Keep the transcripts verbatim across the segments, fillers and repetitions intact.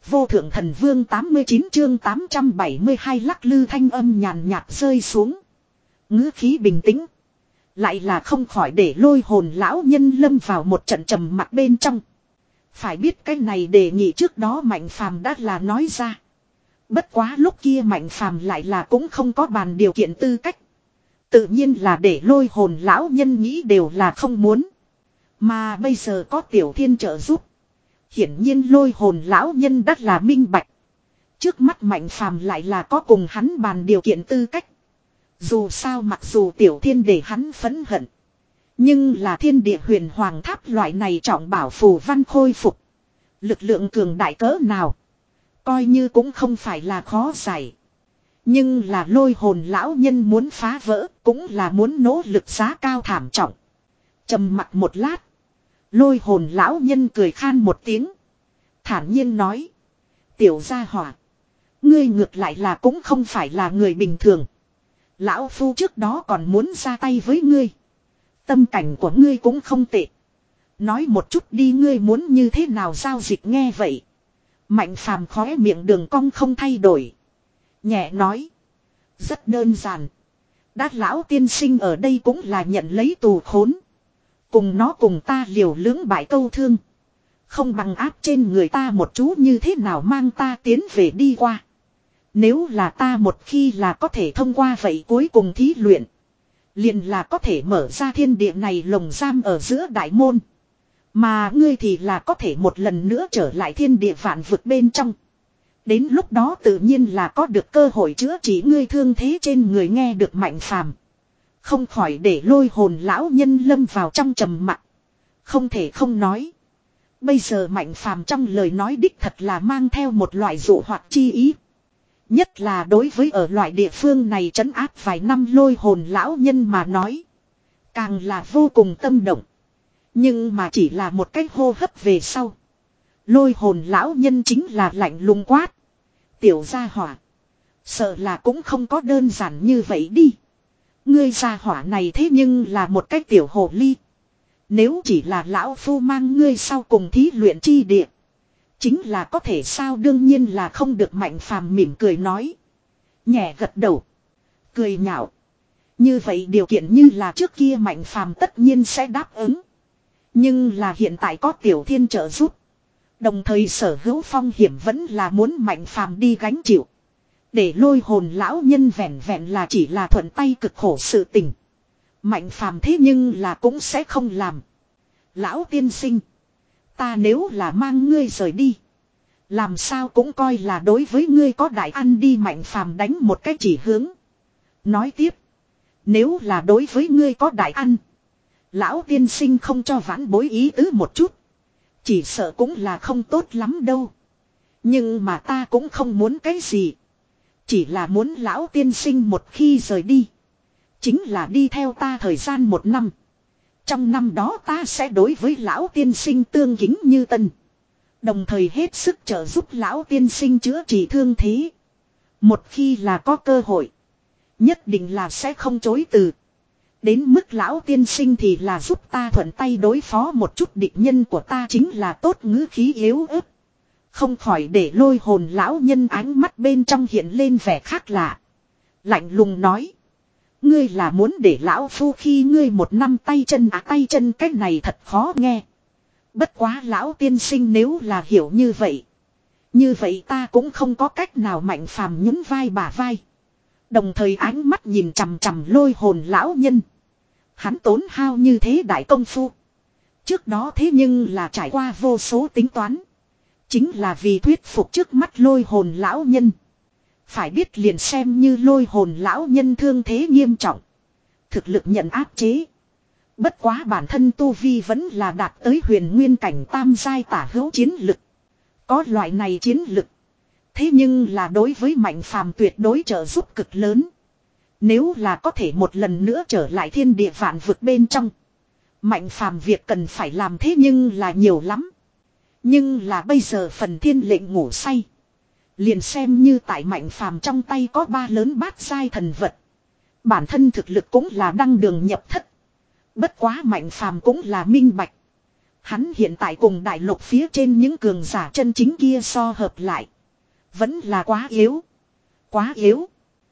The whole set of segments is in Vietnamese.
Vô thượng thần vương tám mươi chín chương tám trăm bảy mươi hai lắc lư thanh âm nhàn nhạt rơi xuống. Ngữ khí bình tĩnh. Lại là không khỏi để lôi hồn lão nhân lâm vào một trận trầm mặc bên trong. Phải biết cái này đề nghị trước đó Mạnh Phàm đã là nói ra. Bất quá lúc kia Mạnh Phàm lại là cũng không có bàn điều kiện tư cách. Tự nhiên là để lôi hồn lão nhân nghĩ đều là không muốn. Mà bây giờ có Tiểu Thiên trợ giúp. Hiển nhiên lôi hồn lão nhân đắt là minh bạch. Trước mắt Mạnh Phàm lại là có cùng hắn bàn điều kiện tư cách. Dù sao mặc dù Tiểu Thiên để hắn phẫn hận. Nhưng là thiên địa huyền hoàng tháp loại này trọng bảo phù văn khôi phục. Lực lượng cường đại cỡ nào. Coi như cũng không phải là khó giải. Nhưng là lôi hồn lão nhân muốn phá vỡ cũng là muốn nỗ lực giá cao thảm trọng. Trầm mặc một lát. Lôi hồn lão nhân cười khan một tiếng. Thản nhiên nói. Tiểu gia hỏa. Ngươi ngược lại là cũng không phải là người bình thường. Lão phu trước đó còn muốn ra tay với ngươi. Tâm cảnh của ngươi cũng không tệ. Nói một chút đi ngươi muốn như thế nào giao dịch nghe vậy. Mạnh Phàm khóe miệng đường cong không thay đổi. Nhẹ nói. Rất đơn giản. Đát lão tiên sinh ở đây cũng là nhận lấy tù khốn. Cùng nó cùng ta liều lưỡng bại câu thương. Không bằng áp trên người ta một chú như thế nào mang ta tiến về đi qua. Nếu là ta một khi là có thể thông qua vậy cuối cùng thí luyện. Liền là có thể mở ra thiên địa này lồng giam ở giữa đại môn. Mà ngươi thì là có thể một lần nữa trở lại thiên địa vạn vực bên trong. Đến lúc đó tự nhiên là có được cơ hội chữa trị ngươi thương thế trên người nghe được Mạnh Phàm. Không khỏi để lôi hồn lão nhân lâm vào trong trầm mặc. Không thể không nói. Bây giờ Mạnh Phàm trong lời nói đích thật là mang theo một loại dụ hoặc chi ý. Nhất là đối với ở loại địa phương này trấn áp vài năm lôi hồn lão nhân mà nói. Càng là vô cùng tâm động. Nhưng mà chỉ là một cách hô hấp về sau. Lôi hồn lão nhân chính là lạnh lùng quát. Tiểu gia hỏa. Sợ là cũng không có đơn giản như vậy đi. Ngươi gia hỏa này thế nhưng là một cách tiểu hồ ly. Nếu chỉ là lão phu mang ngươi sau cùng thí luyện chi địa. Chính là có thể sao đương nhiên là không được Mạnh Phàm mỉm cười nói. Nhẹ gật đầu. Cười nhạo. Như vậy điều kiện như là trước kia Mạnh Phàm tất nhiên sẽ đáp ứng. Nhưng là hiện tại có Tiểu Thiên trợ giúp. Đồng thời sở hữu phong hiểm vẫn là muốn Mạnh Phàm đi gánh chịu. Để lôi hồn lão nhân vẹn vẹn là chỉ là thuận tay cực khổ sự tình. Mạnh Phàm thế nhưng là cũng sẽ không làm. Lão tiên sinh. Ta nếu là mang ngươi rời đi. Làm sao cũng coi là đối với ngươi có đại ăn đi Mạnh Phàm đánh một cách chỉ hướng. Nói tiếp. Nếu là đối với ngươi có đại ăn. Lão tiên sinh không cho vãn bối ý tứ một chút. Chỉ sợ cũng là không tốt lắm đâu. Nhưng mà ta cũng không muốn cái gì. Chỉ là muốn lão tiên sinh một khi rời đi. Chính là đi theo ta thời gian một năm. Trong năm đó ta sẽ đối với lão tiên sinh tương kính như tân. Đồng thời hết sức trợ giúp lão tiên sinh chữa trị thương thế. Một khi là có cơ hội. Nhất định là sẽ không chối từ. Đến mức lão tiên sinh thì là giúp ta thuận tay đối phó một chút địch nhân của ta chính là tốt ngữ khí yếu ớt. Không khỏi để lôi hồn lão nhân ánh mắt bên trong hiện lên vẻ khác lạ. Lạnh lùng nói. Ngươi là muốn để lão phu khi ngươi một năm tay chân à tay chân cái này thật khó nghe. Bất quá lão tiên sinh nếu là hiểu như vậy. Như vậy ta cũng không có cách nào Mạnh Phàm nhún vai bả vai. Đồng thời ánh mắt nhìn chằm chằm lôi hồn lão nhân. Hắn tốn hao như thế đại công phu. Trước đó thế nhưng là trải qua vô số tính toán. Chính là vì thuyết phục trước mắt lôi hồn lão nhân. Phải biết liền xem như lôi hồn lão nhân thương thế nghiêm trọng. Thực lực nhận áp chế. Bất quá bản thân tu vi vẫn là đạt tới huyền nguyên cảnh tam giai tả hữu chiến lực. Có loại này chiến lực. Thế nhưng là đối với Mạnh Phàm tuyệt đối trợ giúp cực lớn. Nếu là có thể một lần nữa trở lại thiên địa vạn vực bên trong. Mạnh Phàm việc cần phải làm thế nhưng là nhiều lắm. Nhưng là bây giờ phần thiên lệnh ngủ say. Liền xem như tại Mạnh Phàm trong tay có ba lớn bát giai thần vật. Bản thân thực lực cũng là đăng đường nhập thất. Bất quá Mạnh Phàm cũng là minh bạch. Hắn hiện tại cùng đại lục phía trên những cường giả chân chính kia so hợp lại. Vẫn là quá yếu. Quá yếu.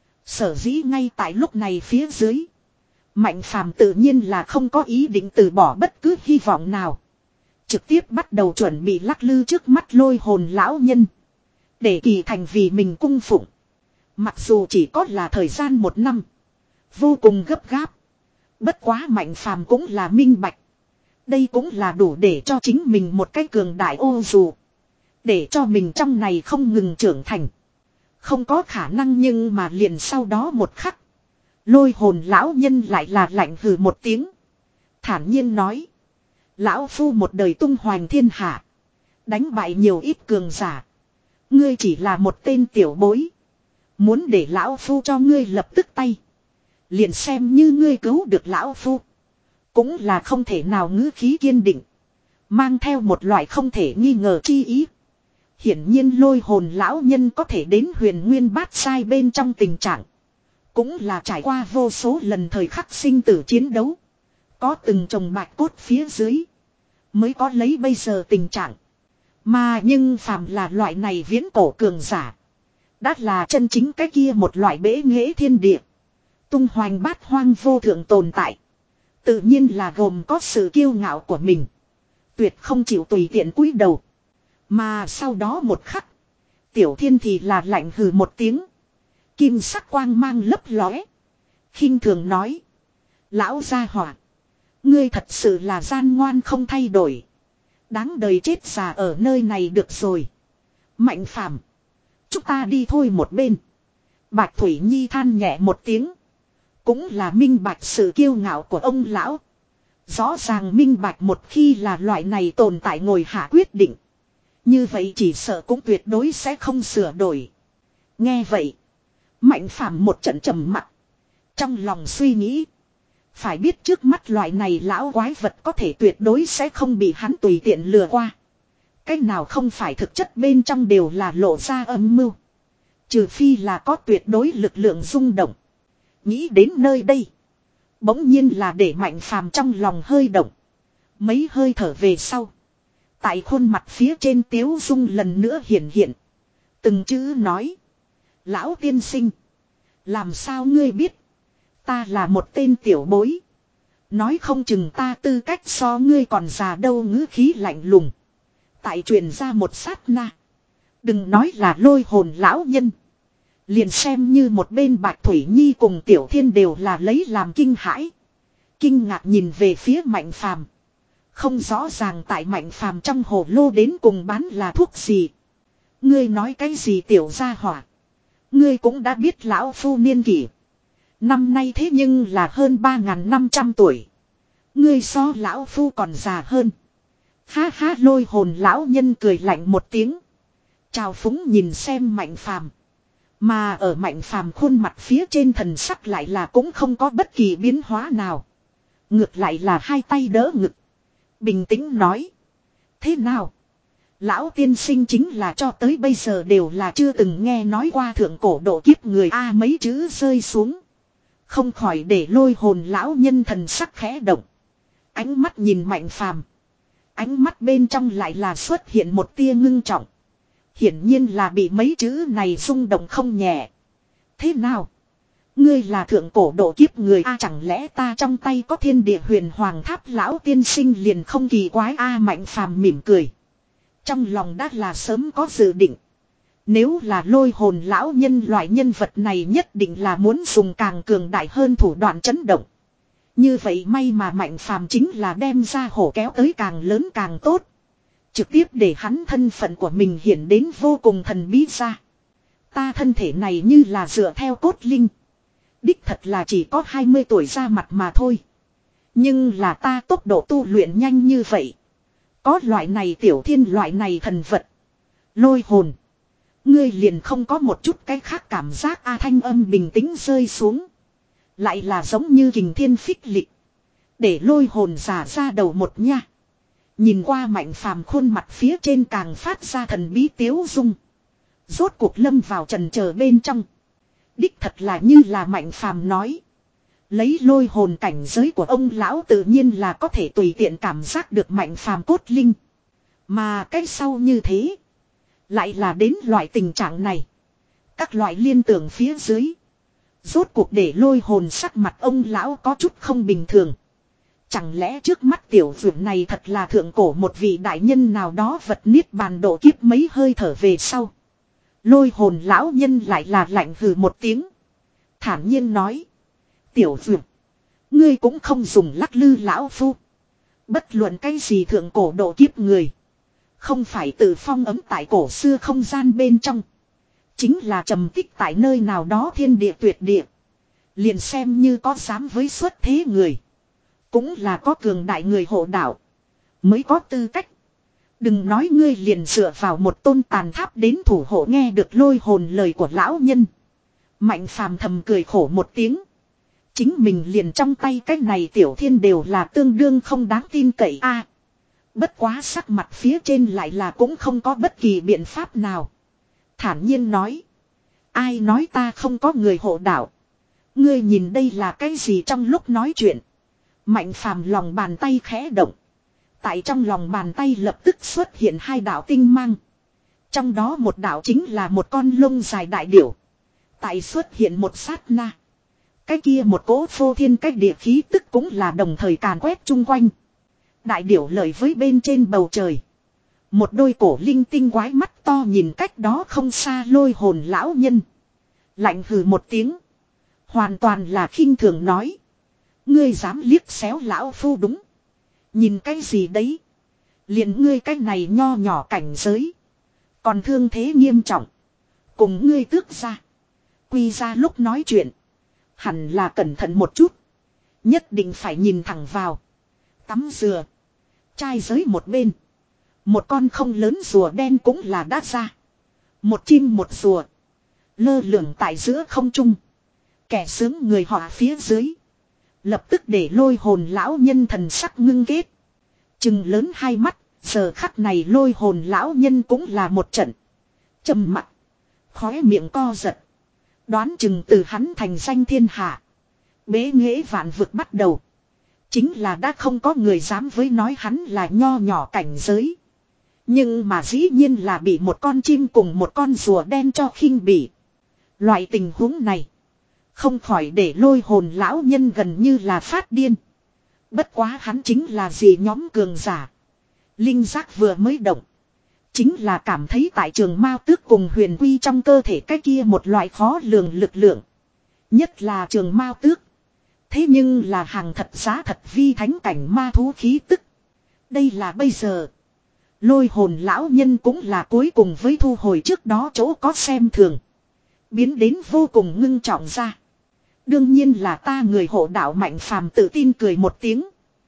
Sở dĩ ngay tại lúc này phía dưới. Mạnh phàm tự nhiên là không có ý định từ bỏ bất cứ hy vọng nào. Trực tiếp bắt đầu chuẩn bị lắc lư trước mắt lôi hồn lão nhân. Để kỳ thành vì mình cung phụng. Mặc dù chỉ có là thời gian một năm. Vô cùng gấp gáp. Bất quá mạnh phàm cũng là minh bạch. Đây cũng là đủ để cho chính mình một cái cường đại ô dù. Để cho mình trong này không ngừng trưởng thành. Không có khả năng nhưng mà liền sau đó một khắc. Lôi hồn lão nhân lại là lạnh hừ một tiếng. Thản nhiên nói. Lão phu một đời tung hoành thiên hạ. Đánh bại nhiều ít cường giả. Ngươi chỉ là một tên tiểu bối. Muốn để lão phu cho ngươi lập tức tay. Liền xem như ngươi cứu được lão phu. Cũng là không thể nào ngữ khí kiên định. Mang theo một loại không thể nghi ngờ chi ý. Hiển nhiên lôi hồn lão nhân có thể đến huyền nguyên bát sai bên trong tình trạng. Cũng là trải qua vô số lần thời khắc sinh tử chiến đấu. Có từng chồng bạch cốt phía dưới. Mới có lấy bây giờ tình trạng. Mà nhưng phàm là loại này viễn cổ cường giả. Đã là chân chính cái kia một loại bế nghệ thiên địa. Tung hoành bát hoang vô thượng tồn tại. Tự nhiên là gồm có sự kiêu ngạo của mình. Tuyệt không chịu tùy tiện cúi đầu. Mà sau đó một khắc. Tiểu thiên thì là lạnh hừ một tiếng. Kim sắc quang mang lấp lóe. Khinh thường nói. Lão gia hỏa. Ngươi thật sự là gian ngoan không thay đổi. Đáng đời chết già ở nơi này được rồi. Mạnh phàm. Chúng ta đi thôi một bên. Bạch Thủy Nhi than nhẹ một tiếng. Cũng là minh bạch sự kiêu ngạo của ông lão. Rõ ràng minh bạch một khi là loại này tồn tại ngồi hạ quyết định. Như vậy chỉ sợ cũng tuyệt đối sẽ không sửa đổi. Nghe vậy. Mạnh phàm một trận trầm mặc. Trong lòng suy nghĩ. Phải biết trước mắt loại này lão quái vật có thể tuyệt đối sẽ không bị hắn tùy tiện lừa qua. Cái nào không phải thực chất bên trong đều là lộ ra âm mưu. Trừ phi là có tuyệt đối lực lượng rung động. Nghĩ đến nơi đây. Bỗng nhiên là để mạnh phàm trong lòng hơi động. Mấy hơi thở về sau. Tại khuôn mặt phía trên tiếu dung lần nữa hiện hiện. Từng chữ nói. Lão tiên sinh. Làm sao ngươi biết. Ta là một tên tiểu bối. Nói không chừng ta tư cách so ngươi còn già đâu ngữ khí lạnh lùng. Tại truyền ra một sát na. Đừng nói là lôi hồn lão nhân. Liền xem như một bên Bạch Thủy Nhi cùng Tiểu Thiên đều là lấy làm kinh hãi. Kinh ngạc nhìn về phía Mạnh Phàm. Không rõ ràng tại Mạnh Phàm trong hồ lô đến cùng bán là thuốc gì. Ngươi nói cái gì tiểu gia hỏa. Ngươi cũng đã biết lão phu niên kỷ. Năm nay thế nhưng là hơn ba nghìn năm trăm tuổi. Ngươi so lão phu còn già hơn. Ha ha lôi hồn lão nhân cười lạnh một tiếng. Chào phúng nhìn xem Mạnh Phàm. Mà ở Mạnh Phàm khuôn mặt phía trên thần sắc lại là cũng không có bất kỳ biến hóa nào. Ngược lại là hai tay đỡ ngực. Bình tĩnh nói. Thế nào? Lão tiên sinh chính là cho tới bây giờ đều là chưa từng nghe nói qua thượng cổ độ kiếp người A mấy chữ rơi xuống. Không khỏi để lôi hồn lão nhân thần sắc khẽ động. Ánh mắt nhìn Mạnh Phàm. Ánh mắt bên trong lại là xuất hiện một tia ngưng trọng. Hiển nhiên là bị mấy chữ này rung động không nhẹ. Thế nào? Ngươi là thượng cổ độ kiếp người A chẳng lẽ ta trong tay có thiên địa huyền hoàng tháp lão tiên sinh liền không kỳ quái A Mạnh Phàm mỉm cười. Trong lòng đã là sớm có dự định. Nếu là lôi hồn lão nhân loại nhân vật này nhất định là muốn dùng càng cường đại hơn thủ đoạn chấn động. Như vậy may mà Mạnh Phàm chính là đem ra hổ kéo tới càng lớn càng tốt. Trực tiếp để hắn thân phận của mình hiện đến vô cùng thần bí ra. Ta thân thể này như là dựa theo cốt linh. Đích thật là chỉ có hai mươi tuổi ra mặt mà thôi. Nhưng là ta tốc độ tu luyện nhanh như vậy. Có loại này tiểu thiên loại này thần vật. Lôi hồn. Ngươi liền không có một chút cái khác cảm giác A thanh âm bình tĩnh rơi xuống. Lại là giống như kình thiên phích lịch. Để lôi hồn giả ra đầu một nha. Nhìn qua Mạnh Phàm khuôn mặt phía trên càng phát ra thần bí tiếu dung. Rốt cuộc lâm vào trần chờ bên trong. Đích thật là như là Mạnh Phàm nói. Lấy lôi hồn cảnh giới của ông lão tự nhiên là có thể tùy tiện cảm giác được Mạnh Phàm cốt linh. Mà cái sau như thế. Lại là đến loại tình trạng này. Các loại liên tưởng phía dưới. Rốt cuộc để lôi hồn sắc mặt ông lão có chút không bình thường. Chẳng lẽ trước mắt tiểu vượn này thật là thượng cổ một vị đại nhân nào đó vật niết bàn độ kiếp mấy hơi thở về sau. Lôi hồn lão nhân lại là lạnh hừ một tiếng. Thản nhiên nói. Tiểu vượn. Ngươi cũng không dùng lắc lư lão phu. Bất luận cái gì thượng cổ độ kiếp người. Không phải tự phong ấm tại cổ xưa không gian bên trong. Chính là trầm tích tại nơi nào đó thiên địa tuyệt địa. Liền xem như có dám với xuất thế người. Cũng là có cường đại người hộ đạo. Mới có tư cách. Đừng nói ngươi liền dựa vào một tôn tàn tháp đến thủ hộ nghe được lôi hồn lời của lão nhân. Mạnh Phàm thầm cười khổ một tiếng. Chính mình liền trong tay cái này tiểu thiên đều là tương đương không đáng tin cậy a. Bất quá sắc mặt phía trên lại là cũng không có bất kỳ biện pháp nào. Thản nhiên nói. Ai nói ta không có người hộ đạo. Ngươi nhìn đây là cái gì trong lúc nói chuyện. Mạnh Phàm lòng bàn tay khẽ động. Tại trong lòng bàn tay lập tức xuất hiện hai đạo tinh mang. Trong đó một đạo chính là một con lông dài đại điểu. Tại xuất hiện một sát na. Cái kia một cỗ phô thiên cách địa khí tức cũng là đồng thời càn quét chung quanh. Đại điểu lợi với bên trên bầu trời. Một đôi cổ linh tinh quái mắt to nhìn cách đó không xa lôi hồn lão nhân. Lạnh hừ một tiếng. Hoàn toàn là khinh thường nói. Ngươi dám liếc xéo lão phu đúng. Nhìn cái gì đấy. Liền ngươi cái này nho nhỏ cảnh giới. Còn thương thế nghiêm trọng. Cùng ngươi tước ra. Quy ra lúc nói chuyện. Hẳn là cẩn thận một chút. Nhất định phải nhìn thẳng vào. Tắm dừa. Trai giới một bên. Một con không lớn rùa đen cũng là đát ra. Một chim một rùa. Lơ lửng tại giữa không trung. Kẻ sướng người họ phía dưới. Lập tức để lôi hồn lão nhân thần sắc ngưng kết. Chừng lớn hai mắt. Giờ khắc này lôi hồn lão nhân cũng là một trận. Trầm mặt. Khóe miệng co giật. Đoán chừng từ hắn thành danh thiên hạ. Bế nghệ vạn vực bắt đầu. Chính là đã không có người dám với nói hắn là nho nhỏ cảnh giới. Nhưng mà dĩ nhiên là bị một con chim cùng một con rùa đen cho khinh bỉ. Loại tình huống này. Không khỏi để lôi hồn lão nhân gần như là phát điên. Bất quá hắn chính là gì nhóm cường giả. Linh giác vừa mới động. Chính là cảm thấy tại trường Mao Tước cùng huyền quy trong cơ thể cái kia một loại khó lường lực lượng. Nhất là trường Mao Tước. Thế nhưng là hàng thật giá thật vi thánh cảnh ma thú khí tức. Đây là bây giờ. Lôi hồn lão nhân cũng là cuối cùng với thu hồi trước đó chỗ có xem thường. Biến đến vô cùng ngưng trọng ra. Đương nhiên là ta người hộ đạo Mạnh Phàm tự tin cười một tiếng.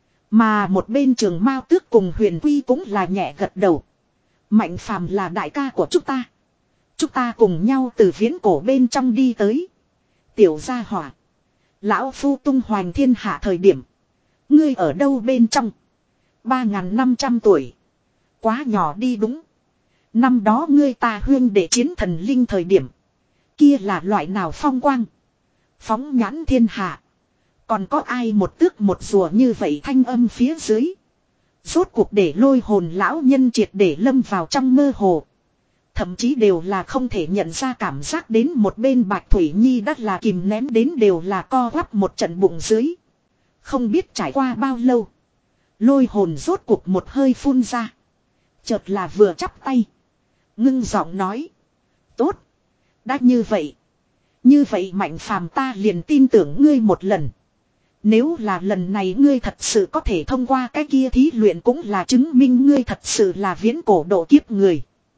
Mà một bên trường Mao Tước cùng huyền quy cũng là nhẹ gật đầu. Mạnh Phàm là đại ca của chúng ta. Chúng ta cùng nhau từ viễn cổ bên trong đi tới. Tiểu gia hỏa. Lão phu tung hoành thiên hạ thời điểm. Ngươi ở đâu bên trong? Ba ngàn năm trăm tuổi. Quá nhỏ đi đúng. Năm đó ngươi ta huyên để chiến thần linh thời điểm. Kia là loại nào phong quang. Phóng nhãn thiên hạ. Còn có ai một tước một rùa như vậy thanh âm phía dưới. Rốt cuộc để lôi hồn lão nhân triệt để lâm vào trong mơ hồ. Thậm chí đều là không thể nhận ra cảm giác đến một bên Bạch Thủy Nhi đắt là kìm nén đến đều là co quắp một trận bụng dưới. Không biết trải qua bao lâu. Lôi hồn rốt cuộc một hơi phun ra. Chợt là vừa chắp tay. Ngưng giọng nói. Tốt. Đã như vậy. Như vậy Mạnh Phàm ta liền tin tưởng ngươi một lần. Nếu là lần này ngươi thật sự có thể thông qua cái kia thí luyện cũng là chứng minh ngươi thật sự là viễn cổ độ kiếp người.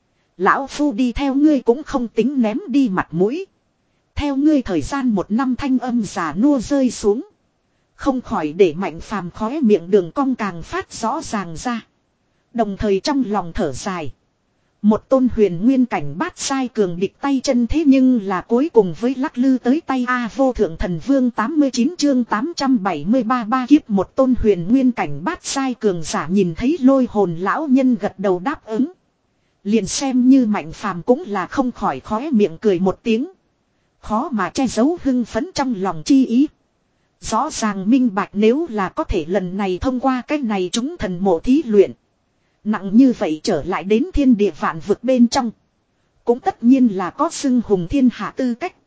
Lão phu đi theo ngươi cũng không tính ném đi mặt mũi. Theo ngươi thời gian một năm thanh âm giả nua rơi xuống. Không khỏi để Mạnh Phàm khóe miệng đường cong càng phát rõ ràng ra. Đồng thời trong lòng thở dài. Một tôn huyền nguyên cảnh bát sai cường địch tay chân thế nhưng là cuối cùng với lắc lư tới tay A vô thượng thần vương tám mươi chín chương tám trăm bảy mươi ba ba kiếp một tôn huyền nguyên cảnh bát sai cường giả nhìn thấy lôi hồn lão nhân gật đầu đáp ứng. Liền xem như Mạnh Phàm cũng là không khỏi khóe miệng cười một tiếng. Khó mà che giấu hưng phấn trong lòng chi ý. Rõ ràng minh bạch nếu là có thể lần này thông qua cái này chúng thần mộ thí luyện. Nặng như vậy trở lại đến thiên địa vạn vực bên trong. Cũng tất nhiên là có xưng hùng thiên hạ tư cách.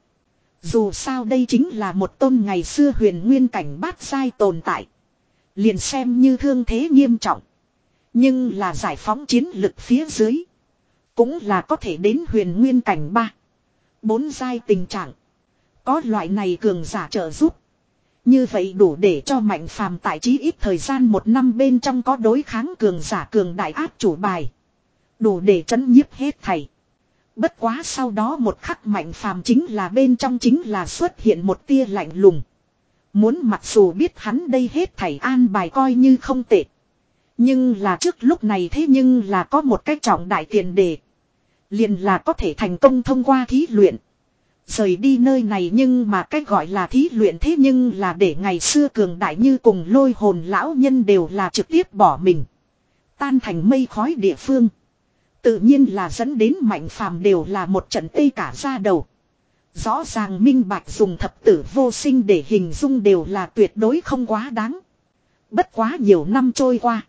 Dù sao đây chính là một tôn ngày xưa huyền nguyên cảnh bát giai tồn tại. Liền xem như thương thế nghiêm trọng. Nhưng là giải phóng chiến lực phía dưới. Cũng là có thể đến huyền nguyên cảnh ba. Bốn giai tình trạng. Có loại này cường giả trợ giúp. Như vậy đủ để cho Mạnh Phàm tại chí ít thời gian một năm bên trong có đối kháng cường giả cường đại áp chủ bài. Đủ để trấn nhiếp hết thảy. Bất quá sau đó một khắc Mạnh Phàm chính là bên trong chính là xuất hiện một tia lạnh lùng. Muốn mặc dù biết hắn đây hết thảy an bài coi như không tệ. Nhưng là trước lúc này thế nhưng là có một cái trọng đại tiền đề. Liền là có thể thành công thông qua thí luyện. Rời đi nơi này nhưng mà cái gọi là thí luyện thế nhưng là để ngày xưa cường đại như cùng lôi hồn lão nhân đều là trực tiếp bỏ mình. Tan thành mây khói địa phương. Tự nhiên là dẫn đến Mạnh Phàm đều là một trận tê cả da đầu. Rõ ràng minh bạch dùng thập tử vô sinh để hình dung đều là tuyệt đối không quá đáng. Bất quá nhiều năm trôi qua.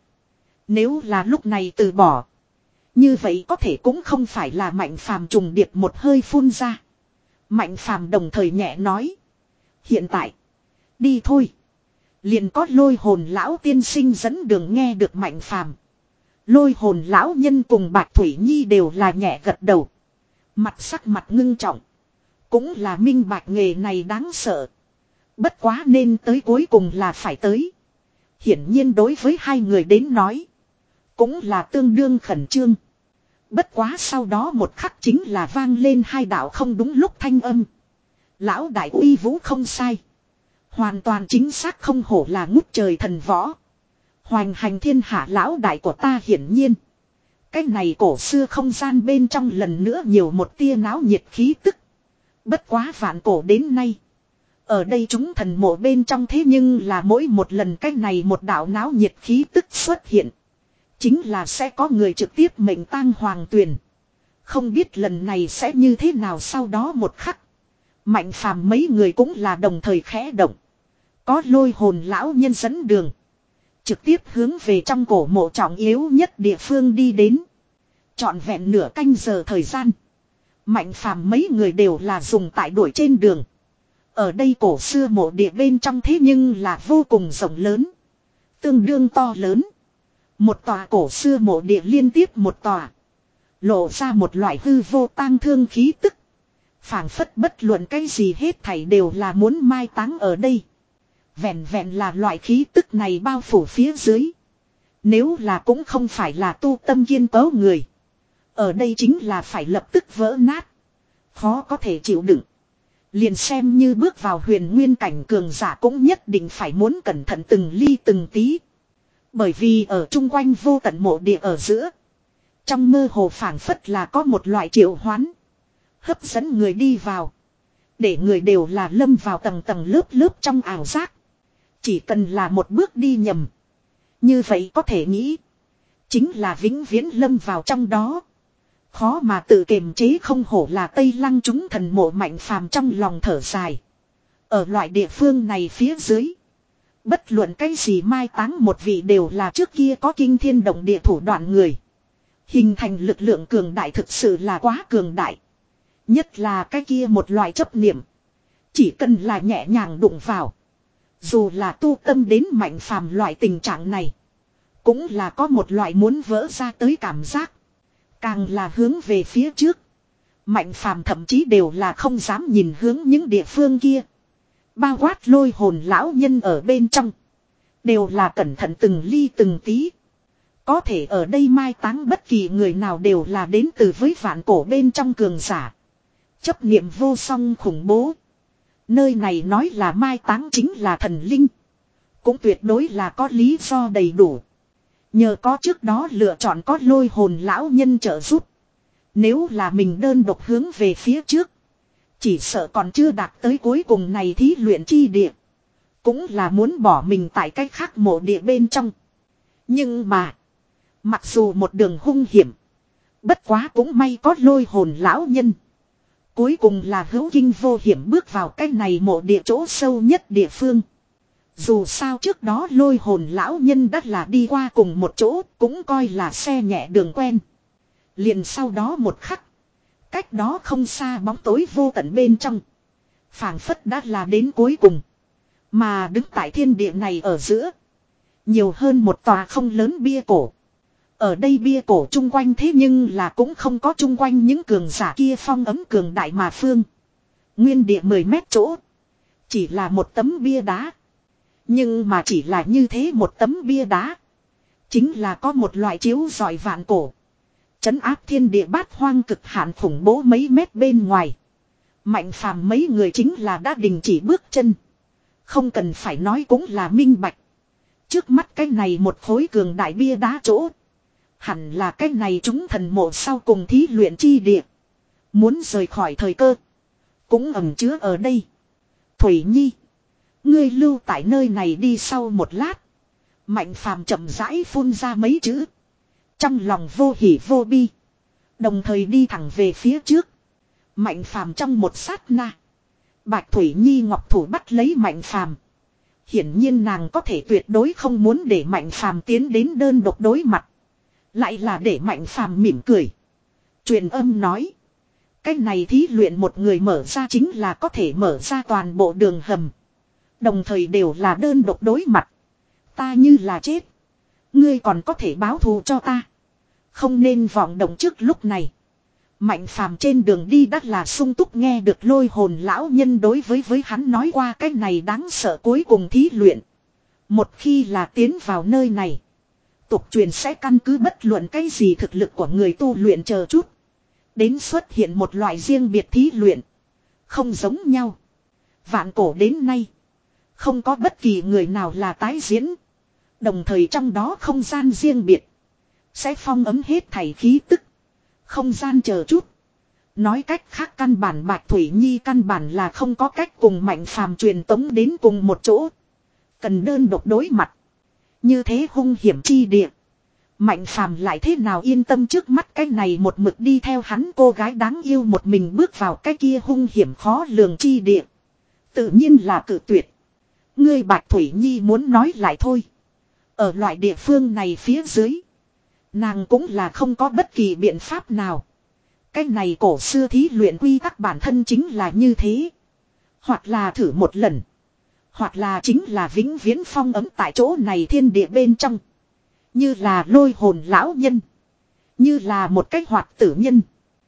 Nếu là lúc này từ bỏ. Như vậy có thể cũng không phải là Mạnh Phàm trùng điệp một hơi phun ra. Mạnh Phàm đồng thời nhẹ nói. Hiện tại. Đi thôi. Liền có lôi hồn lão tiên sinh dẫn đường nghe được Mạnh Phàm. Lôi hồn lão nhân cùng Bạch Thủy Nhi đều là nhẹ gật đầu. Mặt sắc mặt ngưng trọng. Cũng là minh bạch nghề này đáng sợ. Bất quá nên tới cuối cùng là phải tới. Hiển nhiên đối với hai người đến nói. Cũng là tương đương khẩn trương. Bất quá sau đó một khắc chính là vang lên hai đạo không đúng lúc thanh âm. Lão đại uy vũ không sai. Hoàn toàn chính xác không hổ là ngút trời thần võ. Hoành hành thiên hạ lão đại của ta hiển nhiên. Cái này cổ xưa không gian bên trong lần nữa nhiều một tia náo nhiệt khí tức. Bất quá vạn cổ đến nay. Ở đây chúng thần mộ bên trong thế nhưng là mỗi một lần cái này một đạo náo nhiệt khí tức xuất hiện. Chính là sẽ có người trực tiếp mệnh tang hoàng tuyền. Không biết lần này sẽ như thế nào sau đó một khắc. Mạnh Phàm mấy người cũng là đồng thời khẽ động. Có lôi hồn lão nhân dẫn đường. Trực tiếp hướng về trong cổ mộ trọng yếu nhất địa phương đi đến. Trọn vẹn nửa canh giờ thời gian. Mạnh Phàm mấy người đều là dùng tại đuổi trên đường. Ở đây cổ xưa mộ địa bên trong thế nhưng là vô cùng rộng lớn. Tương đương to lớn. Một tòa cổ xưa mộ địa liên tiếp một tòa. Lộ ra một loại hư vô tang thương khí tức. Phảng phất bất luận cái gì hết thảy đều là muốn mai táng ở đây. Vẹn vẹn là loại khí tức này bao phủ phía dưới. Nếu là cũng không phải là tu tâm kiên cố người. Ở đây chính là phải lập tức vỡ nát. Khó có thể chịu đựng. Liền xem như bước vào huyền nguyên cảnh cường giả cũng nhất định phải muốn cẩn thận từng ly từng tí. Bởi vì ở chung quanh vô tận mộ địa ở giữa. Trong mơ hồ phảng phất là có một loại triệu hoán. Hấp dẫn người đi vào. Để người đều là lâm vào tầng tầng lớp lớp trong ảo giác. Chỉ cần là một bước đi nhầm. Như vậy có thể nghĩ. Chính là vĩnh viễn lâm vào trong đó. Khó mà tự kiềm chế không hổ là Tây Lăng chúng thần mộ Mạnh Phàm trong lòng thở dài. Ở loại địa phương này phía dưới. Bất luận cái gì mai táng một vị đều là trước kia có kinh thiên động địa thủ đoạn người. Hình thành lực lượng cường đại thực sự là quá cường đại. Nhất là cái kia một loại chấp niệm. Chỉ cần là nhẹ nhàng đụng vào. Dù là tu tâm đến Mạnh Phàm loại tình trạng này. Cũng là có một loại muốn vỡ ra tới cảm giác. Càng là hướng về phía trước. Mạnh Phàm thậm chí đều là không dám nhìn hướng những địa phương kia. Bao quát lôi hồn lão nhân ở bên trong. Đều là cẩn thận từng ly từng tí. Có thể ở đây mai táng bất kỳ người nào đều là đến từ với vạn cổ bên trong cường giả. Chấp niệm vô song khủng bố. Nơi này nói là mai táng chính là thần linh. Cũng tuyệt đối là có lý do đầy đủ. Nhờ có trước đó lựa chọn có lôi hồn lão nhân trợ giúp. Nếu là mình đơn độc hướng về phía trước. Chỉ sợ còn chưa đạt tới cuối cùng này thí luyện chi địa. Cũng là muốn bỏ mình tại cách khác mộ địa bên trong. Nhưng mà. Mặc dù một đường hung hiểm. Bất quá cũng may có lôi hồn lão nhân. Cuối cùng là hữu kinh vô hiểm bước vào cái này mộ địa chỗ sâu nhất địa phương. Dù sao trước đó lôi hồn lão nhân đã là đi qua cùng một chỗ, cũng coi là xe nhẹ đường quen. Liền sau đó một khắc, cách đó không xa bóng tối vô tận bên trong, phảng phất đã là đến cuối cùng. Mà đứng tại thiên địa này ở giữa, nhiều hơn một tòa không lớn bia cổ. Ở đây bia cổ chung quanh thế nhưng là cũng không có chung quanh những cường giả kia phong ấm cường đại mà phương. Nguyên địa mười mét chỗ, chỉ là một tấm bia đá. Nhưng mà chỉ là như thế một tấm bia đá, chính là có một loại chiếu rọi vạn cổ, trấn áp thiên địa bát hoang cực hạn khủng bố mấy mét bên ngoài. Mạnh phàm mấy người chính là đã đình chỉ bước chân. Không cần phải nói cũng là minh bạch. Trước mắt cái này một khối cường đại bia đá chỗ, hẳn là cái này chúng thần mộ sau cùng thí luyện chi địa. Muốn rời khỏi thời cơ, cũng ẩn chứa ở đây. Thủy Nhi, ngươi lưu tại nơi này đi. Sau một lát, Mạnh phàm chậm rãi phun ra mấy chữ, trong lòng vô hỉ vô bi, đồng thời đi thẳng về phía trước. Mạnh phàm trong một sát na, Bạch Thủy Nhi ngọc thủ bắt lấy Mạnh phàm. Hiển nhiên nàng có thể tuyệt đối không muốn để Mạnh phàm tiến đến đơn độc đối mặt. Lại là để Mạnh phàm mỉm cười, truyền âm nói, cái này thí luyện một người mở ra chính là có thể mở ra toàn bộ đường hầm, đồng thời đều là đơn độc đối mặt. Ta như là chết, ngươi còn có thể báo thù cho ta, không nên vọng động. Trước lúc này, Mạnh phàm trên đường đi đắt là sung túc nghe được lôi hồn lão nhân đối với với hắn nói qua cái này đáng sợ cuối cùng thí luyện. Một khi là tiến vào nơi này, tục truyền sẽ căn cứ bất luận cái gì thực lực của người tu luyện chờ chút, đến xuất hiện một loại riêng biệt thí luyện, không giống nhau. Vạn cổ đến nay, không có bất kỳ người nào là tái diễn. Đồng thời trong đó không gian riêng biệt, sẽ phong ấm hết thảy khí tức, không gian chờ chút. Nói cách khác căn bản Bạch Thủy Nhi căn bản là không có cách cùng Mạnh phàm truyền tống đến cùng một chỗ. Cần đơn độc đối mặt. Như thế hung hiểm chi địa, Mạnh phàm lại thế nào yên tâm trước mắt cái này một mực đi theo hắn cô gái đáng yêu một mình bước vào cái kia hung hiểm khó lường chi địa. Tự nhiên là cự tuyệt. Ngươi Bạch Thủy Nhi muốn nói lại thôi. Ở loại địa phương này phía dưới, nàng cũng là không có bất kỳ biện pháp nào. Cái này cổ xưa thí luyện quy tắc bản thân chính là như thế. Hoặc là thử một lần, hoặc là chính là vĩnh viễn phong ấm tại chỗ này thiên địa bên trong. Như là lôi hồn lão nhân, như là một cách hoạt tử nhân.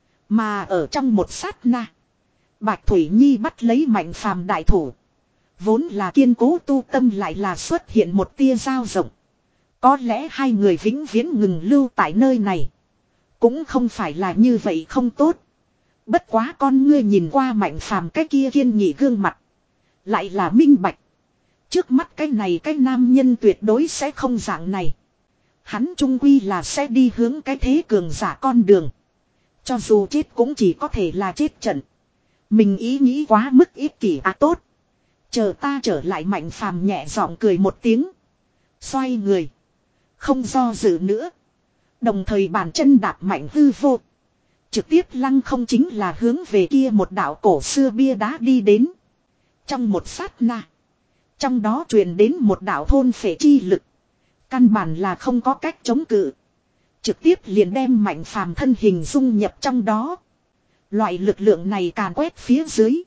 Mà ở trong một sát na, Bạch Thủy Nhi bắt lấy Mạnh phàm đại thủ. Vốn là kiên cố tu tâm lại là xuất hiện một tia dao rộng. Có lẽ hai người vĩnh viễn ngừng lưu tại nơi này, cũng không phải là như vậy không tốt. Bất quá con ngươi nhìn qua Mạnh phàm cái kia kiên nghị gương mặt, lại là minh bạch. Trước mắt cái này cái nam nhân tuyệt đối sẽ không dạng này. Hắn trung quy là sẽ đi hướng cái thế cường giả con đường. Cho dù chết cũng chỉ có thể là chết trận. Mình ý nghĩ quá mức ích kỷ à tốt. Chờ ta trở lại. Mạnh phàm nhẹ giọng cười một tiếng, xoay người, không do dự nữa. Đồng thời bàn chân đạp mạnh hư vô, trực tiếp lăng không chính là hướng về kia một đạo cổ xưa bia đá đi đến. Trong một sát na, trong đó truyền đến một đạo thôn phệ chi lực, căn bản là không có cách chống cự, trực tiếp liền đem Mạnh phàm thân hình dung nhập trong đó. Loại lực lượng này càn quét phía dưới,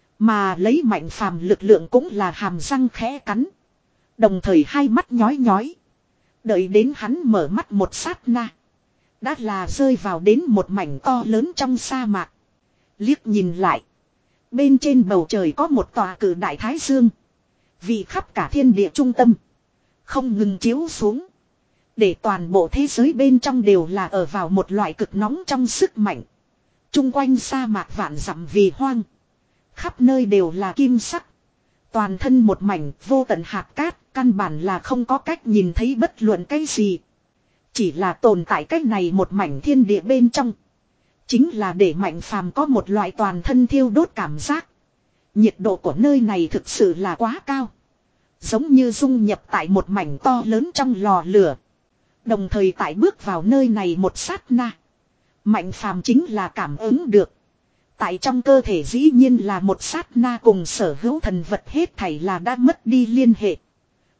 mà lấy Mạnh phàm lực lượng cũng là hàm răng khẽ cắn, đồng thời hai mắt nhói nhói. Đợi đến hắn mở mắt một sát na, đã là rơi vào đến một mảnh to lớn trong sa mạc. Liếc nhìn lại, bên trên bầu trời có một tòa cử đại thái dương, vì khắp cả thiên địa trung tâm, không ngừng chiếu xuống, để toàn bộ thế giới bên trong đều là ở vào một loại cực nóng trong sức mạnh. Trung quanh sa mạc vạn dặm vì hoang, khắp nơi đều là kim sắc, toàn thân một mảnh vô tận hạt cát, căn bản là không có cách nhìn thấy bất luận cái gì. Chỉ là tồn tại cách này một mảnh thiên địa bên trong, chính là để Mạnh phàm có một loại toàn thân thiêu đốt cảm giác. Nhiệt độ của nơi này thực sự là quá cao, giống như dung nhập tại một mảnh to lớn trong lò lửa. Đồng thời tại bước vào nơi này một sát na, Mạnh phàm chính là cảm ứng được, tại trong cơ thể dĩ nhiên là một sát na cùng sở hữu thần vật hết thảy là đã mất đi liên hệ.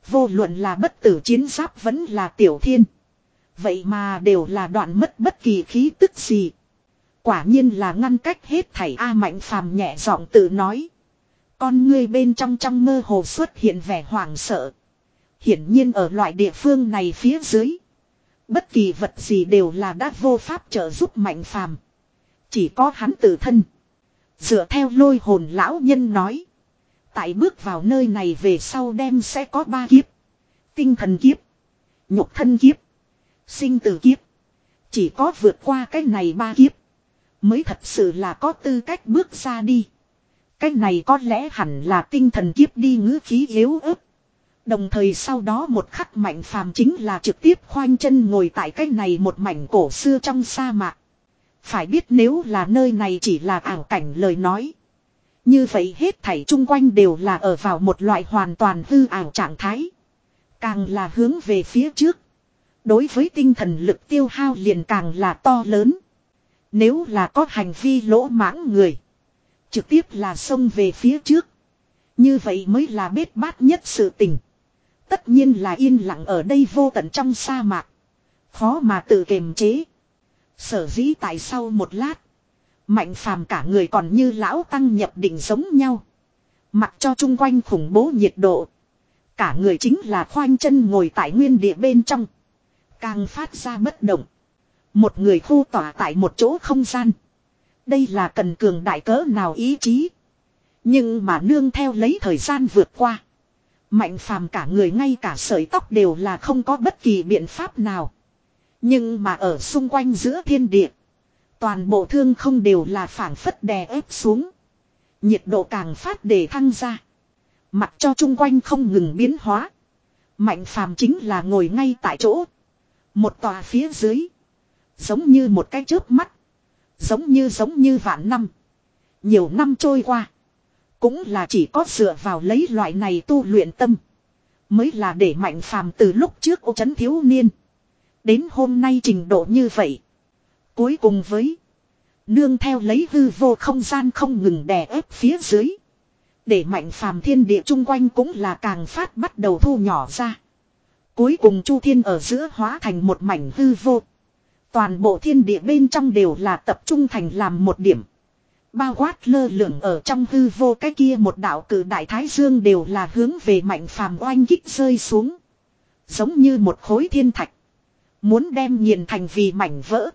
Vô luận là bất tử chiến giáp vẫn là tiểu thiên. Vậy mà đều là đoạn mất bất kỳ khí tức gì. Quả nhiên là ngăn cách hết thảy A Mạnh Phàm nhẹ giọng tự nói. Con ngươi bên trong trong mơ hồ xuất hiện vẻ hoảng sợ. Hiển nhiên ở loại địa phương này phía dưới. Bất kỳ vật gì đều là đã vô pháp trợ giúp Mạnh Phàm. Chỉ có hắn tự thân. Dựa theo lôi hồn lão nhân nói. Tại bước vào nơi này về sau đem sẽ có ba kiếp. Tinh thần kiếp. Nhục thân kiếp. Sinh tử kiếp. Chỉ có vượt qua cái này ba kiếp. Mới thật sự là có tư cách bước ra đi. Cái này có lẽ hẳn là tinh thần kiếp đi ngữ khí yếu ớt. Đồng thời sau đó một khắc Mạnh Phàm chính là trực tiếp khoanh chân ngồi tại cái này một mảnh cổ xưa trong sa mạc. Phải biết nếu là nơi này chỉ là ảo cảnh lời nói. Như vậy hết thảy chung quanh đều là ở vào một loại hoàn toàn hư ảo trạng thái. Càng là hướng về phía trước. Đối với tinh thần lực tiêu hao liền càng là to lớn. Nếu là có hành vi lỗ mãng người. Trực tiếp là xông về phía trước. Như vậy mới là bết bát nhất sự tình. Tất nhiên là yên lặng ở đây vô tận trong sa mạc. Khó mà tự kiềm chế. Sở dĩ tại sau một lát. Mạnh Phàm cả người còn như lão tăng nhập định giống nhau. Mặc cho chung quanh khủng bố nhiệt độ. Cả người chính là khoanh chân ngồi tại nguyên địa bên trong. Càng phát ra bất động. Một người khu tỏa tại một chỗ không gian. Đây là cần cường đại cỡ nào ý chí. Nhưng mà nương theo lấy thời gian vượt qua. Mạnh Phàm cả người ngay cả sợi tóc đều là không có bất kỳ biện pháp nào. Nhưng mà ở xung quanh giữa thiên địa. Toàn bộ thương không đều là phảng phất đè ép xuống. Nhiệt độ càng phát để thăng ra. Mặc cho chung quanh không ngừng biến hóa. Mạnh Phàm chính là ngồi ngay tại chỗ. Một tòa phía dưới. Giống như một cái chớp mắt. Giống như giống như vạn năm. Nhiều năm trôi qua. Cũng là chỉ có dựa vào lấy loại này tu luyện tâm. Mới là để Mạnh Phàm từ lúc trước ô trấn thiếu niên. Đến hôm nay trình độ như vậy. Cuối cùng với. Nương theo lấy hư vô không gian không ngừng đè ép phía dưới. Để Mạnh Phàm thiên địa chung quanh cũng là càng phát bắt đầu thu nhỏ ra. Cuối cùng chu thiên ở giữa hóa thành một mảnh hư vô. Toàn bộ thiên địa bên trong đều là tập trung thành làm một điểm. Bao quát lơ lửng ở trong hư vô cái kia một đạo cử đại thái dương đều là hướng về Mạnh Phàm oanh kích rơi xuống. Giống như một khối thiên thạch. Muốn đem nghiền thành vì mảnh vỡ.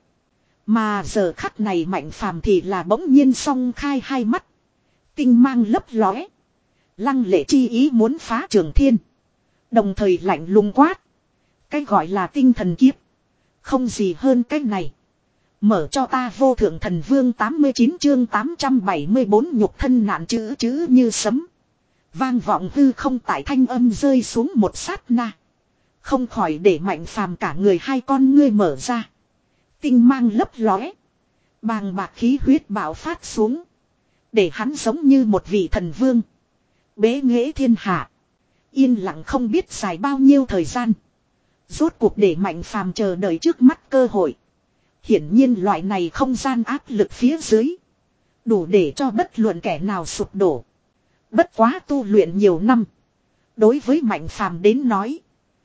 Mà giờ khắc này Mạnh Phàm thì là bỗng nhiên song khai hai mắt. Tinh mang lấp lóe. Lăng lệ chi ý muốn phá trường thiên. Đồng thời lạnh lùng quát. Cái gọi là tinh thần kiếp. Không gì hơn cái này. Mở cho ta vô thượng thần vương tám mươi chín chương tám trăm bảy mươi bốn nhục thân nạn chữ chữ như sấm. Vang vọng hư không tại thanh âm rơi xuống một sát na. Không khỏi để Mạnh Phàm cả người hai con ngươi mở ra. Tinh mang lấp lóe. Bàng bạc khí huyết bạo phát xuống. Để hắn giống như một vị thần vương. Bế nghệ thiên hạ. Yên lặng không biết dài bao nhiêu thời gian. Rốt cuộc để Mạnh Phàm chờ đợi trước mắt cơ hội. Hiển nhiên loại này không gian áp lực phía dưới. Đủ để cho bất luận kẻ nào sụp đổ. Bất quá tu luyện nhiều năm. Đối với Mạnh Phàm đến nói.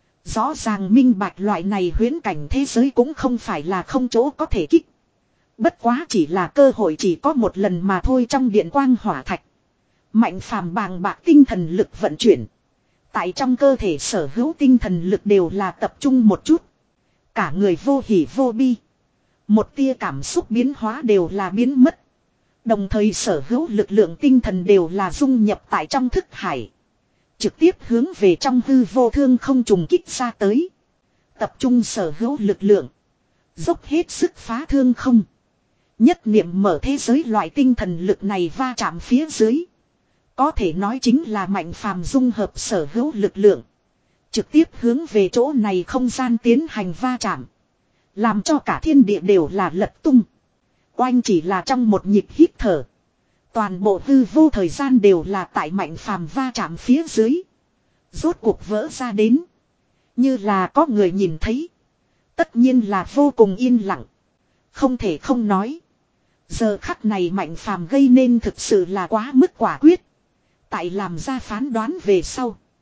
Rõ ràng minh bạch loại này huyễn cảnh thế giới cũng không phải là không chỗ có thể kích. Bất quá chỉ là cơ hội chỉ có một lần mà thôi trong điện quang hỏa thạch. Mạnh Phàm bàng bạc tinh thần lực vận chuyển. Tại trong cơ thể sở hữu tinh thần lực đều là tập trung một chút. Cả người vô hỉ vô bi. Một tia cảm xúc biến hóa đều là biến mất. Đồng thời sở hữu lực lượng tinh thần đều là dung nhập tại trong thức hải. Trực tiếp hướng về trong hư vô thương không trùng kích ra tới. Tập trung sở hữu lực lượng. Dốc hết sức phá thương không. Nhất niệm mở thế giới loại tinh thần lực này va chạm phía dưới. Có thể nói chính là Mạnh Phàm dung hợp sở hữu lực lượng. Trực tiếp hướng về chỗ này không gian tiến hành va chạm. Làm cho cả thiên địa đều là lật tung. Oanh chỉ là trong một nhịp hít thở. Toàn bộ hư vô thời gian đều là tại Mạnh Phàm va chạm phía dưới. Rốt cuộc vỡ ra đến. Như là có người nhìn thấy. Tất nhiên là vô cùng yên lặng. Không thể không nói. Giờ khắc này Mạnh Phàm gây nên thực sự là quá mức quả quyết. Tại làm ra phán đoán về sau.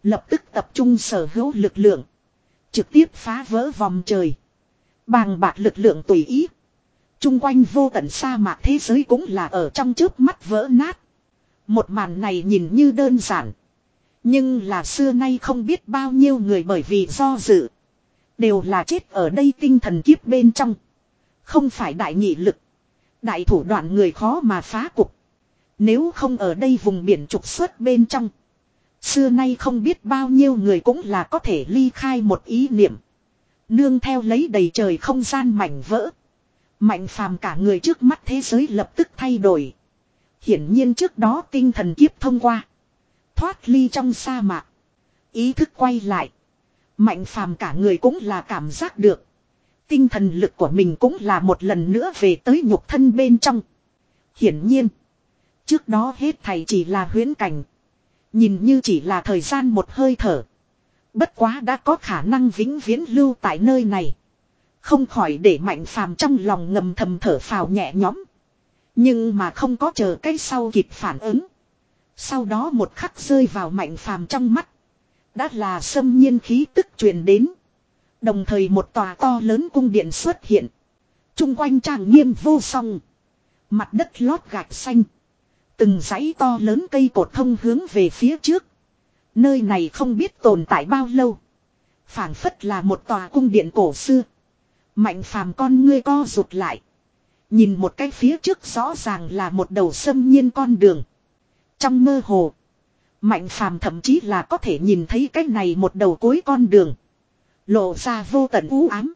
Lập tức tập trung sở hữu lực lượng. Trực tiếp phá vỡ vòng trời. Bàng bạc lực lượng tùy ý. Trung quanh vô tận sa mạc thế giới cũng là ở trong chớp mắt vỡ nát. Một màn này nhìn như đơn giản. Nhưng là xưa nay không biết bao nhiêu người bởi vì do dự. Đều là chết ở đây tinh thần kiếp bên trong. Không phải đại nghị lực. Đại thủ đoạn người khó mà phá cục. Nếu không ở đây vùng biển trục xuất bên trong. Xưa nay không biết bao nhiêu người cũng là có thể ly khai một ý niệm. Nương theo lấy đầy trời không gian mảnh vỡ. Mạnh phàm cả người trước mắt thế giới lập tức thay đổi. Hiển nhiên trước đó tinh thần kiếp thông qua. Thoát ly trong sa mạc. Ý thức quay lại. Mạnh phàm cả người cũng là cảm giác được. Tinh thần lực của mình cũng là một lần nữa về tới nhục thân bên trong. Hiển nhiên. Trước đó hết thảy chỉ là huyễn cảnh. Nhìn như chỉ là thời gian một hơi thở. Bất quá đã có khả năng vĩnh viễn lưu tại nơi này. Không khỏi để mạnh phàm trong lòng ngầm thầm thở phào nhẹ nhõm. Nhưng mà không có chờ cái sau kịp phản ứng. Sau đó một khắc rơi vào mạnh phàm trong mắt. Đã là xâm nhiên khí tức truyền đến. Đồng thời một tòa to lớn cung điện xuất hiện. Trung quanh trang nghiêm vô song. Mặt đất lót gạch xanh. Từng dãy to lớn cây cột thông hướng về phía trước. Nơi này không biết tồn tại bao lâu. Phảng phất là một tòa cung điện cổ xưa. Mạnh phàm con ngươi co rụt lại. Nhìn một cái phía trước rõ ràng là một đầu xâm nhiên con đường. Trong mơ hồ. Mạnh phàm thậm chí là có thể nhìn thấy cái này một đầu cuối con đường. Lộ ra vô tận u ám.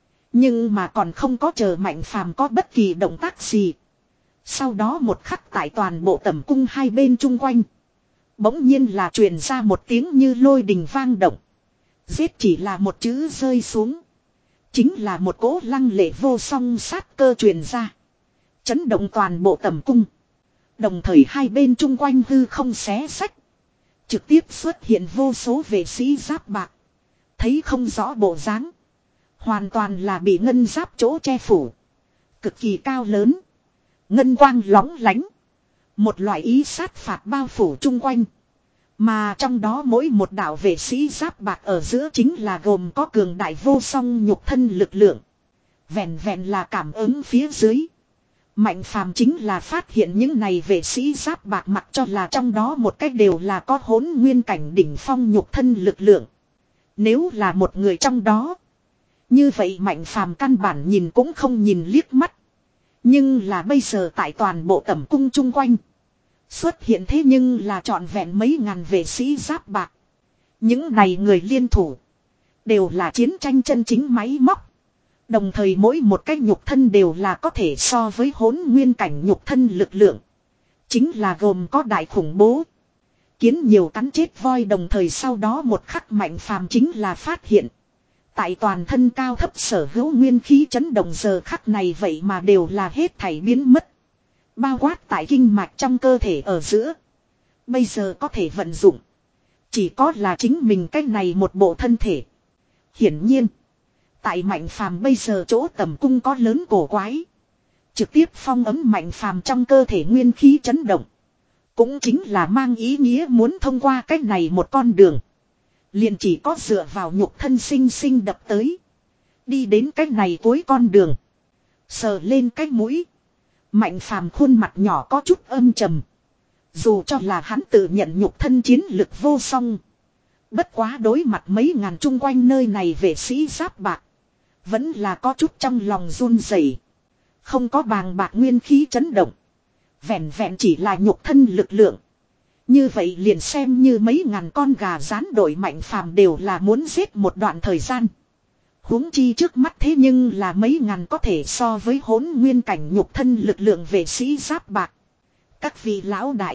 Nhưng mà còn không có chờ mạnh phàm có bất kỳ động tác gì. Sau đó một khắc tại toàn bộ tẩm cung hai bên chung quanh. Bỗng nhiên là truyền ra một tiếng như lôi đình vang động. Giết chỉ là một chữ rơi xuống. Chính là một cỗ lăng lệ vô song sát cơ truyền ra. Chấn động toàn bộ tẩm cung. Đồng thời hai bên chung quanh hư không xé sách. Trực tiếp xuất hiện vô số vệ sĩ giáp bạc. Thấy không rõ bộ dáng. Hoàn toàn là bị ngân giáp chỗ che phủ. Cực kỳ cao lớn. Ngân quang lóng lánh. Một loại ý sát phạt bao phủ chung quanh. Mà trong đó mỗi một đạo vệ sĩ giáp bạc ở giữa chính là gồm có cường đại vô song nhục thân lực lượng. Vẹn vẹn là cảm ứng phía dưới. Mạnh phàm chính là phát hiện những này vệ sĩ giáp bạc mặc cho là trong đó một cách đều là có hỗn nguyên cảnh đỉnh phong nhục thân lực lượng. Nếu là một người trong đó. Như vậy mạnh phàm căn bản nhìn cũng không nhìn liếc mắt. Nhưng là bây giờ tại toàn bộ tẩm cung chung quanh. Xuất hiện thế nhưng là trọn vẹn mấy ngàn vệ sĩ giáp bạc. Những này người liên thủ. Đều là chiến tranh chân chính máy móc. Đồng thời mỗi một cái nhục thân đều là có thể so với hỗn nguyên cảnh nhục thân lực lượng. Chính là gồm có đại khủng bố. Kiến nhiều cắn chết voi đồng thời sau đó một khắc mạnh phàm chính là phát hiện. Tại toàn thân cao thấp sở hữu nguyên khí chấn động giờ khắc này vậy mà đều là hết thảy biến mất. Bao quát tại kinh mạch trong cơ thể ở giữa. Bây giờ có thể vận dụng. Chỉ có là chính mình cách này một bộ thân thể. Hiển nhiên. Tại mạnh phàm bây giờ chỗ tầm cung có lớn cổ quái. Trực tiếp phong ấm mạnh phàm trong cơ thể nguyên khí chấn động. Cũng chính là mang ý nghĩa muốn thông qua cách này một con đường. Liền chỉ có dựa vào nhục thân sinh sinh đập tới. Đi đến cách này cuối con đường. Sờ lên cái mũi. Mạnh phàm khuôn mặt nhỏ có chút âm trầm. Dù cho là hắn tự nhận nhục thân chiến lực vô song. Bất quá đối mặt mấy ngàn chung quanh nơi này vệ sĩ giáp bạc. Vẫn là có chút trong lòng run rẩy. Không có bàng bạc nguyên khí chấn động. Vẹn vẹn chỉ là nhục thân lực lượng. Như vậy liền xem như mấy ngàn con gà rán đổi mạnh phàm đều là muốn giết một đoạn thời gian. Huống chi trước mắt thế nhưng là mấy ngàn có thể so với hỗn nguyên cảnh nhục thân lực lượng vệ sĩ giáp bạc. Các vị lão đại.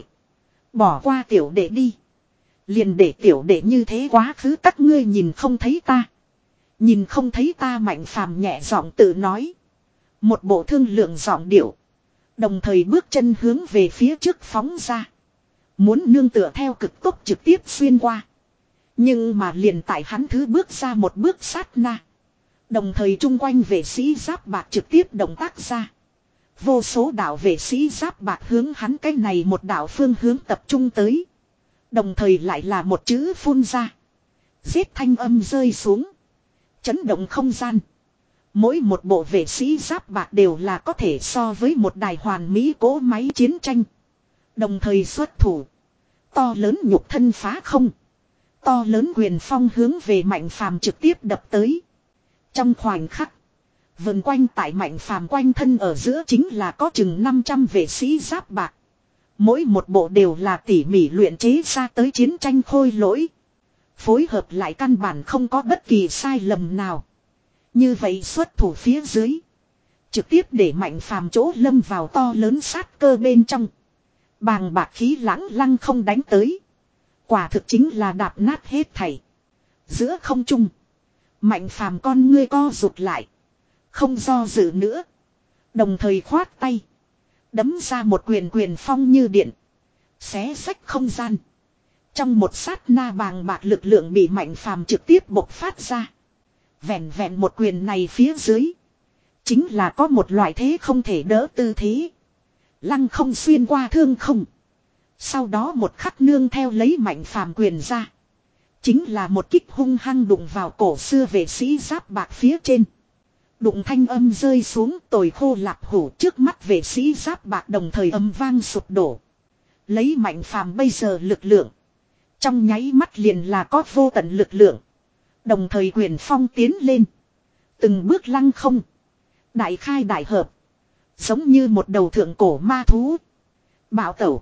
Bỏ qua tiểu đệ đi. Liền để tiểu đệ như thế quá khứ các ngươi nhìn không thấy ta. Nhìn không thấy ta mạnh phàm nhẹ giọng tự nói. Một bộ thương lượng giọng điệu. Đồng thời bước chân hướng về phía trước phóng ra. Muốn nương tựa theo cực tốc trực tiếp xuyên qua. Nhưng mà liền tại hắn thứ bước ra một bước sát na. Đồng thời chung quanh vệ sĩ giáp bạc trực tiếp động tác ra. Vô số đạo vệ sĩ giáp bạc hướng hắn cái này một đạo phương hướng tập trung tới. Đồng thời lại là một chữ phun ra. Giết thanh âm rơi xuống. Chấn động không gian. Mỗi một bộ vệ sĩ giáp bạc đều là có thể so với một đài hoàn mỹ cỗ máy chiến tranh. Đồng thời xuất thủ. To lớn nhục thân phá không. To lớn quyền phong hướng về Mạnh Phàm trực tiếp đập tới. Trong khoảnh khắc. Vần quanh tại Mạnh Phàm quanh thân ở giữa chính là có chừng năm trăm vệ sĩ giáp bạc. Mỗi một bộ đều là tỉ mỉ luyện chế ra tới chiến tranh khôi lỗi. Phối hợp lại căn bản không có bất kỳ sai lầm nào. Như vậy xuất thủ phía dưới. Trực tiếp để Mạnh Phàm chỗ lâm vào to lớn sát cơ bên trong. Bàng bạc khí lãng lăng không đánh tới. Quả thực chính là đạp nát hết thảy. Giữa không trung. Mạnh Phàm con ngươi co rụt lại. Không do dự nữa. Đồng thời khoát tay. Đấm ra một quyền quyền phong như điện. Xé rách không gian. Trong một sát na bàng bạc lực lượng bị Mạnh Phàm trực tiếp bộc phát ra. Vẹn vẹn một quyền này phía dưới. Chính là có một loại thế không thể đỡ tư thế. Lăng không xuyên qua thương không. Sau đó một khắc nương theo lấy Mạnh Phàm quyền ra. Chính là một kích hung hăng đụng vào cổ xưa vệ sĩ giáp bạc phía trên. Đụng thanh âm rơi xuống tồi khô lạp hủ trước mắt vệ sĩ giáp bạc đồng thời âm vang sụp đổ. Lấy Mạnh Phàm bây giờ lực lượng. Trong nháy mắt liền là có vô tận lực lượng. Đồng thời quyền phong tiến lên. Từng bước lăng không. Đại khai đại hợp. Giống như một đầu thượng cổ ma thú. Bạo tẩu.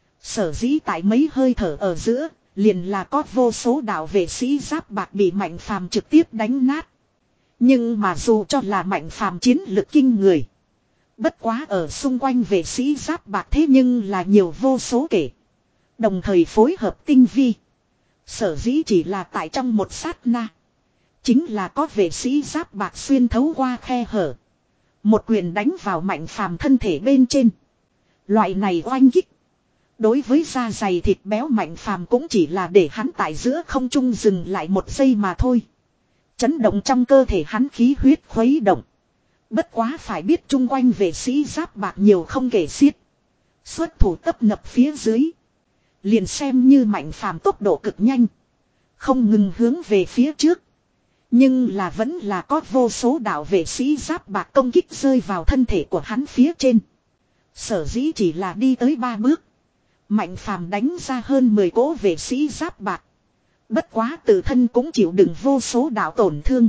Sở dĩ tại mấy hơi thở ở giữa. Liền là có vô số đạo vệ sĩ giáp bạc bị Mạnh Phàm trực tiếp đánh nát. Nhưng mà dù cho là Mạnh Phàm chiến lực kinh người. Bất quá ở xung quanh vệ sĩ giáp bạc thế nhưng là nhiều vô số kể. Đồng thời phối hợp tinh vi. Sở dĩ chỉ là tại trong một sát na. Chính là có vệ sĩ giáp bạc xuyên thấu qua khe hở. Một quyền đánh vào Mạnh Phàm thân thể bên trên. Loại này oanh kích. Đối với da dày thịt béo Mạnh Phàm cũng chỉ là để hắn tại giữa không trung dừng lại một giây mà thôi. Chấn động trong cơ thể hắn khí huyết khuấy động. Bất quá phải biết chung quanh vệ sĩ giáp bạc nhiều không kể xiết. Xuất thủ tấp nập phía dưới. Liền xem như Mạnh Phàm tốc độ cực nhanh. Không ngừng hướng về phía trước. Nhưng là vẫn là có vô số đạo vệ sĩ giáp bạc công kích rơi vào thân thể của hắn phía trên. Sở dĩ chỉ là đi tới ba bước. Mạnh Phàm đánh ra hơn mười cỗ vệ sĩ giáp bạc. Bất quá tự thân cũng chịu đựng vô số đạo tổn thương.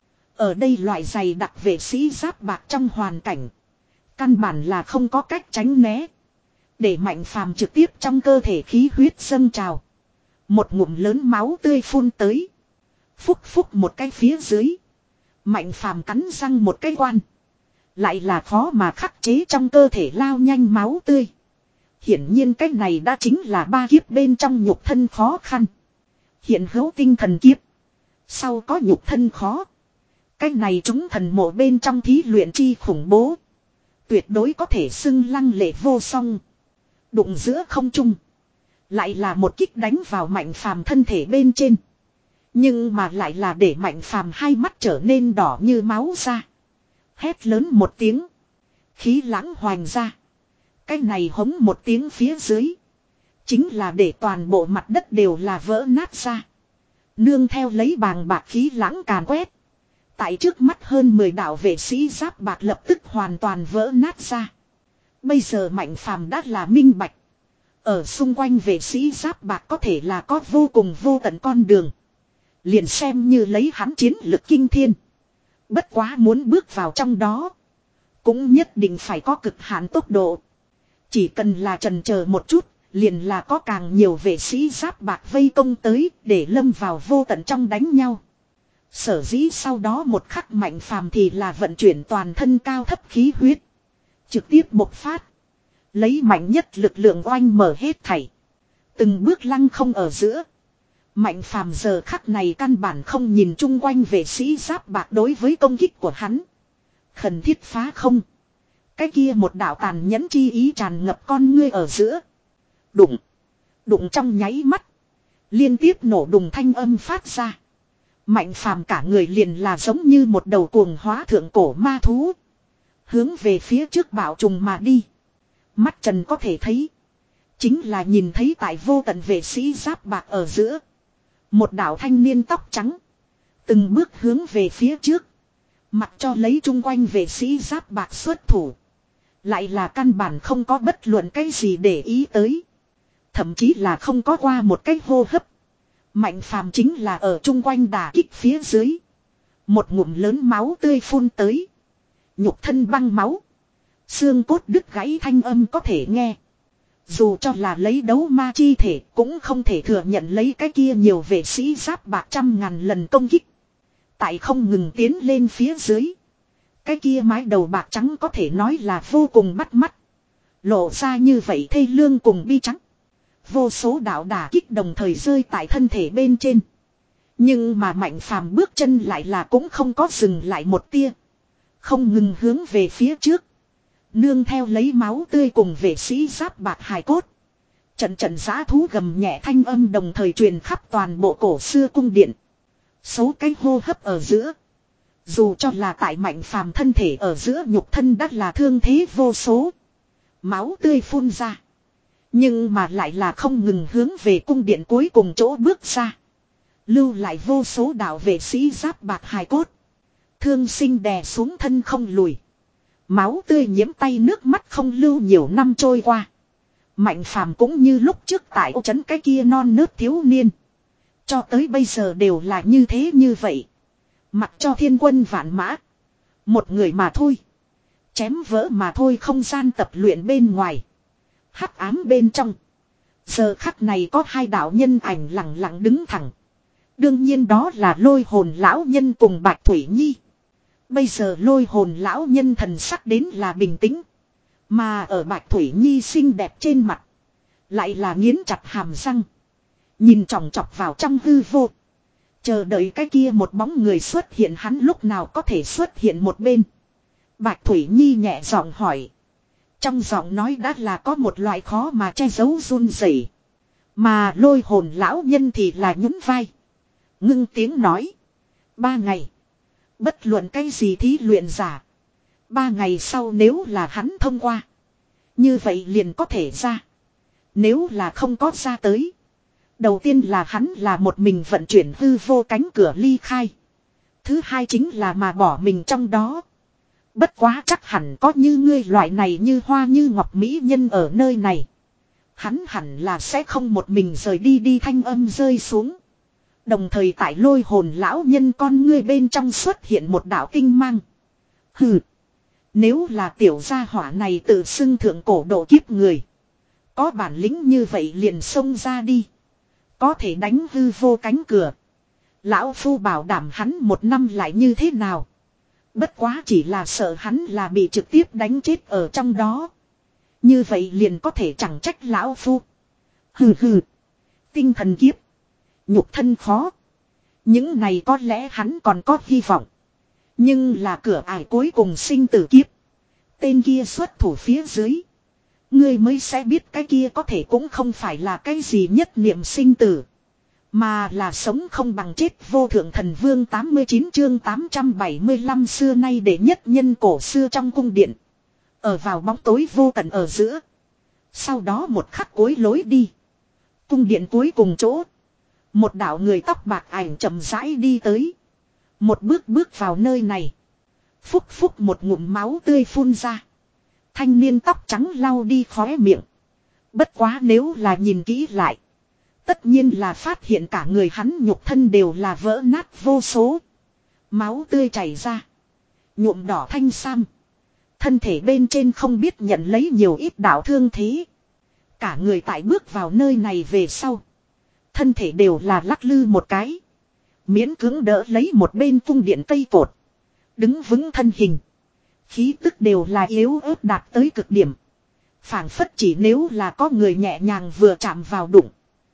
Ở đây loại dày đặc vệ sĩ giáp bạc trong hoàn cảnh. Căn bản là không có cách tránh né. Để Mạnh Phàm trực tiếp trong cơ thể khí huyết dâng trào. Một ngụm lớn máu tươi phun tới. Phúc phúc một cái phía dưới. Mạnh Phàm cắn răng một cái quan. Lại là khó mà khắc chế trong cơ thể lao nhanh máu tươi. Hiển nhiên cái này đã chính là ba kiếp bên trong nhục thân khó khăn. Hiện hữu tinh thần kiếp. Sau có nhục thân khó. Cái này chúng thần mộ bên trong thí luyện chi khủng bố. Tuyệt đối có thể xưng lăng lệ vô song. Đụng giữa không trung. Lại là một kích đánh vào Mạnh Phàm thân thể bên trên. Nhưng mà lại là để Mạnh Phàm hai mắt trở nên đỏ như máu ra. Hét lớn một tiếng. Khí lãng hoành ra. Cái này hống một tiếng phía dưới. Chính là để toàn bộ mặt đất đều là vỡ nát ra. Nương theo lấy bàng bạc khí lãng càn quét. Tại trước mắt hơn mười đạo vệ sĩ giáp bạc lập tức hoàn toàn vỡ nát ra. Bây giờ Mạnh Phàm đã là minh bạch. Ở xung quanh vệ sĩ giáp bạc có thể là có vô cùng vô tận con đường. Liền xem như lấy hắn chiến lực kinh thiên. Bất quá muốn bước vào trong đó. Cũng nhất định phải có cực hạn tốc độ. Chỉ cần là chần chờ một chút. Liền là có càng nhiều vệ sĩ giáp bạc vây công tới để lâm vào vô tận trong đánh nhau. Sở dĩ sau đó một khắc Mạnh Phàm thì là vận chuyển toàn thân cao thấp khí huyết. Trực tiếp bộc phát. Lấy mạnh nhất lực lượng oanh mở hết thảy. Từng bước lăng không ở giữa. Mạnh Phàm giờ khắc này căn bản không nhìn chung quanh vệ sĩ giáp bạc đối với công kích của hắn. Khẩn thiết phá không. Cái kia một đạo tàn nhẫn chi ý tràn ngập con ngươi ở giữa. Đụng. Đụng trong nháy mắt. Liên tiếp nổ đùng thanh âm phát ra. Mạnh Phàm cả người liền là giống như một đầu cuồng hóa thượng cổ ma thú. Hướng về phía trước bạo trùng mà đi. Mắt trần có thể thấy. Chính là nhìn thấy tại vô tận vệ sĩ giáp bạc ở giữa. Một đạo thanh niên tóc trắng. Từng bước hướng về phía trước. Mặc cho lấy chung quanh vệ sĩ giáp bạc xuất thủ. Lại là căn bản không có bất luận cái gì để ý tới. Thậm chí là không có qua một cái hô hấp. Mạnh phàm chính là ở chung quanh đả kích phía dưới. Một ngụm lớn máu tươi phun tới. Nhục thân băng máu. Xương cốt đứt gãy thanh âm có thể nghe. Dù cho là lấy đấu ma chi thể cũng không thể thừa nhận lấy cái kia nhiều vệ sĩ giáp bạc trăm ngàn lần công kích. Tại không ngừng tiến lên phía dưới. Cái kia mái đầu bạc trắng có thể nói là vô cùng bắt mắt. Lộ ra như vậy thê lương cùng bi trắng. Vô số đạo đả kích đồng thời rơi tại thân thể bên trên. Nhưng mà Mạnh Phàm bước chân lại là cũng không có dừng lại một tia. Không ngừng hướng về phía trước. Nương theo lấy máu tươi cùng vệ sĩ giáp bạc hài cốt. Trận trận giã thú gầm nhẹ thanh âm đồng thời truyền khắp toàn bộ cổ xưa cung điện. Số cái hô hấp ở giữa. Dù cho là tại Mạnh Phàm thân thể ở giữa nhục thân đắt là thương thế vô số. Máu tươi phun ra. Nhưng mà lại là không ngừng hướng về cung điện cuối cùng chỗ bước ra. Lưu lại vô số đạo vệ sĩ giáp bạc hài cốt. Thương sinh đè xuống thân không lùi. Máu tươi nhiễm tay nước mắt không lưu nhiều năm trôi qua. Mạnh Phàm cũng như lúc trước tại ô trấn cái kia non nớt thiếu niên. Cho tới bây giờ đều là như thế như vậy. Mặc cho thiên quân vạn mã. Một người mà thôi. Chém vỡ mà thôi không gian tập luyện bên ngoài. Hắc ám bên trong. Giờ khắc này có hai đạo nhân ảnh lặng lặng đứng thẳng. Đương nhiên đó là lôi hồn lão nhân cùng Bạch Thủy Nhi. Bây giờ lôi hồn lão nhân thần sắc đến là bình tĩnh. Mà ở Bạch Thủy Nhi xinh đẹp trên mặt. Lại là nghiến chặt hàm răng. Nhìn chòng chọc vào trong hư vô. Chờ đợi cái kia một bóng người xuất hiện hắn lúc nào có thể xuất hiện một bên. Bạch Thủy Nhi nhẹ giọng hỏi. Trong giọng nói đã là có một loại khó mà che giấu run rẩy. Mà lôi hồn lão nhân thì là nhún vai. Ngưng tiếng nói. Ba ngày. Bất luận cái gì thí luyện giả. Ba ngày sau nếu là hắn thông qua. Như vậy liền có thể ra. Nếu là không có ra tới. Đầu tiên là hắn là một mình vận chuyển hư vô cánh cửa ly khai. Thứ hai chính là mà bỏ mình trong đó. Bất quá chắc hẳn có như ngươi loại này như hoa như ngọc mỹ nhân ở nơi này. Hắn hẳn là sẽ không một mình rời đi đi thanh âm rơi xuống. Đồng thời tại lôi hồn lão nhân con ngươi bên trong xuất hiện một đạo kinh mang. Hừ. Nếu là tiểu gia hỏa này tự xưng thượng cổ độ kiếp người. Có bản lĩnh như vậy liền xông ra đi. Có thể đánh hư vô cánh cửa. Lão phu bảo đảm hắn một năm lại như thế nào. Bất quá chỉ là sợ hắn là bị trực tiếp đánh chết ở trong đó. Như vậy liền có thể chẳng trách lão phu. Hừ hừ. Tinh thần kiếp. Nhục thân khó. Những này có lẽ hắn còn có hy vọng. Nhưng là cửa ải cuối cùng sinh tử kiếp. Tên kia xuất thủ phía dưới. Ngươi mới sẽ biết cái kia có thể cũng không phải là cái gì nhất niệm sinh tử. Mà là sống không bằng chết vô thượng thần vương tám mươi chín chương tám trăm bảy mươi lăm xưa nay để nhất nhân cổ xưa trong cung điện. Ở vào bóng tối vô tận ở giữa. Sau đó một khắc cuối lối đi. Cung điện cuối cùng chỗ. Một đạo người tóc bạc ảnh chậm rãi đi tới. Một bước bước vào nơi này. Phúc phúc một ngụm máu tươi phun ra. Thanh niên tóc trắng lau đi khóe miệng. Bất quá nếu là nhìn kỹ lại. Tất nhiên là phát hiện cả người hắn nhục thân đều là vỡ nát vô số. Máu tươi chảy ra. Nhuộm đỏ thanh sam. Thân thể bên trên không biết nhận lấy nhiều ít đạo thương thế. Cả người tại bước vào nơi này về sau. Thân thể đều là lắc lư một cái. Miễn cưỡng đỡ lấy một bên cung điện cây cột. Đứng vững thân hình. Khí tức đều là yếu ớt đạt tới cực điểm. Phảng phất chỉ nếu là có người nhẹ nhàng vừa chạm vào đụng.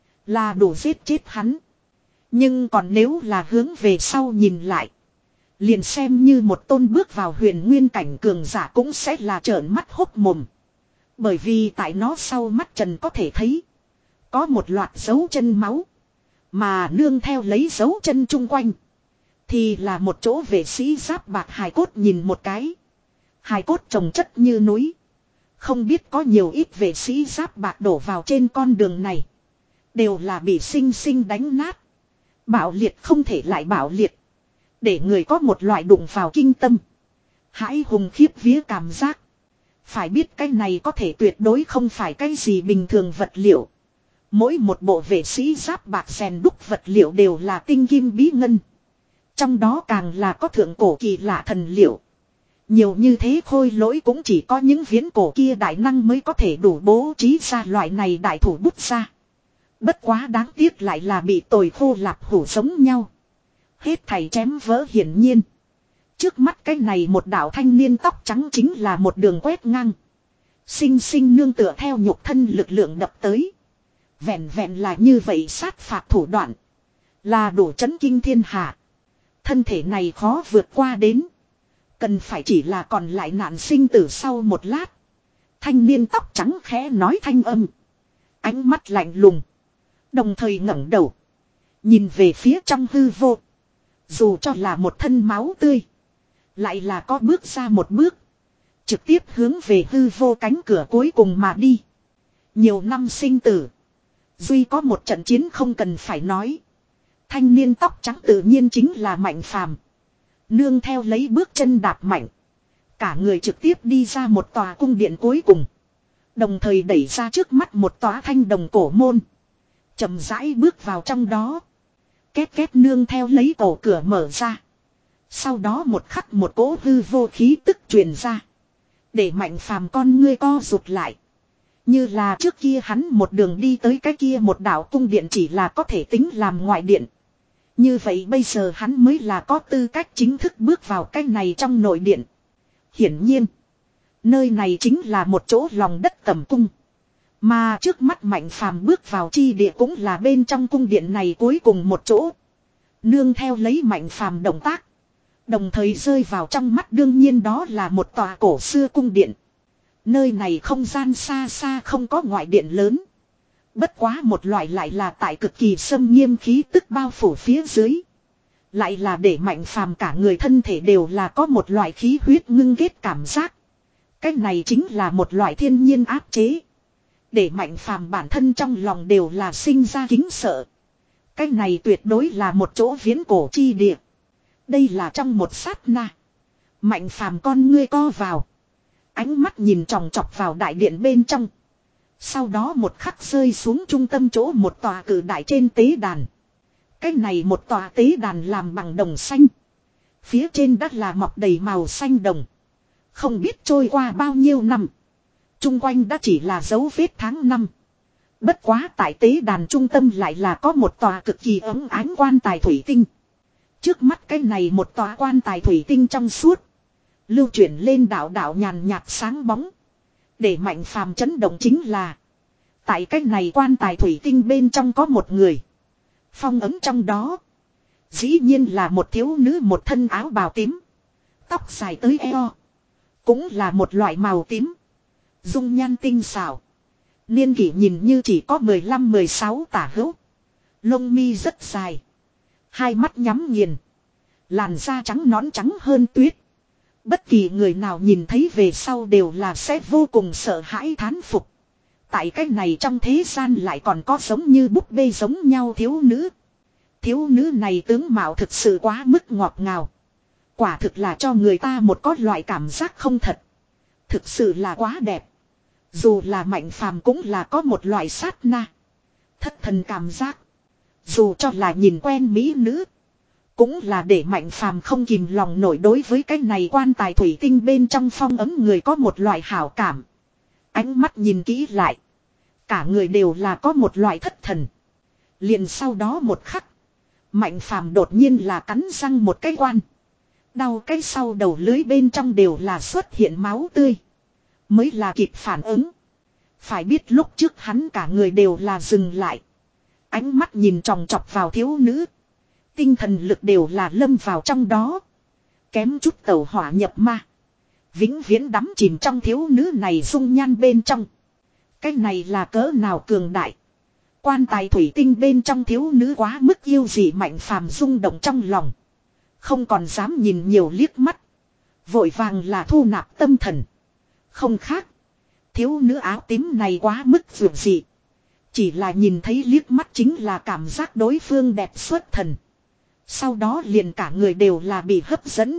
Là đủ giết chết hắn. Nhưng còn nếu là hướng về sau nhìn lại. Liền xem như một tôn bước vào huyền nguyên cảnh cường giả cũng sẽ là trợn mắt hốc mồm. Bởi vì tại nó sau mắt trần có thể thấy. Có một loạt dấu chân máu. Mà nương theo lấy dấu chân chung quanh. Thì là một chỗ vệ sĩ giáp bạc hài cốt nhìn một cái. Hài cốt trồng chất như núi. Không biết có nhiều ít vệ sĩ giáp bạc đổ vào trên con đường này. Đều là bị sinh sinh đánh nát. Bạo liệt không thể lại bạo liệt. Để người có một loại đụng vào kinh tâm. Hãi hùng khiếp vía cảm giác. Phải biết cái này có thể tuyệt đối không phải cái gì bình thường vật liệu. Mỗi một bộ vệ sĩ giáp bạc rèn đúc vật liệu đều là tinh kim bí ngân. Trong đó càng là có thượng cổ kỳ lạ thần liệu. Nhiều như thế khôi lỗi cũng chỉ có những viễn cổ kia đại năng mới có thể đủ bố trí ra loại này đại thủ bút ra. Bất quá đáng tiếc lại là bị tồi khô lạp hủ giống nhau. Hết thảy chém vỡ hiển nhiên. Trước mắt cái này một đạo thanh niên tóc trắng chính là một đường quét ngang. Sinh sinh nương tựa theo nhục thân lực lượng đập tới. Vẹn vẹn là như vậy sát phạt thủ đoạn. Là đủ chấn kinh thiên hạ. Thân thể này khó vượt qua đến. Cần phải chỉ là còn lại nạn sinh tử sau một lát. Thanh niên tóc trắng khẽ nói thanh âm. Ánh mắt lạnh lùng. Đồng thời ngẩng đầu. Nhìn về phía trong hư vô. Dù cho là một thân máu tươi. Lại là có bước ra một bước. Trực tiếp hướng về hư vô cánh cửa cuối cùng mà đi. Nhiều năm sinh tử. Duy có một trận chiến không cần phải nói. Thanh niên tóc trắng tự nhiên chính là Mạnh Phàm. Nương theo lấy bước chân đạp mạnh. Cả người trực tiếp đi ra một tòa cung điện cuối cùng. Đồng thời đẩy ra trước mắt một tòa thanh đồng cổ môn. Chậm rãi bước vào trong đó. Két két nương theo lấy cổ cửa mở ra. Sau đó một khắc một cỗ hư vô khí tức truyền ra. Để Mạnh Phàm con ngươi co rụt lại. Như là trước kia hắn một đường đi tới cái kia một đảo cung điện chỉ là có thể tính làm ngoại điện. Như vậy bây giờ hắn mới là có tư cách chính thức bước vào cái này trong nội điện. Hiển nhiên, nơi này chính là một chỗ lòng đất tầm cung. Mà trước mắt Mạnh Phàm bước vào chi địa cũng là bên trong cung điện này cuối cùng một chỗ. Nương theo lấy Mạnh Phàm động tác. Đồng thời rơi vào trong mắt đương nhiên đó là một tòa cổ xưa cung điện. Nơi này không gian xa xa không có ngoại điện lớn. Bất quá một loại lại là tại cực kỳ xâm nghiêm khí tức bao phủ phía dưới. Lại là để Mạnh Phàm cả người thân thể đều là có một loại khí huyết ngưng kết cảm giác. Cái này chính là một loại thiên nhiên áp chế. Để Mạnh Phàm bản thân trong lòng đều là sinh ra kính sợ. Cái này tuyệt đối là một chỗ viễn cổ chi địa. Đây là trong một sát na. Mạnh Phàm con ngươi co vào. Ánh mắt nhìn tròng trọc vào đại điện bên trong. Sau đó một khắc rơi xuống trung tâm chỗ một tòa cử đại trên tế đàn. Cái này một tòa tế đàn làm bằng đồng xanh. Phía trên đất là mọc đầy màu xanh đồng. Không biết trôi qua bao nhiêu năm. Trung quanh đã chỉ là dấu vết tháng năm. Bất quá tại tế đàn trung tâm lại là có một tòa cực kỳ ấm ánh quan tài thủy tinh. Trước mắt cái này một tòa quan tài thủy tinh trong suốt. Lưu chuyển lên đạo đạo nhàn nhạt sáng bóng. Để Mạnh Phàm chấn động chính là. Tại cái này quan tài thủy tinh bên trong có một người. Phong ấm trong đó. Dĩ nhiên là một thiếu nữ một thân áo bào tím. Tóc dài tới eo. Cũng là một loại màu tím. Dung nhan tinh xảo. Niên kỷ nhìn như chỉ có mười lăm mười sáu tả hữu. Lông mi rất dài. Hai mắt nhắm nghiền. Làn da trắng nõn trắng hơn tuyết. Bất kỳ người nào nhìn thấy về sau đều là sẽ vô cùng sợ hãi thán phục. Tại cái này trong thế gian lại còn có giống như búp bê giống nhau thiếu nữ. Thiếu nữ này tướng mạo thực sự quá mức ngọt ngào. Quả thực là cho người ta một có loại cảm giác không thật. Thực sự là quá đẹp. Dù là Mạnh Phàm cũng là có một loại sát na. Thất thần cảm giác. Dù cho là nhìn quen mỹ nữ. Cũng là để Mạnh Phàm không kìm lòng nổi đối với cái này quan tài thủy tinh bên trong phong ấm người có một loại hảo cảm. Ánh mắt nhìn kỹ lại. Cả người đều là có một loại thất thần. Liền sau đó một khắc. Mạnh Phàm đột nhiên là cắn răng một cái quan. Đau cái sau đầu lưới bên trong đều là xuất hiện máu tươi. Mới là kịp phản ứng. Phải biết lúc trước hắn cả người đều là dừng lại. Ánh mắt nhìn tròng trọc vào thiếu nữ. Tinh thần lực đều là lâm vào trong đó. Kém chút tẩu hỏa nhập ma. Vĩnh viễn đắm chìm trong thiếu nữ này dung nhan bên trong. Cái này là cỡ nào cường đại. Quan tài thủy tinh bên trong thiếu nữ quá mức yêu dị Mạnh Phàm rung động trong lòng. Không còn dám nhìn nhiều liếc mắt. Vội vàng là thu nạp tâm thần. Không khác. Thiếu nữ áo tím này quá mức vượt dị. Chỉ là nhìn thấy liếc mắt chính là cảm giác đối phương đẹp xuất thần. Sau đó liền cả người đều là bị hấp dẫn.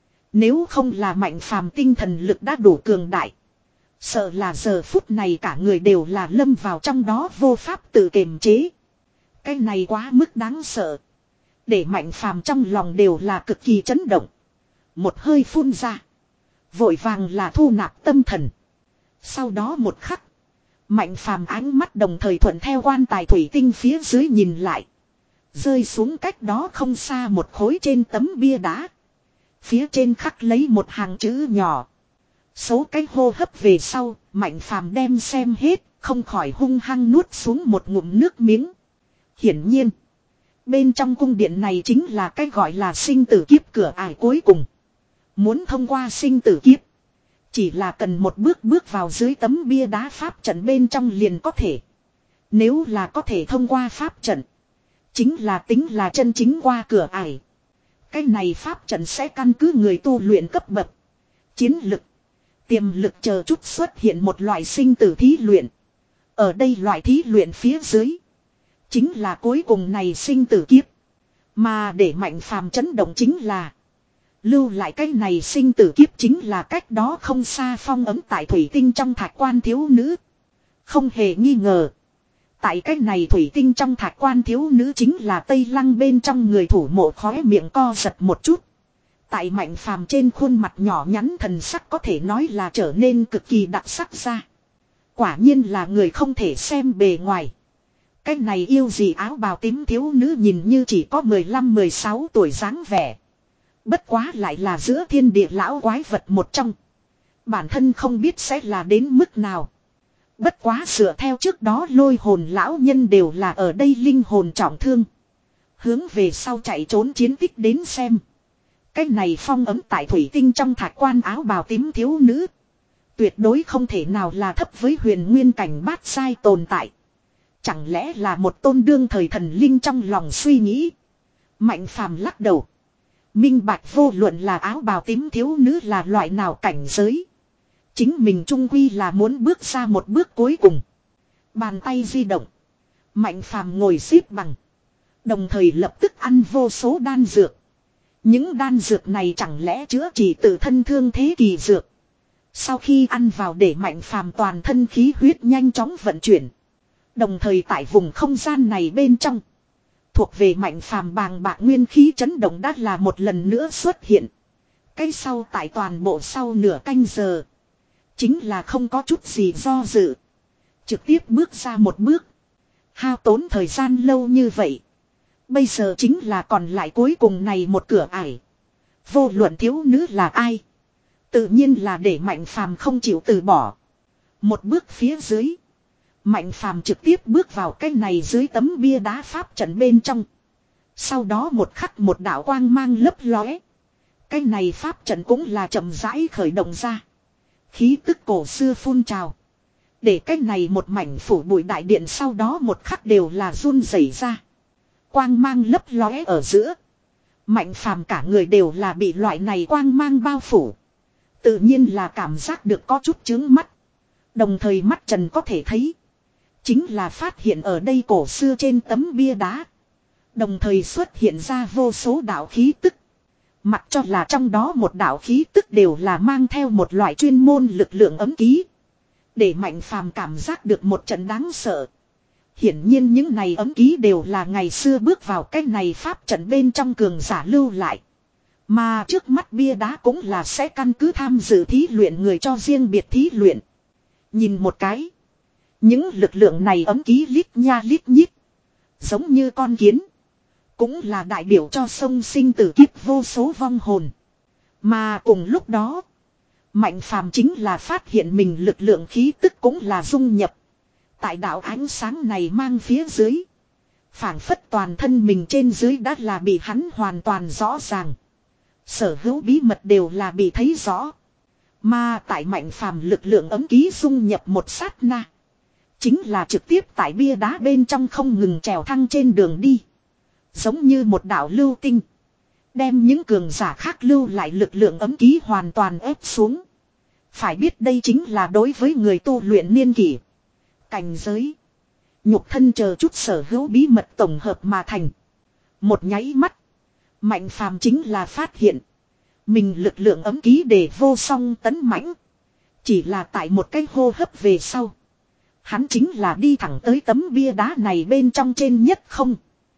Nếu không là Mạnh Phàm tinh thần lực đã đủ cường đại. Sợ là giờ phút này cả người đều là lâm vào trong đó vô pháp tự kiềm chế. Cái này quá mức đáng sợ. Để Mạnh Phàm trong lòng đều là cực kỳ chấn động. Một hơi phun ra. Vội vàng là thu nạp tâm thần. Sau đó một khắc. Mạnh Phàm ánh mắt đồng thời thuận theo quan tài thủy tinh phía dưới nhìn lại. Rơi xuống cách đó không xa một khối trên tấm bia đá. Phía trên khắc lấy một hàng chữ nhỏ. Số cái hô hấp về sau, Mạnh Phàm đem xem hết, không khỏi hung hăng nuốt xuống một ngụm nước miếng. Hiển nhiên, bên trong cung điện này chính là cái gọi là sinh tử kiếp cửa ải cuối cùng. Muốn thông qua sinh tử kiếp, chỉ là cần một bước bước vào dưới tấm bia đá pháp trận bên trong liền có thể. Nếu là có thể thông qua pháp trận, chính là tính là chân chính qua cửa ải. Cái này pháp trận sẽ căn cứ người tu luyện cấp bậc, chiến lực, tiềm lực chờ chút xuất hiện một loại sinh tử thí luyện. Ở đây loại thí luyện phía dưới, chính là cuối cùng này sinh tử kiếp. Mà để Mạnh Phàm chấn động chính là lưu lại cái này sinh tử kiếp chính là cách đó không xa phong ấm tại thủy tinh trong thạch quan thiếu nữ. Không hề nghi ngờ. Tại cái này thủy tinh trong thạch quan thiếu nữ chính là Tây Lăng bên trong người thủ mộ khóe miệng co giật một chút. Tại Mạnh Phàm trên khuôn mặt nhỏ nhắn thần sắc có thể nói là trở nên cực kỳ đặc sắc ra. Quả nhiên là người không thể xem bề ngoài. Cái này yêu gì áo bào tím thiếu nữ nhìn như chỉ có mười lăm mười sáu tuổi dáng vẻ. Bất quá lại là giữa thiên địa lão quái vật một trong. Bản thân không biết sẽ là đến mức nào. Bất quá dựa theo trước đó lôi hồn lão nhân đều là ở đây linh hồn trọng thương. Hướng về sau chạy trốn chiến tích đến xem. Cái này phong ấm tại thủy tinh trong thạch quan áo bào tím thiếu nữ. Tuyệt đối không thể nào là thấp với huyền nguyên cảnh bát sai tồn tại. Chẳng lẽ là một tôn đương thời thần linh trong lòng suy nghĩ. Mạnh Phàm lắc đầu. Minh bạch vô luận là áo bào tím thiếu nữ là loại nào cảnh giới. Chính mình trung quy là muốn bước ra một bước cuối cùng. Bàn tay di động. Mạnh Phàm ngồi xếp bằng. Đồng thời lập tức ăn vô số đan dược. Những đan dược này chẳng lẽ chữa trị tự thân thương thế kỳ dược. Sau khi ăn vào để Mạnh Phàm toàn thân khí huyết nhanh chóng vận chuyển. Đồng thời tại vùng không gian này bên trong. Thuộc về Mạnh Phàm bàng bạc nguyên khí chấn động đã là một lần nữa xuất hiện. Cái sau tại toàn bộ sau nửa canh giờ. Chính là không có chút gì do dự. Trực tiếp bước ra một bước. Hao tốn thời gian lâu như vậy. Bây giờ chính là còn lại cuối cùng này một cửa ải. Vô luận thiếu nữ là ai. Tự nhiên là để Mạnh Phàm không chịu từ bỏ. Một bước phía dưới. Mạnh Phàm trực tiếp bước vào cái này dưới tấm bia đá pháp trận bên trong. Sau đó một khắc một đạo quang mang lấp lóe. Cái này pháp trận cũng là chậm rãi khởi động ra. Khí tức cổ xưa phun trào. Để cái này một mảnh phủ bụi đại điện sau đó một khắc đều là run rẩy ra. Quang mang lấp lóe ở giữa. Mạnh Phàm cả người đều là bị loại này quang mang bao phủ. Tự nhiên là cảm giác được có chút chướng mắt. Đồng thời mắt trần có thể thấy. Chính là phát hiện ở đây cổ xưa trên tấm bia đá. Đồng thời xuất hiện ra vô số đạo khí tức. Mặc cho là trong đó một đạo khí tức đều là mang theo một loại chuyên môn lực lượng ấm ký. Để Mạnh Phàm cảm giác được một trận đáng sợ. Hiển nhiên những này ấm ký đều là ngày xưa bước vào cái này pháp trận bên trong cường giả lưu lại. Mà trước mắt bia đá cũng là sẽ căn cứ tham dự thí luyện người cho riêng biệt thí luyện. Nhìn một cái. Những lực lượng này ấm ký lít nha lít nhít. Giống như con kiến. Cũng là đại biểu cho sông sinh tử kiếp vô số vong hồn. Mà cùng lúc đó. Mạnh Phàm chính là phát hiện mình lực lượng khí tức cũng là dung nhập. Tại đạo ánh sáng này mang phía dưới. Phảng phất toàn thân mình trên dưới đã là bị hắn hoàn toàn rõ ràng. Sở hữu bí mật đều là bị thấy rõ. Mà tại Mạnh Phàm lực lượng ấm ký dung nhập một sát na. Chính là trực tiếp tại bia đá bên trong không ngừng trèo thăng trên đường đi. Giống như một đạo lưu tinh. Đem những cường giả khác lưu lại lực lượng ấm ký hoàn toàn ép xuống. Phải biết đây chính là đối với người tu luyện niên kỷ, cảnh giới, nhục thân chờ chút sở hữu bí mật tổng hợp mà thành. Một nháy mắt, Mạnh Phàm chính là phát hiện mình lực lượng ấm ký để vô song tấn mãnh. Chỉ là tại một cái hô hấp về sau, hắn chính là đi thẳng tới tấm bia đá này bên trong trên nhất không.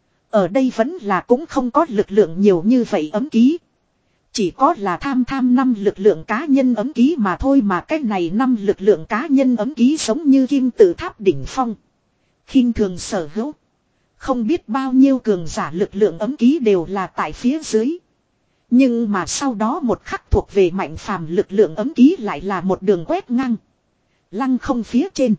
Ở đây vẫn là cũng không có lực lượng nhiều như vậy ấm ký. Chỉ có là tham tham năm lực lượng cá nhân ấm ký mà thôi, mà cái này năm lực lượng cá nhân ấm ký giống như kim tự tháp đỉnh phong. Khinh thường sở hữu. Không biết bao nhiêu cường giả lực lượng ấm ký đều là tại phía dưới. Nhưng mà sau đó một khắc thuộc về Mạnh Phàm lực lượng ấm ký lại là một đường quét ngang. Lăng không phía trên.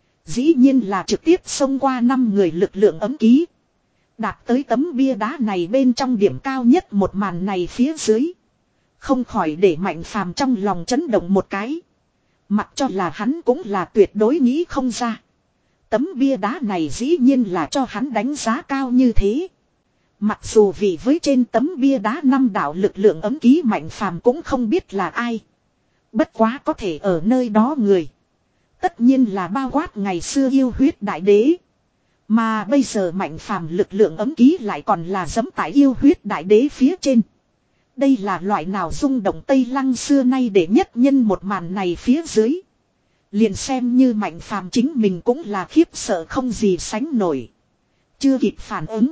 Dĩ nhiên là trực tiếp xông qua năm người lực lượng ấm ký. Đạt tới tấm bia đá này bên trong điểm cao nhất một màn này phía dưới. Không khỏi để Mạnh Phàm trong lòng chấn động một cái. Mặc cho là hắn cũng là tuyệt đối nghĩ không ra. Tấm bia đá này dĩ nhiên là cho hắn đánh giá cao như thế. Mặc dù vì với trên tấm bia đá năm đạo lực lượng ấm ký Mạnh Phàm cũng không biết là ai. Bất quá có thể ở nơi đó người. Tất nhiên là bao quát ngày xưa yêu huyết đại đế. Mà bây giờ Mạnh Phàm lực lượng ấm ký lại còn là giẫm tại yêu huyết đại đế phía trên. Đây là loại nào rung động Tây Lăng xưa nay để nhất nhân một màn này phía dưới. Liền xem như Mạnh Phàm chính mình cũng là khiếp sợ không gì sánh nổi. Chưa kịp phản ứng.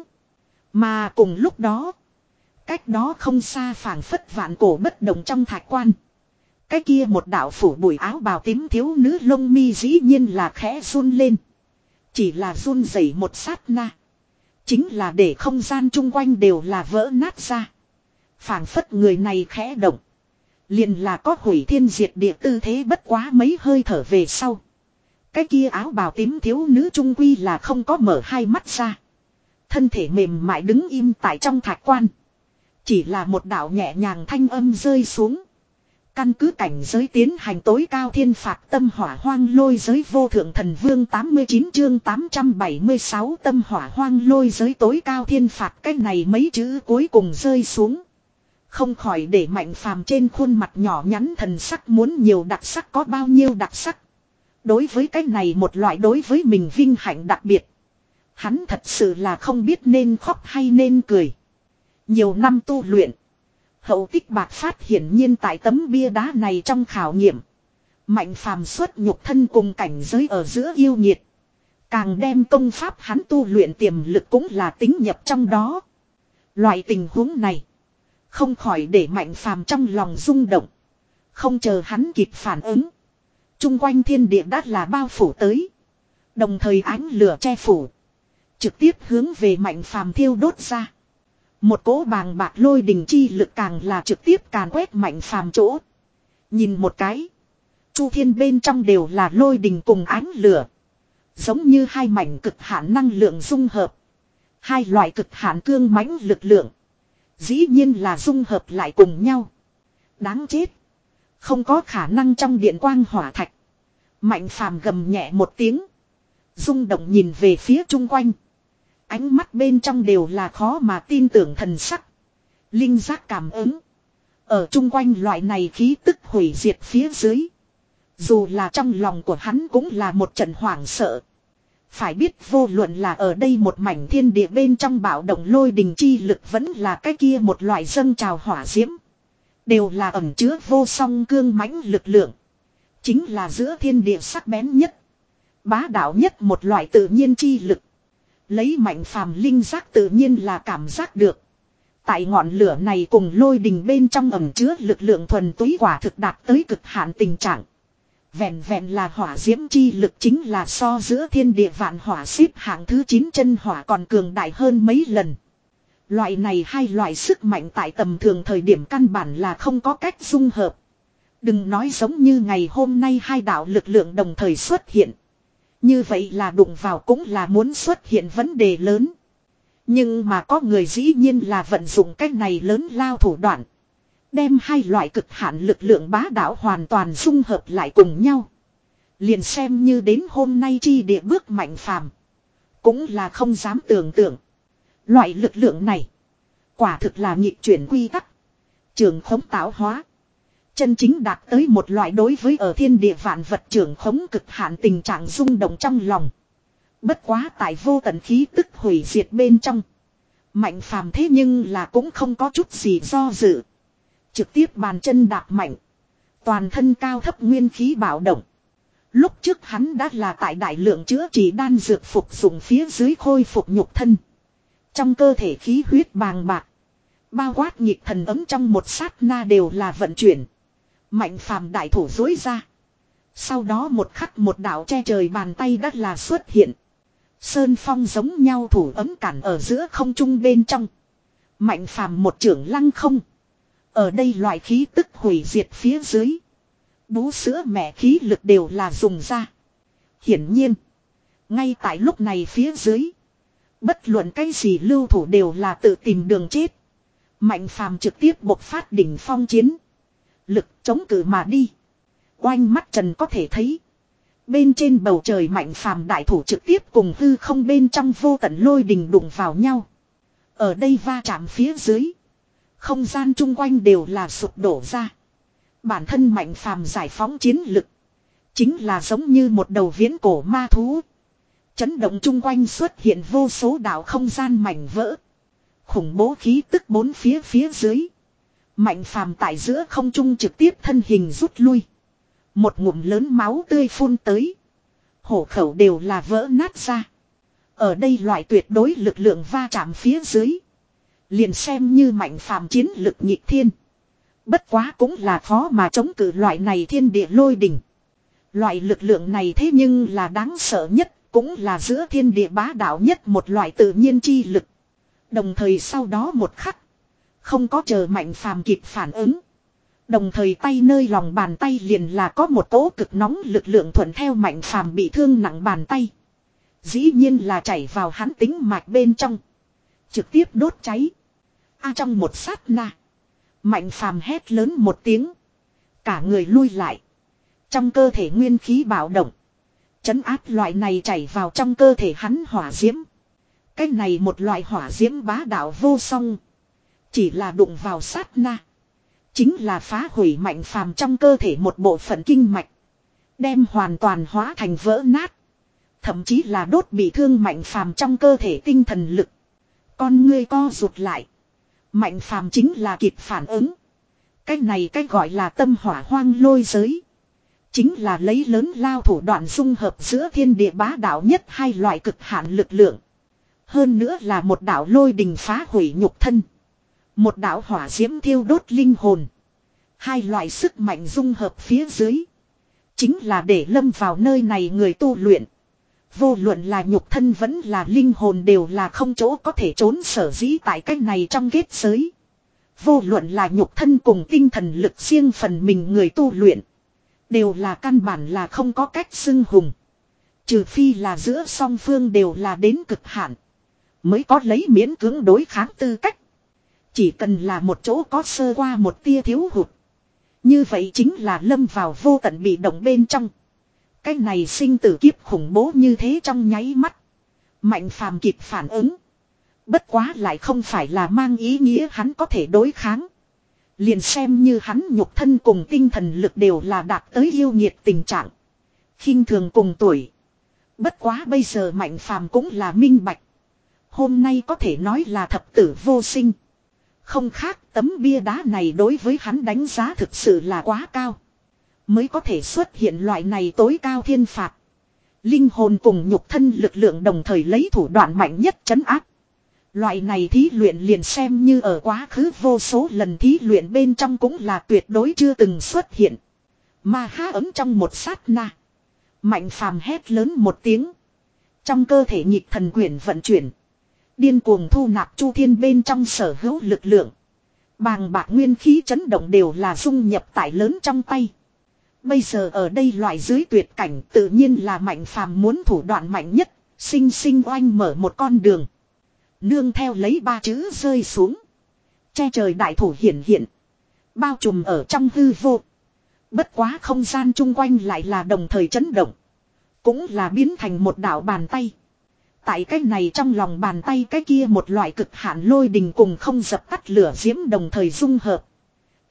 Mà cùng lúc đó, cách đó không xa phảng phất vạn cổ bất động trong thạch quan. Cái kia một đạo phủ bụi áo bào tím thiếu nữ lông mi dĩ nhiên là khẽ run lên. Chỉ là run rẩy một sát na. Chính là để không gian chung quanh đều là vỡ nát ra. Phảng phất người này khẽ động. Liền là có hủy thiên diệt địa tư thế, bất quá mấy hơi thở về sau. Cái kia áo bào tím thiếu nữ trung quy là không có mở hai mắt ra. Thân thể mềm mại đứng im tại trong thạch quan. Chỉ là một đạo nhẹ nhàng thanh âm rơi xuống. Căn cứ cảnh giới tiến hành tối cao thiên phạt tâm hỏa hoang lôi giới vô thượng thần vương tám mươi chín chương tám trăm bảy mươi sáu tâm hỏa hoang lôi giới tối cao thiên phạt, cái này mấy chữ cuối cùng rơi xuống. Không khỏi để Mạnh Phàm trên khuôn mặt nhỏ nhắn thần sắc muốn nhiều đặc sắc có bao nhiêu đặc sắc. Đối với cái này một loại đối với mình vinh hạnh đặc biệt. Hắn thật sự là không biết nên khóc hay nên cười. Nhiều năm tu luyện. Hậu tích bạc phát hiển nhiên tại tấm bia đá này trong khảo nghiệm. Mạnh Phàm xuất nhục thân cùng cảnh giới ở giữa yêu nhiệt. Càng đem công pháp hắn tu luyện tiềm lực cũng là tính nhập trong đó. Loại tình huống này. Không khỏi để Mạnh Phàm trong lòng rung động. Không chờ hắn kịp phản ứng. Trung quanh thiên địa đã là bao phủ tới. Đồng thời ánh lửa che phủ. Trực tiếp hướng về Mạnh Phàm thiêu đốt ra. Một cỗ bàng bạc lôi đình chi lực càng là trực tiếp càn quét Mạnh Phàm chỗ. Nhìn một cái. Chu thiên bên trong đều là lôi đình cùng ánh lửa. Giống như hai mảnh cực hạn năng lượng dung hợp. Hai loại cực hạn cương mãnh lực lượng. Dĩ nhiên là dung hợp lại cùng nhau. Đáng chết. Không có khả năng trong điện quang hỏa thạch. Mạnh Phàm gầm nhẹ một tiếng. Rung động nhìn về phía chung quanh. Ánh mắt bên trong đều là khó mà tin tưởng thần sắc. Linh giác cảm ứng. Ở chung quanh loại này khí tức hủy diệt phía dưới. Dù là trong lòng của hắn cũng là một trận hoảng sợ. Phải biết vô luận là ở đây một mảnh thiên địa bên trong bạo động lôi đình chi lực vẫn là cái kia một loại dâng trào hỏa diễm. Đều là ẩn chứa vô song cương mãnh lực lượng. Chính là giữa thiên địa sắc bén nhất. Bá đạo nhất một loại tự nhiên chi lực. Lấy Mạnh Phàm linh giác tự nhiên là cảm giác được. Tại ngọn lửa này cùng lôi đình bên trong ẩn chứa lực lượng thuần túy quả thực đạt tới cực hạn tình trạng. Vẹn vẹn là hỏa diễm chi lực chính là so giữa thiên địa vạn hỏa xếp hạng thứ chín chân hỏa còn cường đại hơn mấy lần. Loại này hai loại sức mạnh tại tầm thường thời điểm căn bản là không có cách dung hợp. Đừng nói giống như ngày hôm nay hai đạo lực lượng đồng thời xuất hiện. Như vậy là đụng vào cũng là muốn xuất hiện vấn đề lớn. Nhưng mà có người dĩ nhiên là vận dụng cách này lớn lao thủ đoạn. Đem hai loại cực hạn lực lượng bá đạo hoàn toàn dung hợp lại cùng nhau. Liền xem như đến hôm nay chi địa bước Mạnh Phàm cũng là không dám tưởng tượng. Loại lực lượng này quả thực là nhịp chuyển quy tắc. Trường khống tạo hóa. Chân chính đạt tới một loại đối với ở thiên địa vạn vật trưởng khống cực hạn tình trạng rung động trong lòng. Bất quá tại vô tận khí tức hủy diệt bên trong. Mạnh phàm thế nhưng là cũng không có chút gì do dự. Trực tiếp bàn chân đạp mạnh. Toàn thân cao thấp nguyên khí bạo động. Lúc trước hắn đã là tại đại lượng chữa trị đan dược phục dụng phía dưới khôi phục nhục thân. Trong cơ thể khí huyết bàng bạc. Bao quát nhịp thần ấm trong một sát na đều là vận chuyển. Mạnh phàm đại thủ dối ra. Sau đó một khắc một đạo che trời bàn tay đã là xuất hiện. Sơn phong giống nhau thủ ấm cản ở giữa không trung bên trong. Mạnh phàm một trưởng lăng không. Ở đây loại khí tức hủy diệt phía dưới. Bú sữa mẹ khí lực đều là dùng ra. Hiển nhiên. Ngay tại lúc này phía dưới. Bất luận cái gì lưu thủ đều là tự tìm đường chết. Mạnh phàm trực tiếp bộc phát đỉnh phong chiến. Lực chống cự mà đi. Oanh mắt trần có thể thấy. Bên trên bầu trời mạnh phàm đại thủ trực tiếp cùng hư không bên trong vô tận lôi đình đụng vào nhau. Ở đây va chạm phía dưới. Không gian chung quanh đều là sụp đổ ra. Bản thân mạnh phàm giải phóng chiến lực. Chính là giống như một đầu viễn cổ ma thú. Chấn động chung quanh xuất hiện vô số đạo không gian mảnh vỡ. Khủng bố khí tức bốn phía phía dưới. Mạnh phàm tại giữa không trung trực tiếp thân hình rút lui. Một ngụm lớn máu tươi phun tới. Hổ khẩu đều là vỡ nát ra. Ở đây loại tuyệt đối lực lượng va chạm phía dưới. Liền xem như mạnh phàm chiến lực nhịp thiên. Bất quá cũng là khó mà chống cự loại này thiên địa lôi đỉnh. Loại lực lượng này thế nhưng là đáng sợ nhất. Cũng là giữa thiên địa bá đạo nhất một loại tự nhiên chi lực. Đồng thời sau đó một khắc. Không có chờ mạnh phàm kịp phản ứng. Đồng thời tay nơi lòng bàn tay liền là có một cỗ cực nóng lực lượng thuận theo mạnh phàm bị thương nặng bàn tay. Dĩ nhiên là chảy vào hắn tính mạch bên trong. Trực tiếp đốt cháy. A trong một sát na. Mạnh phàm hét lớn một tiếng. Cả người lui lại. Trong cơ thể nguyên khí bạo động. Chấn áp loại này chảy vào trong cơ thể hắn hỏa diễm. Cái này một loại hỏa diễm bá đạo vô song. Chỉ là đụng vào sát na. Chính là phá hủy mạnh phàm trong cơ thể một bộ phận kinh mạch. Đem hoàn toàn hóa thành vỡ nát. Thậm chí là đốt bị thương mạnh phàm trong cơ thể tinh thần lực. Con ngươi co rụt lại. Mạnh phàm chính là kịp phản ứng. Cái này cái gọi là tâm hỏa hoang lôi giới. Chính là lấy lớn lao thủ đoạn dung hợp giữa thiên địa bá đạo nhất hai loại cực hạn lực lượng. Hơn nữa là một đạo lôi đình phá hủy nhục thân. Một đạo hỏa diễm thiêu đốt linh hồn. Hai loại sức mạnh dung hợp phía dưới. Chính là để lâm vào nơi này người tu luyện. Vô luận là nhục thân vẫn là linh hồn đều là không chỗ có thể trốn sở dĩ tại cách này trong kết giới. Vô luận là nhục thân cùng tinh thần lực riêng phần mình người tu luyện. Đều là căn bản là không có cách xưng hùng. Trừ phi là giữa song phương đều là đến cực hạn. Mới có lấy miễn cưỡng đối kháng tư cách. Chỉ cần là một chỗ có sơ qua một tia thiếu hụt. Như vậy chính là lâm vào vô tận bị động bên trong. Cái này sinh tử kiếp khủng bố như thế trong nháy mắt. Mạnh phàm kịp phản ứng. Bất quá lại không phải là mang ý nghĩa hắn có thể đối kháng. Liền xem như hắn nhục thân cùng tinh thần lực đều là đạt tới yêu nghiệt tình trạng. Khinh thường cùng tuổi. Bất quá bây giờ mạnh phàm cũng là minh bạch. Hôm nay có thể nói là thập tử vô sinh. Không khác tấm bia đá này đối với hắn đánh giá thực sự là quá cao. Mới có thể xuất hiện loại này tối cao thiên phạt. Linh hồn cùng nhục thân lực lượng đồng thời lấy thủ đoạn mạnh nhất trấn áp. Loại này thí luyện liền xem như ở quá khứ vô số lần thí luyện bên trong cũng là tuyệt đối chưa từng xuất hiện. Mà há ấm trong một sát na. Mạnh phàm hét lớn một tiếng. Trong cơ thể nhịp thần quyển vận chuyển. Điên cuồng thu nạp chu thiên bên trong sở hữu lực lượng. Bàng bạc nguyên khí chấn động đều là dung nhập tại lớn trong tay. Bây giờ ở đây loại dưới tuyệt cảnh tự nhiên là mạnh phàm muốn thủ đoạn mạnh nhất. Sinh sinh oanh mở một con đường. Nương theo lấy ba chữ rơi xuống. Che trời đại thủ hiển hiện. Bao trùm ở trong hư vô. Bất quá không gian chung quanh lại là đồng thời chấn động. Cũng là biến thành một đảo bàn tay. Tại cái này trong lòng bàn tay cái kia một loại cực hạn lôi đình cùng không dập tắt lửa diễm đồng thời dung hợp.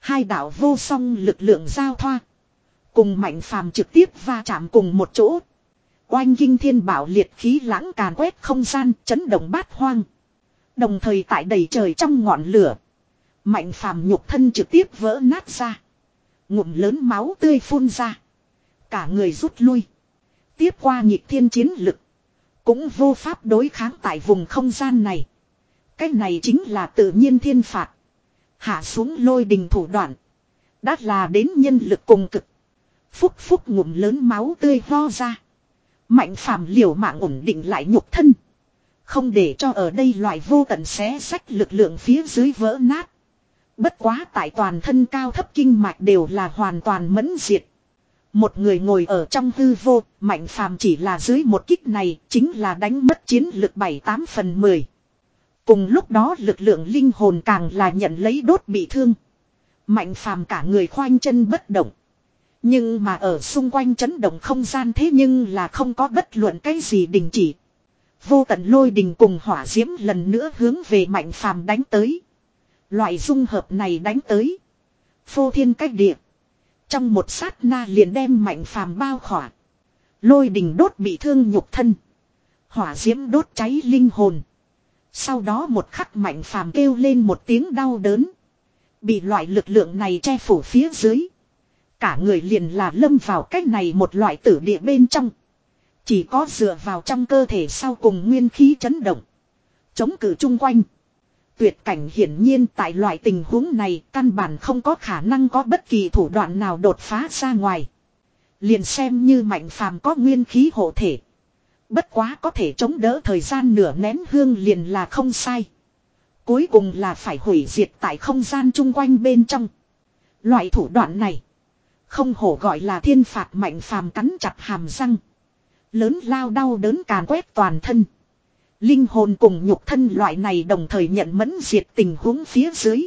Hai đạo vô song lực lượng giao thoa. Cùng Mạnh Phàm trực tiếp va chạm cùng một chỗ. Oanh kinh thiên bảo liệt khí lãng càn quét không gian, chấn động bát hoang. Đồng thời tại đầy trời trong ngọn lửa. Mạnh Phàm nhục thân trực tiếp vỡ nát ra. Ngụm lớn máu tươi phun ra. Cả người rút lui. Tiếp qua nhịp thiên chiến lực. Cũng vô pháp đối kháng tại vùng không gian này. Cái này chính là tự nhiên thiên phạt. Hạ xuống lôi đình thủ đoạn. Đã là đến nhân lực cùng cực. Phúc phúc ngụm lớn máu tươi ho ra. Mạnh Phàm liều mạng ổn định lại nhục thân. Không để cho ở đây loại vô tận xé sách lực lượng phía dưới vỡ nát. Bất quá tại toàn thân cao thấp kinh mạch đều là hoàn toàn mẫn diệt. Một người ngồi ở trong hư vô, Mạnh Phàm chỉ là dưới một kích này chính là đánh mất chiến lực bảy tám phần mười. Cùng lúc đó lực lượng linh hồn càng là nhận lấy đốt bị thương. Mạnh Phàm cả người khoanh chân bất động. Nhưng mà ở xung quanh chấn động không gian thế nhưng là không có bất luận cái gì đình chỉ. Vô tận lôi đình cùng hỏa diễm lần nữa hướng về Mạnh Phàm đánh tới. Loại dung hợp này đánh tới. Phô thiên cách địa. Trong một sát na liền đem Mạnh Phàm bao khỏa. Lôi đình đốt bị thương nhục thân. Hỏa diễm đốt cháy linh hồn. Sau đó một khắc Mạnh Phàm kêu lên một tiếng đau đớn. Bị loại lực lượng này che phủ phía dưới. Cả người liền là lâm vào cách này một loại tử địa bên trong. Chỉ có dựa vào trong cơ thể sau cùng nguyên khí chấn động. Chống cự chung quanh. Tuyệt cảnh hiển nhiên tại loại tình huống này căn bản không có khả năng có bất kỳ thủ đoạn nào đột phá ra ngoài. Liền xem như Mạnh Phàm có nguyên khí hộ thể. Bất quá có thể chống đỡ thời gian nửa nén hương liền là không sai. Cuối cùng là phải hủy diệt tại không gian chung quanh bên trong. Loại thủ đoạn này. Không hổ gọi là thiên phạt. Mạnh Phàm cắn chặt hàm răng. Lớn lao đau đớn càn quét toàn thân. Linh hồn cùng nhục thân loại này đồng thời nhận mẫn diệt tình huống phía dưới.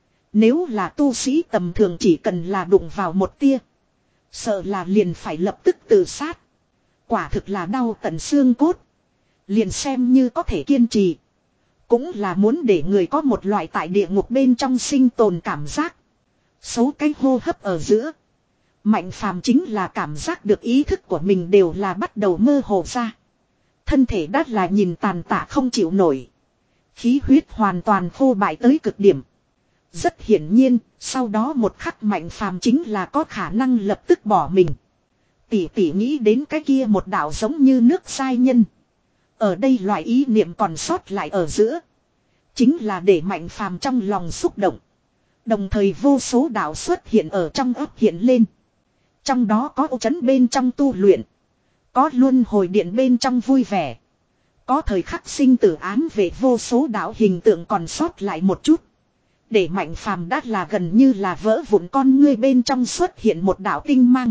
Nếu là tu sĩ tầm thường chỉ cần là đụng vào một tia. Sợ là liền phải lập tức tự sát. Quả thực là đau tận xương cốt. Liền xem như có thể kiên trì. Cũng là muốn để người có một loại tại địa ngục bên trong sinh tồn cảm giác. Xấu cái hô hấp ở giữa. Mạnh Phàm chính là cảm giác được ý thức của mình đều là bắt đầu mơ hồ ra. Thân thể đắt là nhìn tàn tạ không chịu nổi. Khí huyết hoàn toàn khô bại tới cực điểm. Rất hiển nhiên, sau đó một khắc Mạnh Phàm chính là có khả năng lập tức bỏ mình. Tỷ tỷ nghĩ đến cái kia một đạo giống như nước sai nhân. Ở đây loại ý niệm còn sót lại ở giữa. Chính là để Mạnh Phàm trong lòng xúc động. Đồng thời vô số đạo xuất hiện ở trong ấp hiện lên. Trong đó có ô trấn bên trong tu luyện. Có luân hồi điện bên trong vui vẻ. Có thời khắc sinh tử án về vô số đạo hình tượng còn sót lại một chút. Để Mạnh Phàm đã là gần như là vỡ vụn con ngươi bên trong xuất hiện một đạo tinh mang.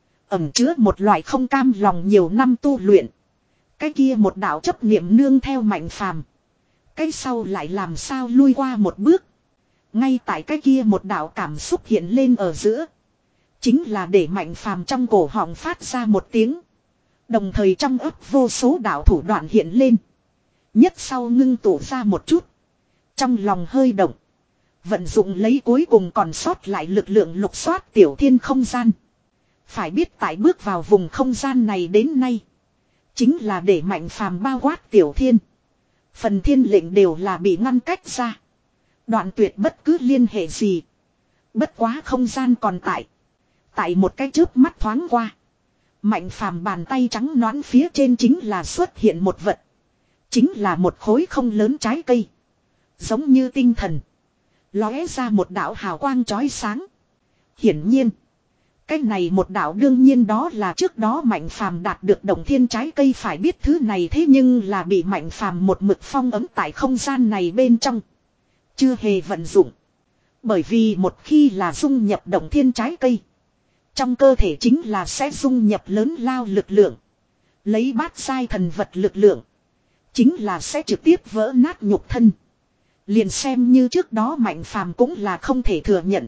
Ẩn chứa một loại không cam lòng nhiều năm tu luyện. Cái kia một đạo chấp niệm nương theo Mạnh Phàm. Cái sau lại làm sao lui qua một bước. Ngay tại cái kia một đạo cảm xúc hiện lên ở giữa. Chính là để Mạnh Phàm trong cổ họng phát ra một tiếng. Đồng thời trong ấp vô số đạo thủ đoạn hiện lên. Nhất sau ngưng tụ ra một chút. Trong lòng hơi động. Vận dụng lấy cuối cùng còn sót lại lực lượng lục soát tiểu thiên không gian. Phải biết tại bước vào vùng không gian này đến nay. Chính là để Mạnh Phàm bao quát tiểu thiên. Phần thiên lệnh đều là bị ngăn cách ra. Đoạn tuyệt bất cứ liên hệ gì. Bất quá không gian còn tại. Tại một cái chớp mắt thoáng qua. Mạnh Phàm bàn tay trắng nõn phía trên chính là xuất hiện một vật. Chính là một khối không lớn trái cây. Giống như tinh thần. Lóe ra một đạo hào quang chói sáng. Hiển nhiên. Cái này một đạo đương nhiên đó là trước đó Mạnh Phàm đạt được động thiên trái cây, phải biết thứ này thế nhưng là bị Mạnh Phàm một mực phong ấm tại không gian này bên trong. Chưa hề vận dụng. Bởi vì một khi là dung nhập động thiên trái cây. Trong cơ thể chính là sẽ dung nhập lớn lao lực lượng. Lấy bát sai thần vật lực lượng. Chính là sẽ trực tiếp vỡ nát nhục thân. Liền xem như trước đó Mạnh Phàm cũng là không thể thừa nhận.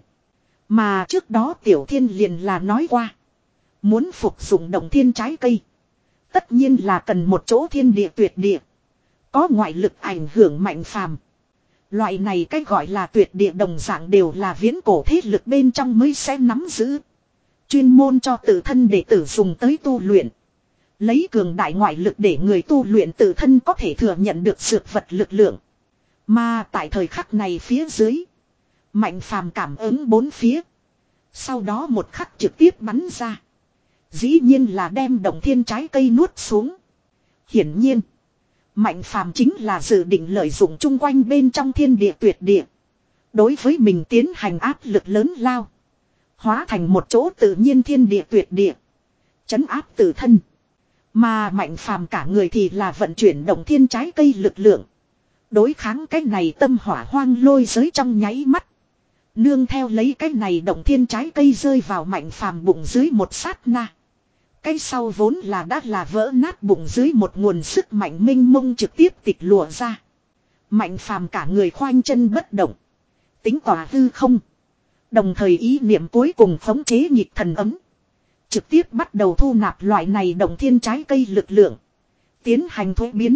Mà trước đó Tiểu Thiên liền là nói qua. Muốn phục dụng động thiên trái cây. Tất nhiên là cần một chỗ thiên địa tuyệt địa. Có ngoại lực ảnh hưởng Mạnh Phàm. Loại này cái gọi là tuyệt địa đồng dạng đều là viễn cổ thế lực bên trong mới sẽ nắm giữ. Chuyên môn cho tự thân đệ tử dùng tới tu luyện. Lấy cường đại ngoại lực để người tu luyện tự thân có thể thừa nhận được dược vật lực lượng. Mà tại thời khắc này phía dưới. Mạnh phàm cảm ứng bốn phía. Sau đó một khắc trực tiếp bắn ra. Dĩ nhiên là đem động thiên trái cây nuốt xuống. Hiển nhiên. Mạnh phàm chính là dự định lợi dụng chung quanh bên trong thiên địa tuyệt địa. Đối với mình tiến hành áp lực lớn lao. Hóa thành một chỗ tự nhiên thiên địa tuyệt địa. Chấn áp tự thân. Mà mạnh phàm cả người thì là vận chuyển động thiên trái cây lực lượng. Đối kháng cái này tâm hỏa hoang lôi giới trong nháy mắt. Nương theo lấy cái này động thiên trái cây rơi vào mạnh phàm bụng dưới một sát na. Cái sau vốn là đã là vỡ nát bụng dưới một nguồn sức mạnh minh mông trực tiếp tịch lùa ra. Mạnh phàm cả người khoanh chân bất động. Tính tỏa hư không. Đồng thời ý niệm cuối cùng khống chế nhịp thần ấm. Trực tiếp bắt đầu thu nạp loại này động thiên trái cây lực lượng. Tiến hành thuế biến.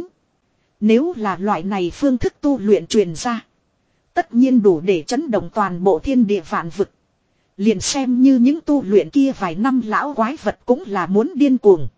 Nếu là loại này phương thức tu luyện truyền ra. Tất nhiên đủ để chấn động toàn bộ thiên địa vạn vực. Liền xem như những tu luyện kia vài năm lão quái vật cũng là muốn điên cuồng.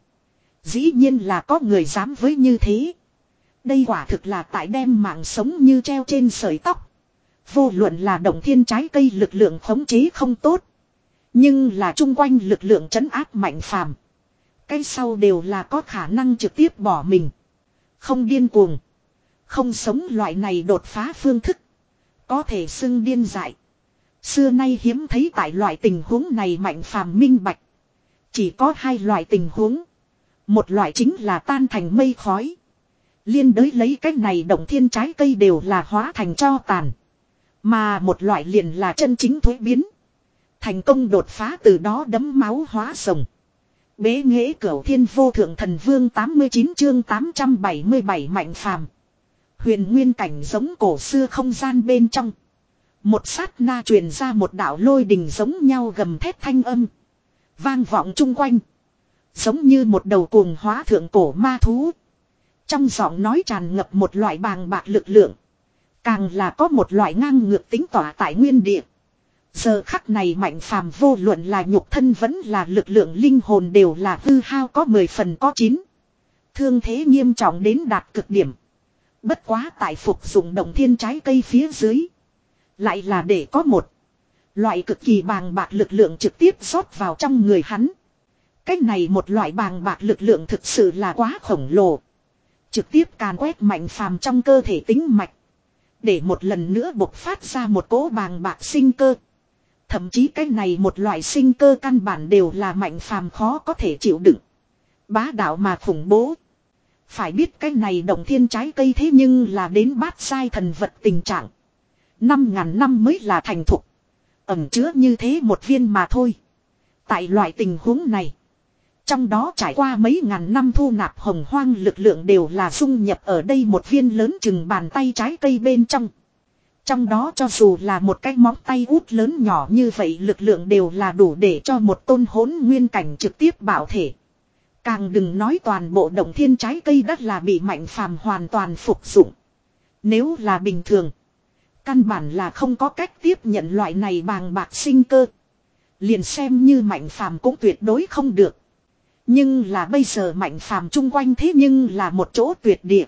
Dĩ nhiên là có người dám với như thế. Đây quả thực là tại đem mạng sống như treo trên sợi tóc. Vô luận là động thiên trái cây lực lượng khống chế không tốt. Nhưng là chung quanh lực lượng trấn áp mạnh phàm. Cái sau đều là có khả năng trực tiếp bỏ mình. Không điên cuồng. Không sống loại này đột phá phương thức. Có thể xưng điên dại. Xưa nay hiếm thấy tại loại tình huống này mạnh phàm minh bạch. Chỉ có hai loại tình huống. Một loại chính là tan thành mây khói. Liên đới lấy cách này động thiên trái cây đều là hóa thành tro tàn. Mà một loại liền là chân chính thuế biến. Thành công đột phá từ đó đấm máu hóa rồng. Bế nghệ cửu thiên vô thượng thần vương tám mươi chín chương tám trăm bảy mươi bảy mạnh phàm. Huyền nguyên cảnh giống cổ xưa không gian bên trong. Một sát na truyền ra một đạo lôi đình giống nhau gầm thét thanh âm. Vang vọng chung quanh. Giống như một đầu cuồng hóa thượng cổ ma thú. Trong giọng nói tràn ngập một loại bàng bạc lực lượng. Càng là có một loại ngang ngược tính tỏa tại nguyên địa. Giờ khắc này mạnh phàm vô luận là nhục thân vẫn là lực lượng linh hồn đều là hư hao có mười phần có chín. Thương thế nghiêm trọng đến đạt cực điểm. Bất quá tại phục dụng động thiên trái cây phía dưới. Lại là để có một loại cực kỳ bàng bạc lực lượng trực tiếp rót vào trong người hắn. Cách này một loại bàng bạc lực lượng thực sự là quá khổng lồ. Trực tiếp càn quét mạnh phàm trong cơ thể tính mạch. Để một lần nữa bộc phát ra một cỗ bàng bạc sinh cơ. Thậm chí cái này một loại sinh cơ căn bản đều là mạnh phàm khó có thể chịu đựng. Bá đạo mà khủng bố. Phải biết cái này động thiên trái cây thế nhưng là đến bát sai thần vật tình trạng. Năm ngàn năm mới là thành thục. Ẩn chứa như thế một viên mà thôi. Tại loại tình huống này. Trong đó trải qua mấy ngàn năm thu nạp hồng hoang lực lượng đều là dung nhập ở đây một viên lớn chừng bàn tay trái cây bên trong. Trong đó cho dù là một cái móng tay út lớn nhỏ như vậy lực lượng đều là đủ để cho một tôn hỗn nguyên cảnh trực tiếp bảo thể. Càng đừng nói toàn bộ động thiên trái cây đất là bị mạnh phàm hoàn toàn phục dụng. Nếu là bình thường. Căn bản là không có cách tiếp nhận loại này bàng bạc sinh cơ. Liền xem như mạnh phàm cũng tuyệt đối không được. Nhưng là bây giờ mạnh phàm chung quanh thế nhưng là một chỗ tuyệt địa.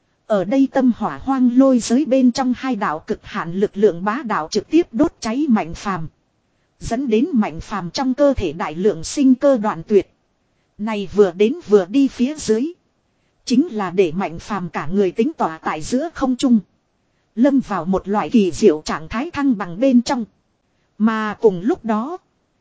Ở đây tâm hỏa hoang lôi giới bên trong hai đạo cực hạn lực lượng bá đạo trực tiếp đốt cháy mạnh phàm. Dẫn đến mạnh phàm trong cơ thể đại lượng sinh cơ đoạn tuyệt. Này vừa đến vừa đi phía dưới. Chính là để mạnh phàm cả người tính tỏa tại giữa không trung. Lâm vào một loại kỳ diệu trạng thái thăng bằng bên trong. Mà cùng lúc đó.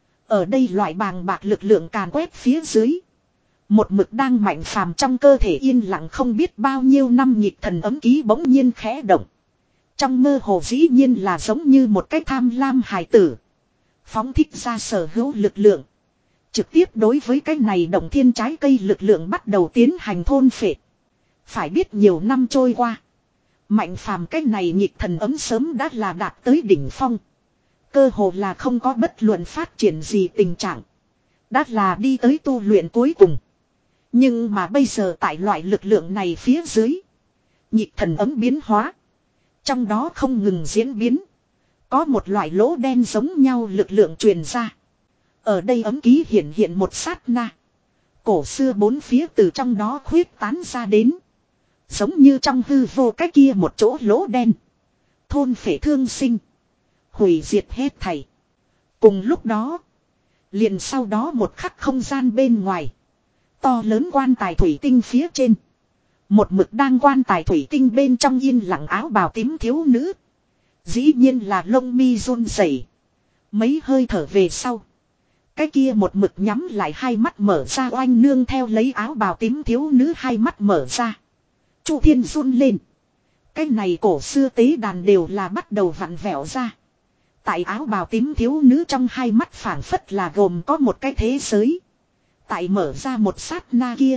Ở đây loại bàng bạc lực lượng càn quét phía dưới. Một mực đang mạnh phàm trong cơ thể yên lặng không biết bao nhiêu năm nhịp thần ấm ký bỗng nhiên khẽ động. Trong mơ hồ dĩ nhiên là giống như một cái tham lam hài tử. Phóng thích ra sở hữu lực lượng. Trực tiếp đối với cái này động thiên trái cây lực lượng bắt đầu tiến hành thôn phệ. Phải biết nhiều năm trôi qua. Mạnh phàm cái này nhịp thần ấm sớm đã là đạt tới đỉnh phong. Cơ hồ là không có bất luận phát triển gì tình trạng. Đã là đi tới tu luyện cuối cùng. Nhưng mà bây giờ tại loại lực lượng này phía dưới. Nhịp thần ấm biến hóa. Trong đó không ngừng diễn biến. Có một loại lỗ đen giống nhau lực lượng truyền ra. Ở đây ấm ký hiện hiện một sát na. Cổ xưa bốn phía từ trong đó khuyết tán ra đến. Giống như trong hư vô cái kia một chỗ lỗ đen. Thôn phệ thương sinh. Hủy diệt hết thảy. Cùng lúc đó. Liền sau đó một khắc không gian bên ngoài. To lớn quan tài thủy tinh phía trên. Một mực đang quan tài thủy tinh bên trong yên lặng áo bào tím thiếu nữ. Dĩ nhiên là lông mi run rẩy. Mấy hơi thở về sau. Cái kia một mực nhắm lại hai mắt mở ra oanh nương theo lấy áo bào tím thiếu nữ hai mắt mở ra. Chu thiên run lên. Cái này cổ xưa tế đàn đều là bắt đầu vặn vẹo ra. Tại áo bào tím thiếu nữ trong hai mắt phảng phất là gồm có một cái thế giới. Tại mở ra một sát na kia.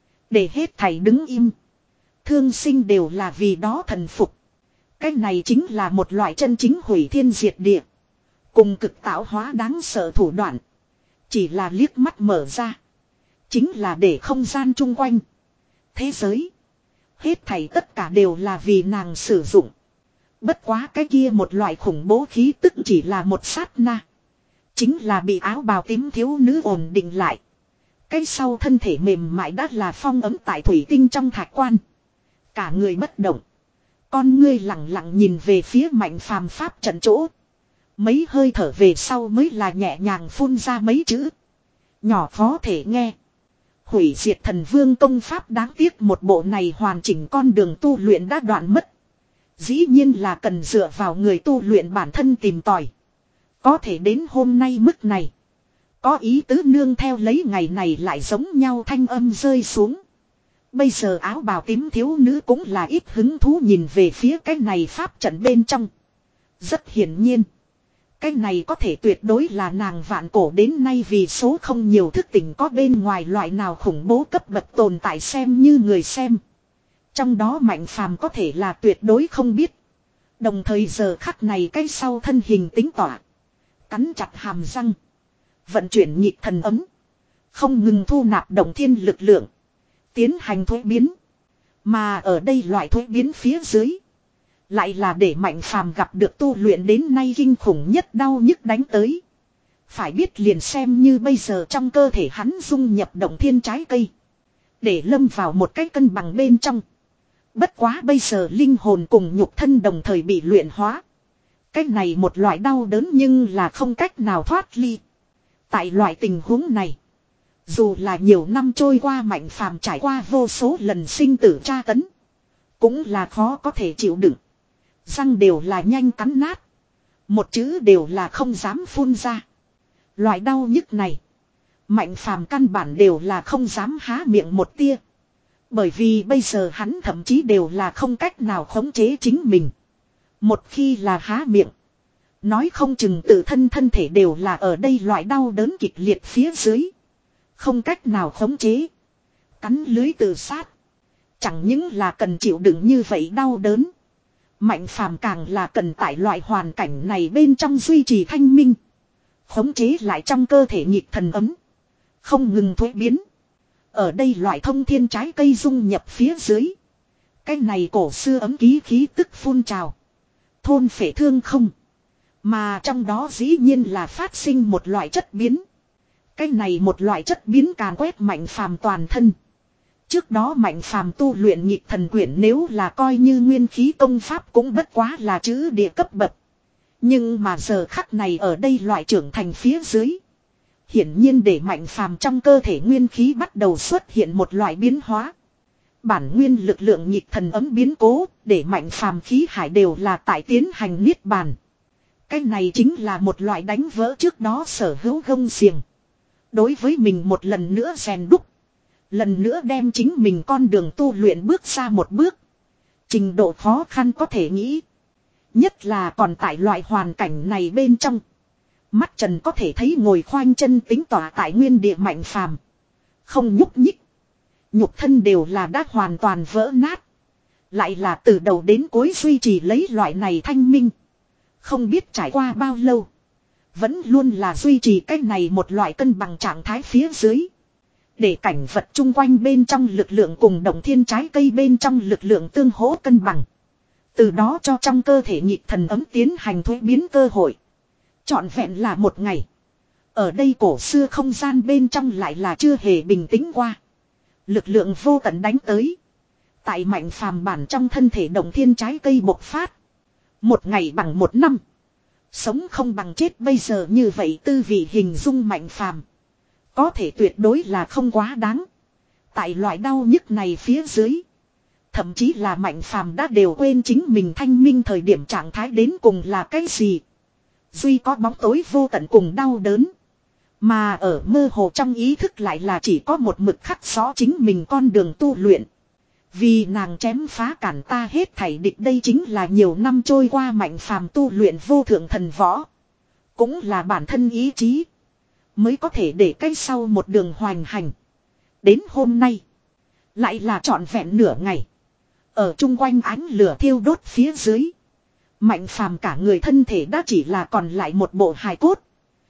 Để hết thảy đứng im. Thương sinh đều là vì đó thần phục. Cái này chính là một loại chân chính hủy thiên diệt địa. Cùng cực tạo hóa đáng sợ thủ đoạn. Chỉ là liếc mắt mở ra. Chính là để không gian chung quanh. Thế giới. Hết thảy tất cả đều là vì nàng sử dụng. Bất quá cái kia một loại khủng bố khí tức chỉ là một sát na. Chính là bị áo bào tím thiếu nữ ổn định lại. Cái sau thân thể mềm mại đã là phong ấm tại thủy tinh trong thạch quan. Cả người bất động. Con ngươi lặng lặng nhìn về phía Mạnh Phàm pháp trận chỗ. Mấy hơi thở về sau mới là nhẹ nhàng phun ra mấy chữ. Nhỏ khó thể nghe. Hủy diệt thần vương công pháp đáng tiếc một bộ này hoàn chỉnh con đường tu luyện đã đoạn mất. Dĩ nhiên là cần dựa vào người tu luyện bản thân tìm tòi. Có thể đến hôm nay mức này. Có ý tứ nương theo lấy ngày này lại giống nhau thanh âm rơi xuống. Bây giờ áo bào tím thiếu nữ cũng là ít hứng thú nhìn về phía cái này pháp trận bên trong. Rất hiển nhiên. Cái này có thể tuyệt đối là nàng vạn cổ đến nay vì số không nhiều thức tỉnh có bên ngoài loại nào khủng bố cấp bậc tồn tại xem như người xem. Trong đó Mạnh Phàm có thể là tuyệt đối không biết. Đồng thời giờ khắc này cái sau thân hình tính tỏa. Cắn chặt hàm răng. Vận chuyển nhịp thần ấm. Không ngừng thu nạp động thiên lực lượng. Tiến hành thuế biến. Mà ở đây loại thuế biến phía dưới. Lại là để Mạnh Phàm gặp được tu luyện đến nay kinh khủng nhất đau nhức đánh tới. Phải biết liền xem như bây giờ trong cơ thể hắn dung nhập động thiên trái cây. Để lâm vào một cái cân bằng bên trong. Bất quá bây giờ linh hồn cùng nhục thân đồng thời bị luyện hóa. Cái này một loại đau đớn nhưng là không cách nào thoát ly. Tại loại tình huống này. Dù là nhiều năm trôi qua Mạnh Phàm trải qua vô số lần sinh tử tra tấn. Cũng là khó có thể chịu đựng. Răng đều là nhanh cắn nát. Một chữ đều là không dám phun ra. Loại đau nhức này. Mạnh Phàm căn bản đều là không dám há miệng một tia. Bởi vì bây giờ hắn thậm chí đều là không cách nào khống chế chính mình. Một khi là há miệng. Nói không chừng tự thân thân thể đều là ở đây loại đau đớn kịch liệt phía dưới. Không cách nào khống chế. Cắn lưới tự sát. Chẳng những là cần chịu đựng như vậy đau đớn. Mạnh Phàm càng là cần tại loại hoàn cảnh này bên trong duy trì thanh minh. Khống chế lại trong cơ thể nhịp thần ấm. Không ngừng thuế biến. Ở đây loại thông thiên trái cây dung nhập phía dưới. Cái này cổ xưa ấm ký khí tức phun trào. Thôn phệ thương không. Mà trong đó dĩ nhiên là phát sinh một loại chất biến. Cái này một loại chất biến càn quét Mạnh Phàm toàn thân. Trước đó Mạnh Phàm tu luyện nhịp thần quyển nếu là coi như nguyên khí công pháp cũng bất quá là chữ địa cấp bậc. Nhưng mà giờ khắc này ở đây loại trưởng thành phía dưới. Hiển nhiên để Mạnh Phàm trong cơ thể nguyên khí bắt đầu xuất hiện một loại biến hóa. Bản nguyên lực lượng nhịp thần ấm biến cố để Mạnh Phàm khí hải đều là tại tiến hành niết bàn. Cái này chính là một loại đánh vỡ trước đó sở hữu gông xiềng. Đối với mình một lần nữa rèn đúc. Lần nữa đem chính mình con đường tu luyện bước ra một bước. Trình độ khó khăn có thể nghĩ. Nhất là còn tại loại hoàn cảnh này bên trong. Mắt Trần có thể thấy ngồi khoanh chân tính tỏa tại nguyên địa Mạnh Phàm. Không nhúc nhích. Nhục thân đều là đã hoàn toàn vỡ nát. Lại là từ đầu đến cuối duy trì lấy loại này thanh minh. Không biết trải qua bao lâu. Vẫn luôn là duy trì cách này một loại cân bằng trạng thái phía dưới. Để cảnh vật chung quanh bên trong lực lượng cùng động thiên trái cây bên trong lực lượng tương hỗ cân bằng. Từ đó cho trong cơ thể nhịp thần ấm tiến hành thuế biến cơ hội. Trọn vẹn là một ngày. Ở đây cổ xưa không gian bên trong lại là chưa hề bình tĩnh qua. Lực lượng vô tận đánh tới. Tại Mạnh Phàm bản trong thân thể động thiên trái cây bộc phát. Một ngày bằng một năm. Sống không bằng chết bây giờ như vậy tư vị hình dung Mạnh Phàm. Có thể tuyệt đối là không quá đáng. Tại loại đau nhức này phía dưới. Thậm chí là Mạnh Phàm đã đều quên chính mình thanh minh thời điểm trạng thái đến cùng là cái gì. Duy có bóng tối vô tận cùng đau đớn. Mà ở mơ hồ trong ý thức lại là chỉ có một mực khắc rõ chính mình con đường tu luyện. Vì nàng chém phá cản ta hết thảy địch đây chính là nhiều năm trôi qua Mạnh Phàm tu luyện vô thượng thần võ. Cũng là bản thân ý chí. Mới có thể để cái sau một đường hoành hành. Đến hôm nay. Lại là trọn vẹn nửa ngày. Ở chung quanh ánh lửa thiêu đốt phía dưới. Mạnh Phàm cả người thân thể đã chỉ là còn lại một bộ hài cốt.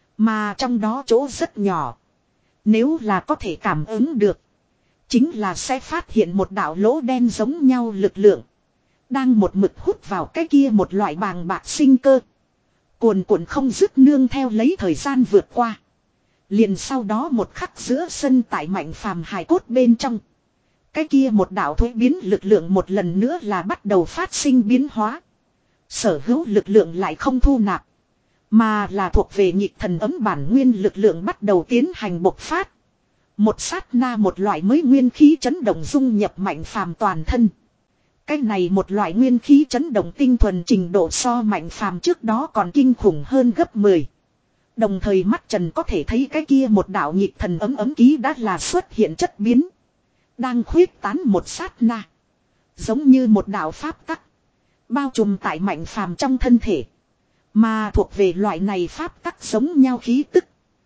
Mà trong đó chỗ rất nhỏ. Nếu là có thể cảm ứng được. Chính là sẽ phát hiện một đạo lỗ đen giống nhau lực lượng. Đang một mực hút vào cái kia một loại bàng bạc sinh cơ. Cuồn cuộn không dứt nương theo lấy thời gian vượt qua. Liền sau đó một khắc giữa sân tại Mạnh Phàm hài cốt bên trong. Cái kia một đạo thuế biến lực lượng một lần nữa là bắt đầu phát sinh biến hóa. Sở hữu lực lượng lại không thu nạp. Mà là thuộc về nhịp thần ấm bản nguyên lực lượng bắt đầu tiến hành bộc phát. Một sát na một loại mới nguyên khí chấn động dung nhập Mạnh Phàm toàn thân. Cái này một loại nguyên khí chấn động tinh thuần trình độ so Mạnh Phàm trước đó còn kinh khủng hơn gấp mười. Đồng thời mắt trần có thể thấy cái kia một đạo nhịp thần ấm ấm ký đã là xuất hiện chất biến. Đang khuyết tán một sát na. Giống như một đạo pháp tắc. Bao trùm tại Mạnh Phàm trong thân thể. Mà thuộc về loại này pháp tắc giống nhau khí tức.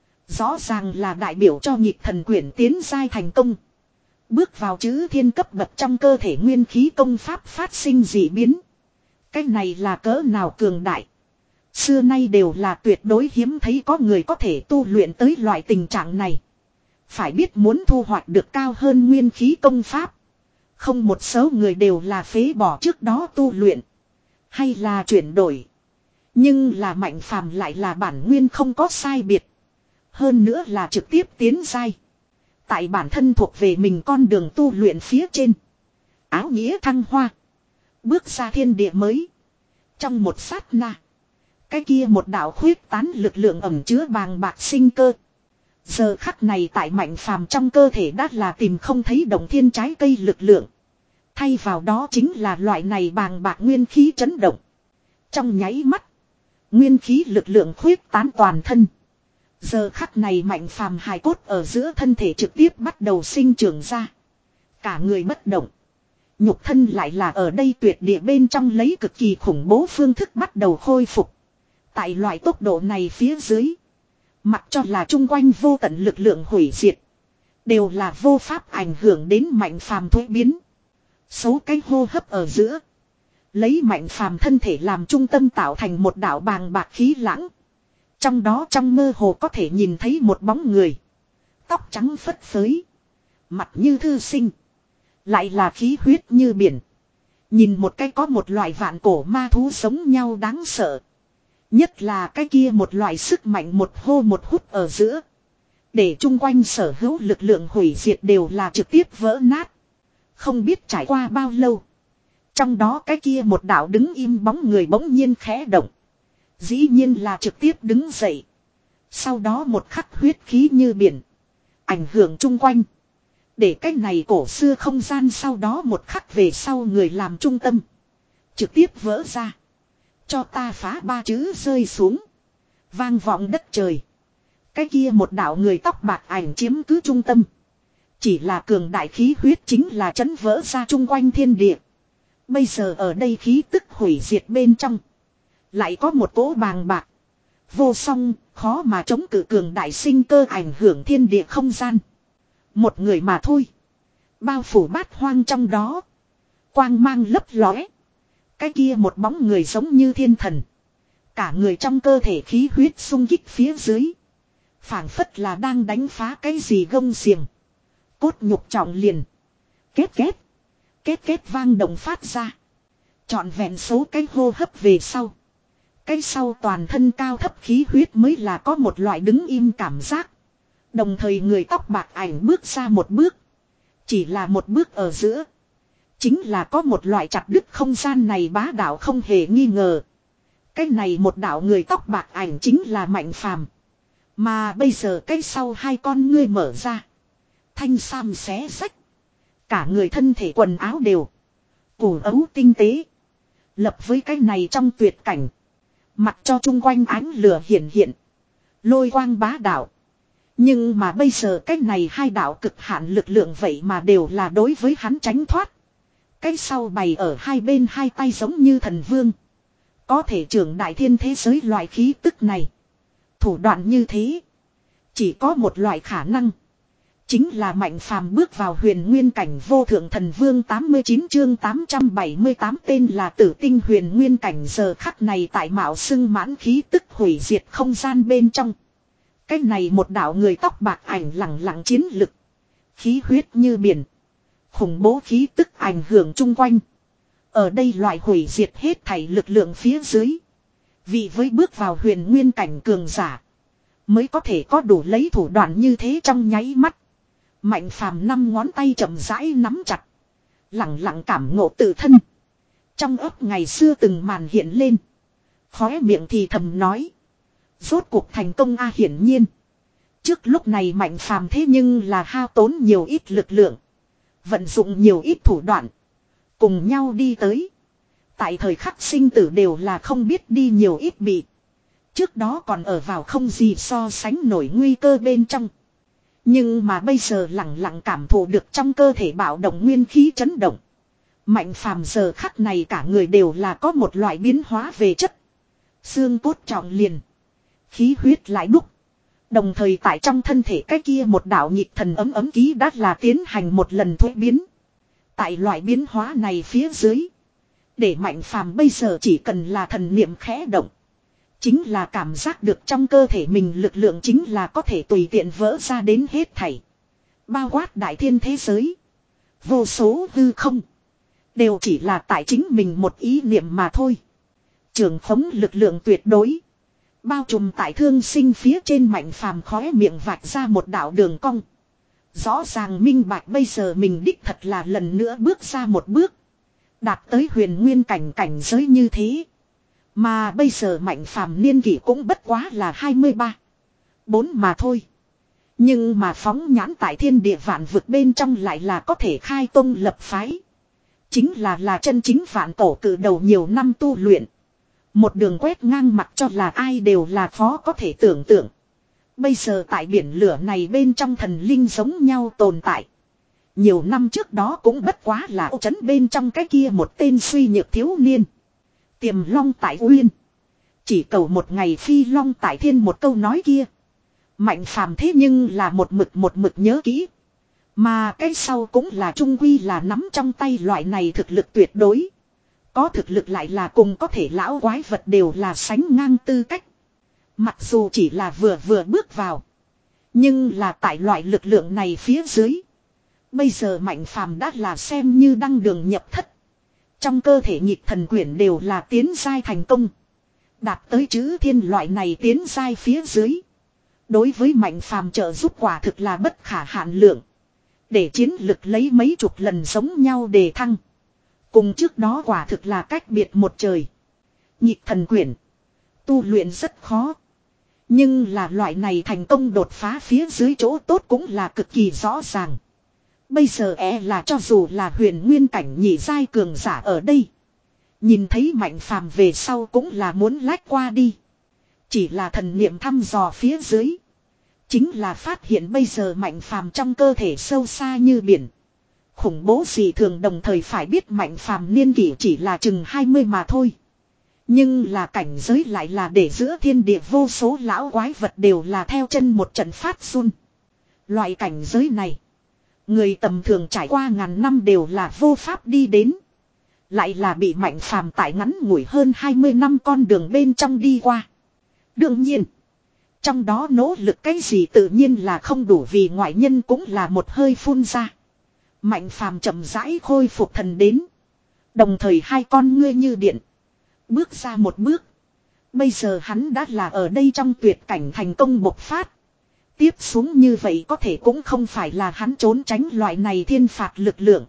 Rõ ràng là đại biểu cho nhịp thần quyển tiến giai thành công. Bước vào chữ thiên cấp bậc trong cơ thể nguyên khí công pháp phát sinh dị biến. Cái này là cỡ nào cường đại. Xưa nay đều là tuyệt đối hiếm thấy có người có thể tu luyện tới loại tình trạng này. Phải biết muốn thu hoạch được cao hơn nguyên khí công pháp. Không một số người đều là phế bỏ trước đó tu luyện. Hay là chuyển đổi. Nhưng là Mạnh Phàm lại là bản nguyên không có sai biệt. Hơn nữa là trực tiếp tiến giai. Tại bản thân thuộc về mình con đường tu luyện phía trên. Áo nghĩa thăng hoa. Bước ra thiên địa mới. Trong một sát na. Cái kia một đạo khuyết tán lực lượng ẩm chứa bàng bạc sinh cơ. Giờ khắc này tại Mạnh Phàm trong cơ thể đã là tìm không thấy động thiên trái cây lực lượng. Thay vào đó chính là loại này bàng bạc nguyên khí chấn động. Trong nháy mắt. Nguyên khí lực lượng khuyết tán toàn thân. Giờ khắc này Mạnh Phàm hài cốt ở giữa thân thể trực tiếp bắt đầu sinh trưởng ra. Cả người bất động. Nhục thân lại là ở đây tuyệt địa bên trong lấy cực kỳ khủng bố phương thức bắt đầu khôi phục. Tại loại tốc độ này phía dưới. Mặc cho là chung quanh vô tận lực lượng hủy diệt. Đều là vô pháp ảnh hưởng đến Mạnh Phàm thuế biến. Số cái hô hấp ở giữa. Lấy Mạnh Phàm thân thể làm trung tâm tạo thành một đạo bàng bạc khí lãng. Trong đó trong mơ hồ có thể nhìn thấy một bóng người. Tóc trắng phất phới. Mặt như thư sinh. Lại là khí huyết như biển. Nhìn một cái có một loại vạn cổ ma thú giống nhau đáng sợ. Nhất là cái kia một loại sức mạnh một hô một hút ở giữa. Để chung quanh sở hữu lực lượng hủy diệt đều là trực tiếp vỡ nát. Không biết trải qua bao lâu. Trong đó cái kia một đạo đứng im bóng người bỗng nhiên khẽ động. Dĩ nhiên là trực tiếp đứng dậy. Sau đó một khắc huyết khí như biển. Ảnh hưởng chung quanh. Để cái này cổ xưa không gian sau đó một khắc về sau người làm trung tâm. Trực tiếp vỡ ra. Cho ta phá ba chữ rơi xuống. Vang vọng đất trời. Cái kia một đạo người tóc bạc ảnh chiếm cứ trung tâm. Chỉ là cường đại khí huyết chính là chấn vỡ ra chung quanh thiên địa. Bây giờ ở đây khí tức hủy diệt bên trong. Lại có một cỗ bàng bạc. Vô song, khó mà chống cự cường đại sinh cơ ảnh hưởng thiên địa không gian. Một người mà thôi. Bao phủ bát hoang trong đó. Quang mang lấp lóe. Cái kia một bóng người giống như thiên thần. Cả người trong cơ thể khí huyết sung kích phía dưới. Phảng phất là đang đánh phá cái gì gông xiềng. Cốt nhục trọng liền. Kết kết. Kết kết vang động phát ra. Trọn vẹn số cái hô hấp về sau. Cái sau toàn thân cao thấp khí huyết mới là có một loại đứng im cảm giác. Đồng thời người tóc bạc ảnh bước ra một bước. Chỉ là một bước ở giữa. Chính là có một loại chặt đứt không gian này bá đạo không hề nghi ngờ. Cái này một đạo người tóc bạc ảnh chính là Mạnh Phàm. Mà bây giờ cái sau hai con ngươi mở ra. Thanh sam xé rách. Cả người thân thể quần áo đều. Cổ ấu tinh tế. Lập với cái này trong tuyệt cảnh. Mặc cho chung quanh ánh lửa hiện hiện. Lôi quang bá đạo. Nhưng mà bây giờ cái này hai đạo cực hạn lực lượng vậy mà đều là đối với hắn tránh thoát. Cái sau bày ở hai bên hai tay giống như thần vương. Có thể trưởng đại thiên thế giới loại khí tức này. Thủ đoạn như thế. Chỉ có một loại khả năng. Chính là Mạnh Phàm bước vào huyền nguyên cảnh vô thượng thần vương tám mươi chín chương tám trăm bảy mươi tám tên là tử tinh huyền nguyên cảnh giờ khắc này tại mạo xưng mãn khí tức hủy diệt không gian bên trong. Cái này một đạo người tóc bạc ảnh lẳng lặng chiến lực. Khí huyết như biển. Khủng bố khí tức ảnh hưởng chung quanh. Ở đây loại hủy diệt hết thảy lực lượng phía dưới. Vì với bước vào huyền nguyên cảnh cường giả. Mới có thể có đủ lấy thủ đoạn như thế trong nháy mắt. Mạnh Phàm năm ngón tay chậm rãi nắm chặt. Lặng lặng cảm ngộ tự thân. Trong ấp ngày xưa từng màn hiện lên. Khóe miệng thì thầm nói. Rốt cuộc thành công a hiển nhiên. Trước lúc này Mạnh Phàm thế nhưng là hao tốn nhiều ít lực lượng. Vận dụng nhiều ít thủ đoạn. Cùng nhau đi tới. Tại thời khắc sinh tử đều là không biết đi nhiều ít bị. Trước đó còn ở vào không gì so sánh nổi nguy cơ bên trong. Nhưng mà bây giờ lặng lặng cảm thụ được trong cơ thể bạo động nguyên khí chấn động. Mạnh Phàm giờ khắc này cả người đều là có một loại biến hóa về chất. Xương cốt trọng liền. Khí huyết lại đúc. Đồng thời tại trong thân thể cái kia một đạo nhịp thần ấm ấm ký đã là tiến hành một lần thuế biến. Tại loại biến hóa này phía dưới. Để Mạnh Phàm bây giờ chỉ cần là thần niệm khẽ động. Chính là cảm giác được trong cơ thể mình lực lượng chính là có thể tùy tiện vỡ ra đến hết thảy. Bao quát đại thiên thế giới. Vô số hư không. Đều chỉ là tại chính mình một ý niệm mà thôi. Trường khống lực lượng tuyệt đối. Bao trùm tại thương sinh phía trên Mạnh Phàm khóe miệng vạch ra một đạo đường cong. Rõ ràng minh bạch bây giờ mình đích thật là lần nữa bước ra một bước. Đạt tới huyền nguyên cảnh cảnh giới như thế. Mà bây giờ Mạnh Phàm niên kỷ cũng bất quá là hai mươi ba. bốn mà thôi. Nhưng mà phóng nhãn tại thiên địa vạn vực bên trong lại là có thể khai tông lập phái. Chính là là chân chính vạn tổ cử đầu nhiều năm tu luyện. Một đường quét ngang mặt cho là ai đều là khó có thể tưởng tượng. Bây giờ tại biển lửa này bên trong thần linh giống nhau tồn tại. Nhiều năm trước đó cũng bất quá là ô trấn bên trong cái kia một tên suy nhược thiếu niên. Tiềm long tại uyên. Chỉ cầu một ngày phi long tại thiên một câu nói kia. Mạnh Phàm thế nhưng là một mực một mực nhớ kỹ. Mà cái sau cũng là trung quy là nắm trong tay loại này thực lực tuyệt đối. Có thực lực lại là cùng có thể lão quái vật đều là sánh ngang tư cách. Mặc dù chỉ là vừa vừa bước vào. Nhưng là tại loại lực lượng này phía dưới. Bây giờ Mạnh Phàm đã là xem như đăng đường nhập thất. Trong cơ thể nhịp thần quyển đều là tiến giai thành công. Đạt tới chữ thiên loại này tiến giai phía dưới. Đối với Mạnh Phàm trợ giúp quả thực là bất khả hạn lượng. Để chiến lực lấy mấy chục lần giống nhau đề thăng. Cùng trước đó quả thực là cách biệt một trời. Nhịp thần quyển. Tu luyện rất khó. Nhưng là loại này thành công đột phá phía dưới chỗ tốt cũng là cực kỳ rõ ràng. Bây giờ e là cho dù là huyền nguyên cảnh nhị giai cường giả ở đây. Nhìn thấy Mạnh Phàm về sau cũng là muốn lách qua đi. Chỉ là thần niệm thăm dò phía dưới. Chính là phát hiện bây giờ Mạnh Phàm trong cơ thể sâu xa như biển. Khủng bố gì thường đồng thời phải biết Mạnh Phàm niên kỷ chỉ là chừng hai mươi mà thôi. Nhưng là cảnh giới lại là để giữa thiên địa vô số lão quái vật đều là theo chân một trận phát run. Loại cảnh giới này. Người tầm thường trải qua ngàn năm đều là vô pháp đi đến. Lại là bị Mạnh Phàm tại ngắn ngủi hơn hai mươi năm con đường bên trong đi qua. Đương nhiên. Trong đó nỗ lực cái gì tự nhiên là không đủ vì ngoại nhân cũng là một hơi phun ra. Mạnh Phàm chậm rãi khôi phục thần đến. Đồng thời hai con ngươi như điện. Bước ra một bước. Bây giờ hắn đã là ở đây trong tuyệt cảnh thành công bộc phát. Tiếp xuống như vậy có thể cũng không phải là hắn trốn tránh loại này thiên phạt lực lượng.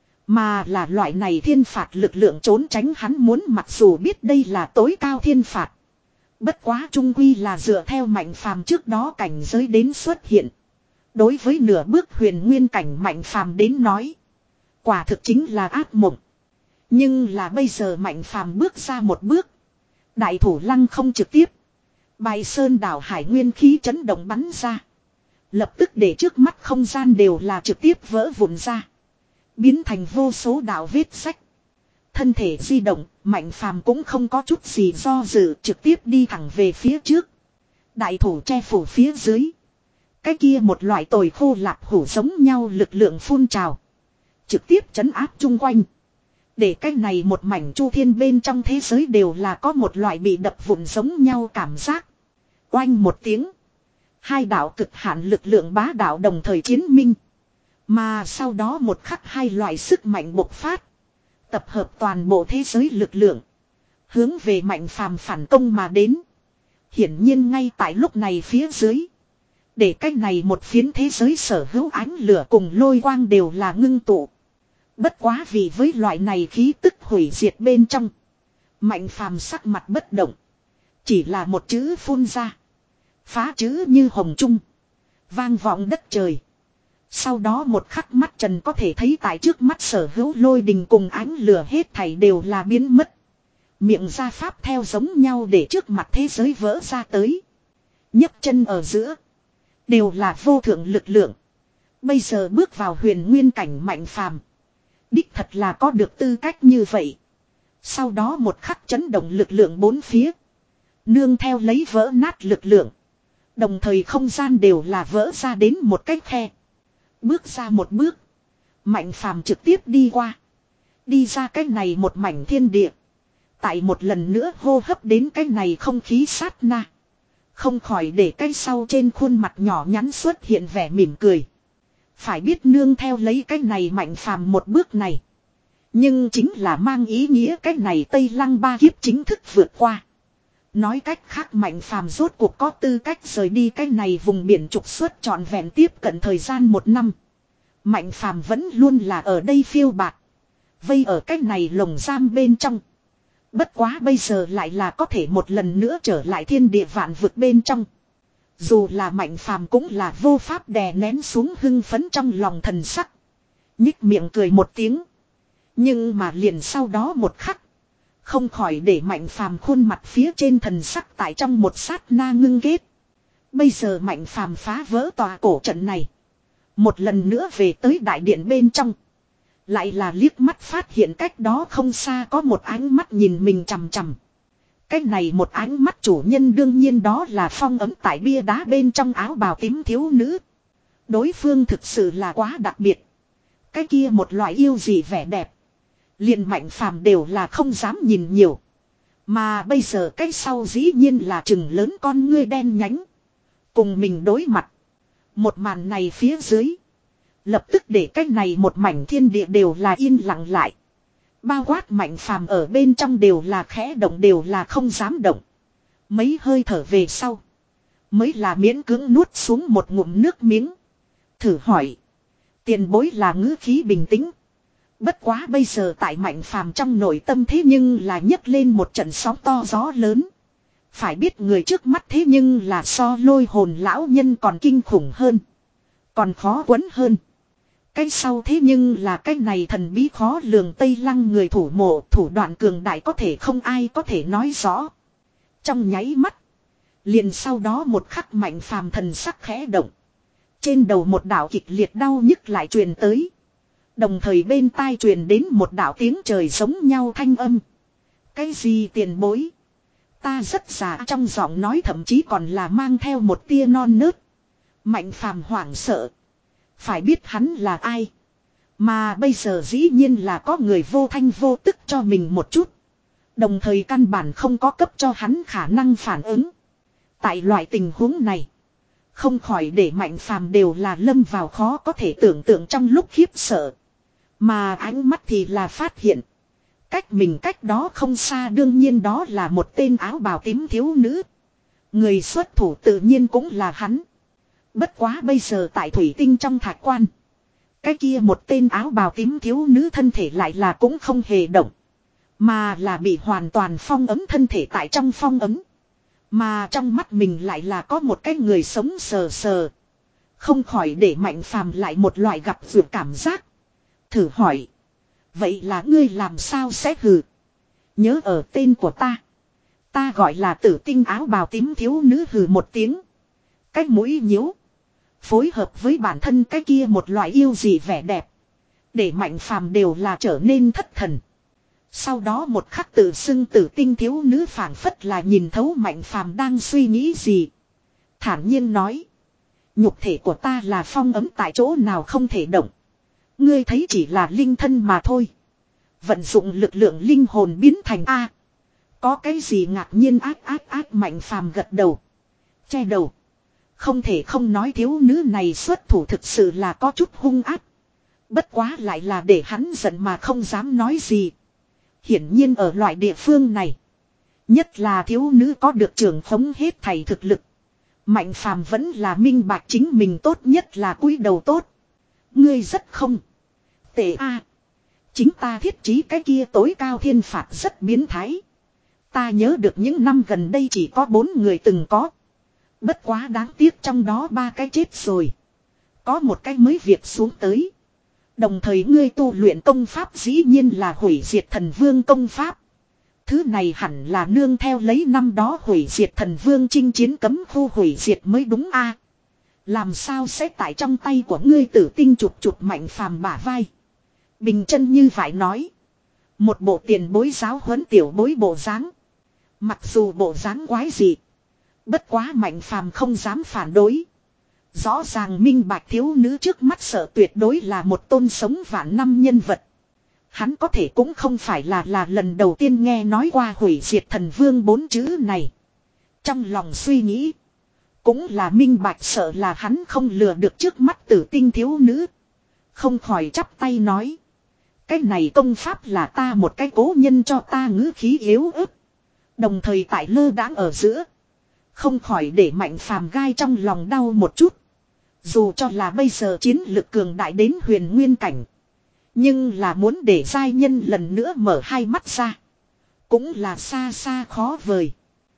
Mà là loại này thiên phạt lực lượng trốn tránh hắn muốn, mặc dù biết đây là tối cao thiên phạt. Bất quá trung quy là dựa theo Mạnh Phàm trước đó cảnh giới đến xuất hiện. Đối với nửa bước huyền nguyên cảnh Mạnh Phàm đến nói, quả thực chính là ác mộng. Nhưng là bây giờ Mạnh Phàm bước ra một bước. Đại thủ lăng không trực tiếp. Bài sơn đảo hải nguyên khí chấn động bắn ra. Lập tức để trước mắt không gian đều là trực tiếp vỡ vụn ra. Biến thành vô số đạo vết sách. Thân thể di động, Mạnh Phàm cũng không có chút gì do dự, trực tiếp đi thẳng về phía trước. Đại thủ che phủ phía dưới. Cái kia một loại tồi khô lạp hủ giống nhau lực lượng phun trào. Trực tiếp trấn áp chung quanh. Để cái này một mảnh chu thiên bên trong thế giới đều là có một loại bị đập vụn giống nhau cảm giác. Oanh một tiếng. Hai đạo cực hạn lực lượng bá đạo đồng thời chiến minh. Mà sau đó một khắc hai loại sức mạnh bộc phát. Tập hợp toàn bộ thế giới lực lượng. Hướng về Mạnh Phàm phản công mà đến. Hiển nhiên ngay tại lúc này phía dưới. Để cái này một phiến thế giới sở hữu ánh lửa cùng lôi quang đều là ngưng tụ. Bất quá vì với loại này khí tức hủy diệt bên trong. Mạnh Phàm sắc mặt bất động. Chỉ là một chữ phun ra. Phá chữ như hồng trung. Vang vọng đất trời. Sau đó một khắc mắt trần có thể thấy tại trước mắt sở hữu lôi đình cùng ánh lửa hết thảy đều là biến mất. Miệng ra pháp theo giống nhau để trước mặt thế giới vỡ ra tới. nhấc chân ở giữa. Đều là vô thượng lực lượng. Bây giờ bước vào huyền nguyên cảnh Mạnh Phàm, đích thật là có được tư cách như vậy. Sau đó một khắc chấn động lực lượng bốn phía. Nương theo lấy vỡ nát lực lượng. Đồng thời không gian đều là vỡ ra đến một cái khe. Bước ra một bước. Mạnh Phàm trực tiếp đi qua. Đi ra cái này một mảnh thiên địa. Tại một lần nữa hô hấp đến cái này không khí sát na. Không khỏi để cái sau trên khuôn mặt nhỏ nhắn xuất hiện vẻ mỉm cười. Phải biết nương theo lấy cái này Mạnh Phàm một bước này. Nhưng chính là mang ý nghĩa cái này Tây Lăng ba kiếp chính thức vượt qua. Nói cách khác Mạnh Phàm rốt cuộc có tư cách rời đi cái này vùng biển trục xuất trọn vẹn tiếp cận thời gian một năm. Mạnh Phàm vẫn luôn là ở đây phiêu bạt. Vây ở cái này lồng giam bên trong. Bất quá bây giờ lại là có thể một lần nữa trở lại thiên địa vạn vực bên trong. Dù là Mạnh Phàm cũng là vô pháp đè nén xuống hưng phấn trong lòng thần sắc. Nhích miệng cười một tiếng. Nhưng mà liền sau đó một khắc. Không khỏi để Mạnh Phàm khuôn mặt phía trên thần sắc tại trong một sát na ngưng ghét. Bây giờ Mạnh Phàm phá vỡ tòa cổ trận này. Một lần nữa về tới đại điện bên trong. Lại là liếc mắt phát hiện cách đó không xa có một ánh mắt nhìn mình chằm chằm. Cái này một ánh mắt chủ nhân đương nhiên đó là phong ấm tại bia đá bên trong áo bào tím thiếu nữ. Đối phương thực sự là quá đặc biệt. Cái kia một loại yêu gì vẻ đẹp. Liền Mạnh Phàm đều là không dám nhìn nhiều. Mà bây giờ cái sau dĩ nhiên là trừng lớn con ngươi đen nhánh. Cùng mình đối mặt. Một màn này phía dưới. Lập tức để cái này một mảnh thiên địa đều là yên lặng lại. Bao quát Mạnh Phàm ở bên trong đều là khẽ động đều là không dám động. Mấy hơi thở về sau. Mới là miễn cưỡng nuốt xuống một ngụm nước miếng. Thử hỏi. Tiền bối là ngữ khí bình tĩnh. Bất quá bây giờ tại Mạnh Phàm trong nội tâm thế nhưng là nhấc lên một trận sóng to gió lớn. Phải biết người trước mắt thế nhưng là so lôi hồn lão nhân còn kinh khủng hơn. Còn khó quấn hơn. Cái sau thế nhưng là cái này thần bí khó lường Tây Lăng người thủ mộ, thủ đoạn cường đại có thể không ai có thể nói rõ. Trong nháy mắt. Liền sau đó một khắc Mạnh Phàm thần sắc khẽ động. Trên đầu một đạo kịch liệt đau nhức lại truyền tới. Đồng thời bên tai truyền đến một đạo tiếng trời giống nhau thanh âm. Cái gì tiền bối? Ta rất già, trong giọng nói thậm chí còn là mang theo một tia non nớt. Mạnh Phàm hoảng sợ. Phải biết hắn là ai. Mà bây giờ dĩ nhiên là có người vô thanh vô tức cho mình một chút. Đồng thời căn bản không có cấp cho hắn khả năng phản ứng. Tại loại tình huống này. Không khỏi để Mạnh Phàm đều là lâm vào khó có thể tưởng tượng trong lúc khiếp sợ. Mà ánh mắt thì là phát hiện. Cách mình cách đó không xa đương nhiên đó là một tên áo bào tím thiếu nữ. Người xuất thủ tự nhiên cũng là hắn. Bất quá bây giờ tại thủy tinh trong thạch quan. Cái kia một tên áo bào tím thiếu nữ thân thể lại là cũng không hề động. Mà là bị hoàn toàn phong ấm thân thể tại trong phong ấm. Mà trong mắt mình lại là có một cái người sống sờ sờ. Không khỏi để Mạnh Phàm lại một loại gặp dược cảm giác. Thử hỏi. Vậy là ngươi làm sao sẽ hừ. Nhớ ở tên của ta. Ta gọi là Tử Tinh áo bào tím thiếu nữ hừ một tiếng. Cái mũi nhíu. Phối hợp với bản thân cái kia một loại yêu dị vẻ đẹp. Để Mạnh Phàm đều là trở nên thất thần. Sau đó một khắc tự xưng Tử Tinh thiếu nữ phảng phất là nhìn thấu Mạnh Phàm đang suy nghĩ gì. Thản nhiên nói. Nhục thể của ta là phong ấm tại chỗ nào không thể động. Ngươi thấy chỉ là linh thân mà thôi. Vận dụng lực lượng linh hồn biến thành A. Có cái gì ngạc nhiên ác ác ác Mạnh Phàm gật đầu. Che đầu. Không thể không nói thiếu nữ này xuất thủ thực sự là có chút hung ác. Bất quá lại là để hắn giận mà không dám nói gì. Hiển nhiên ở loại địa phương này. Nhất là thiếu nữ có được trưởng khống hết thảy thực lực. Mạnh Phàm vẫn là minh bạch chính mình tốt nhất là cúi đầu tốt. Ngươi rất không. Tệ a. Chính ta thiết trí cái kia tối cao thiên phạt rất biến thái. Ta nhớ được những năm gần đây chỉ có bốn người từng có. Bất quá đáng tiếc trong đó ba cái chết rồi. Có một cái mới việc xuống tới. Đồng thời ngươi tu luyện công pháp dĩ nhiên là hủy diệt thần vương công pháp. Thứ này hẳn là nương theo lấy năm đó hủy diệt thần vương chinh chiến cấm khu hủy diệt mới đúng a. Làm sao sẽ tại trong tay của ngươi Tử Tinh chụp chụp Mạnh Phàm bả vai. Bình chân như phải nói. Một bộ tiền bối giáo huấn tiểu bối bộ dáng. Mặc dù bộ dáng quái dị. Bất quá Mạnh Phàm không dám phản đối. Rõ ràng minh bạch thiếu nữ trước mắt sợ tuyệt đối là một tôn sống vạn năm nhân vật. Hắn có thể cũng không phải là là lần đầu tiên nghe nói qua hủy diệt thần vương bốn chữ này. Trong lòng suy nghĩ. Cũng là minh bạch sợ là hắn không lừa được trước mắt Tử Tinh thiếu nữ. Không khỏi chắp tay nói. Cái này công pháp là ta một cái cố nhân cho ta ngữ khí yếu ớt. Đồng thời tại lơ đãng ở giữa. Không khỏi để Mạnh Phàm gai trong lòng đau một chút. Dù cho là bây giờ chiến lực cường đại đến huyền nguyên cảnh. Nhưng là muốn để giai nhân lần nữa mở hai mắt ra. Cũng là xa xa khó vời.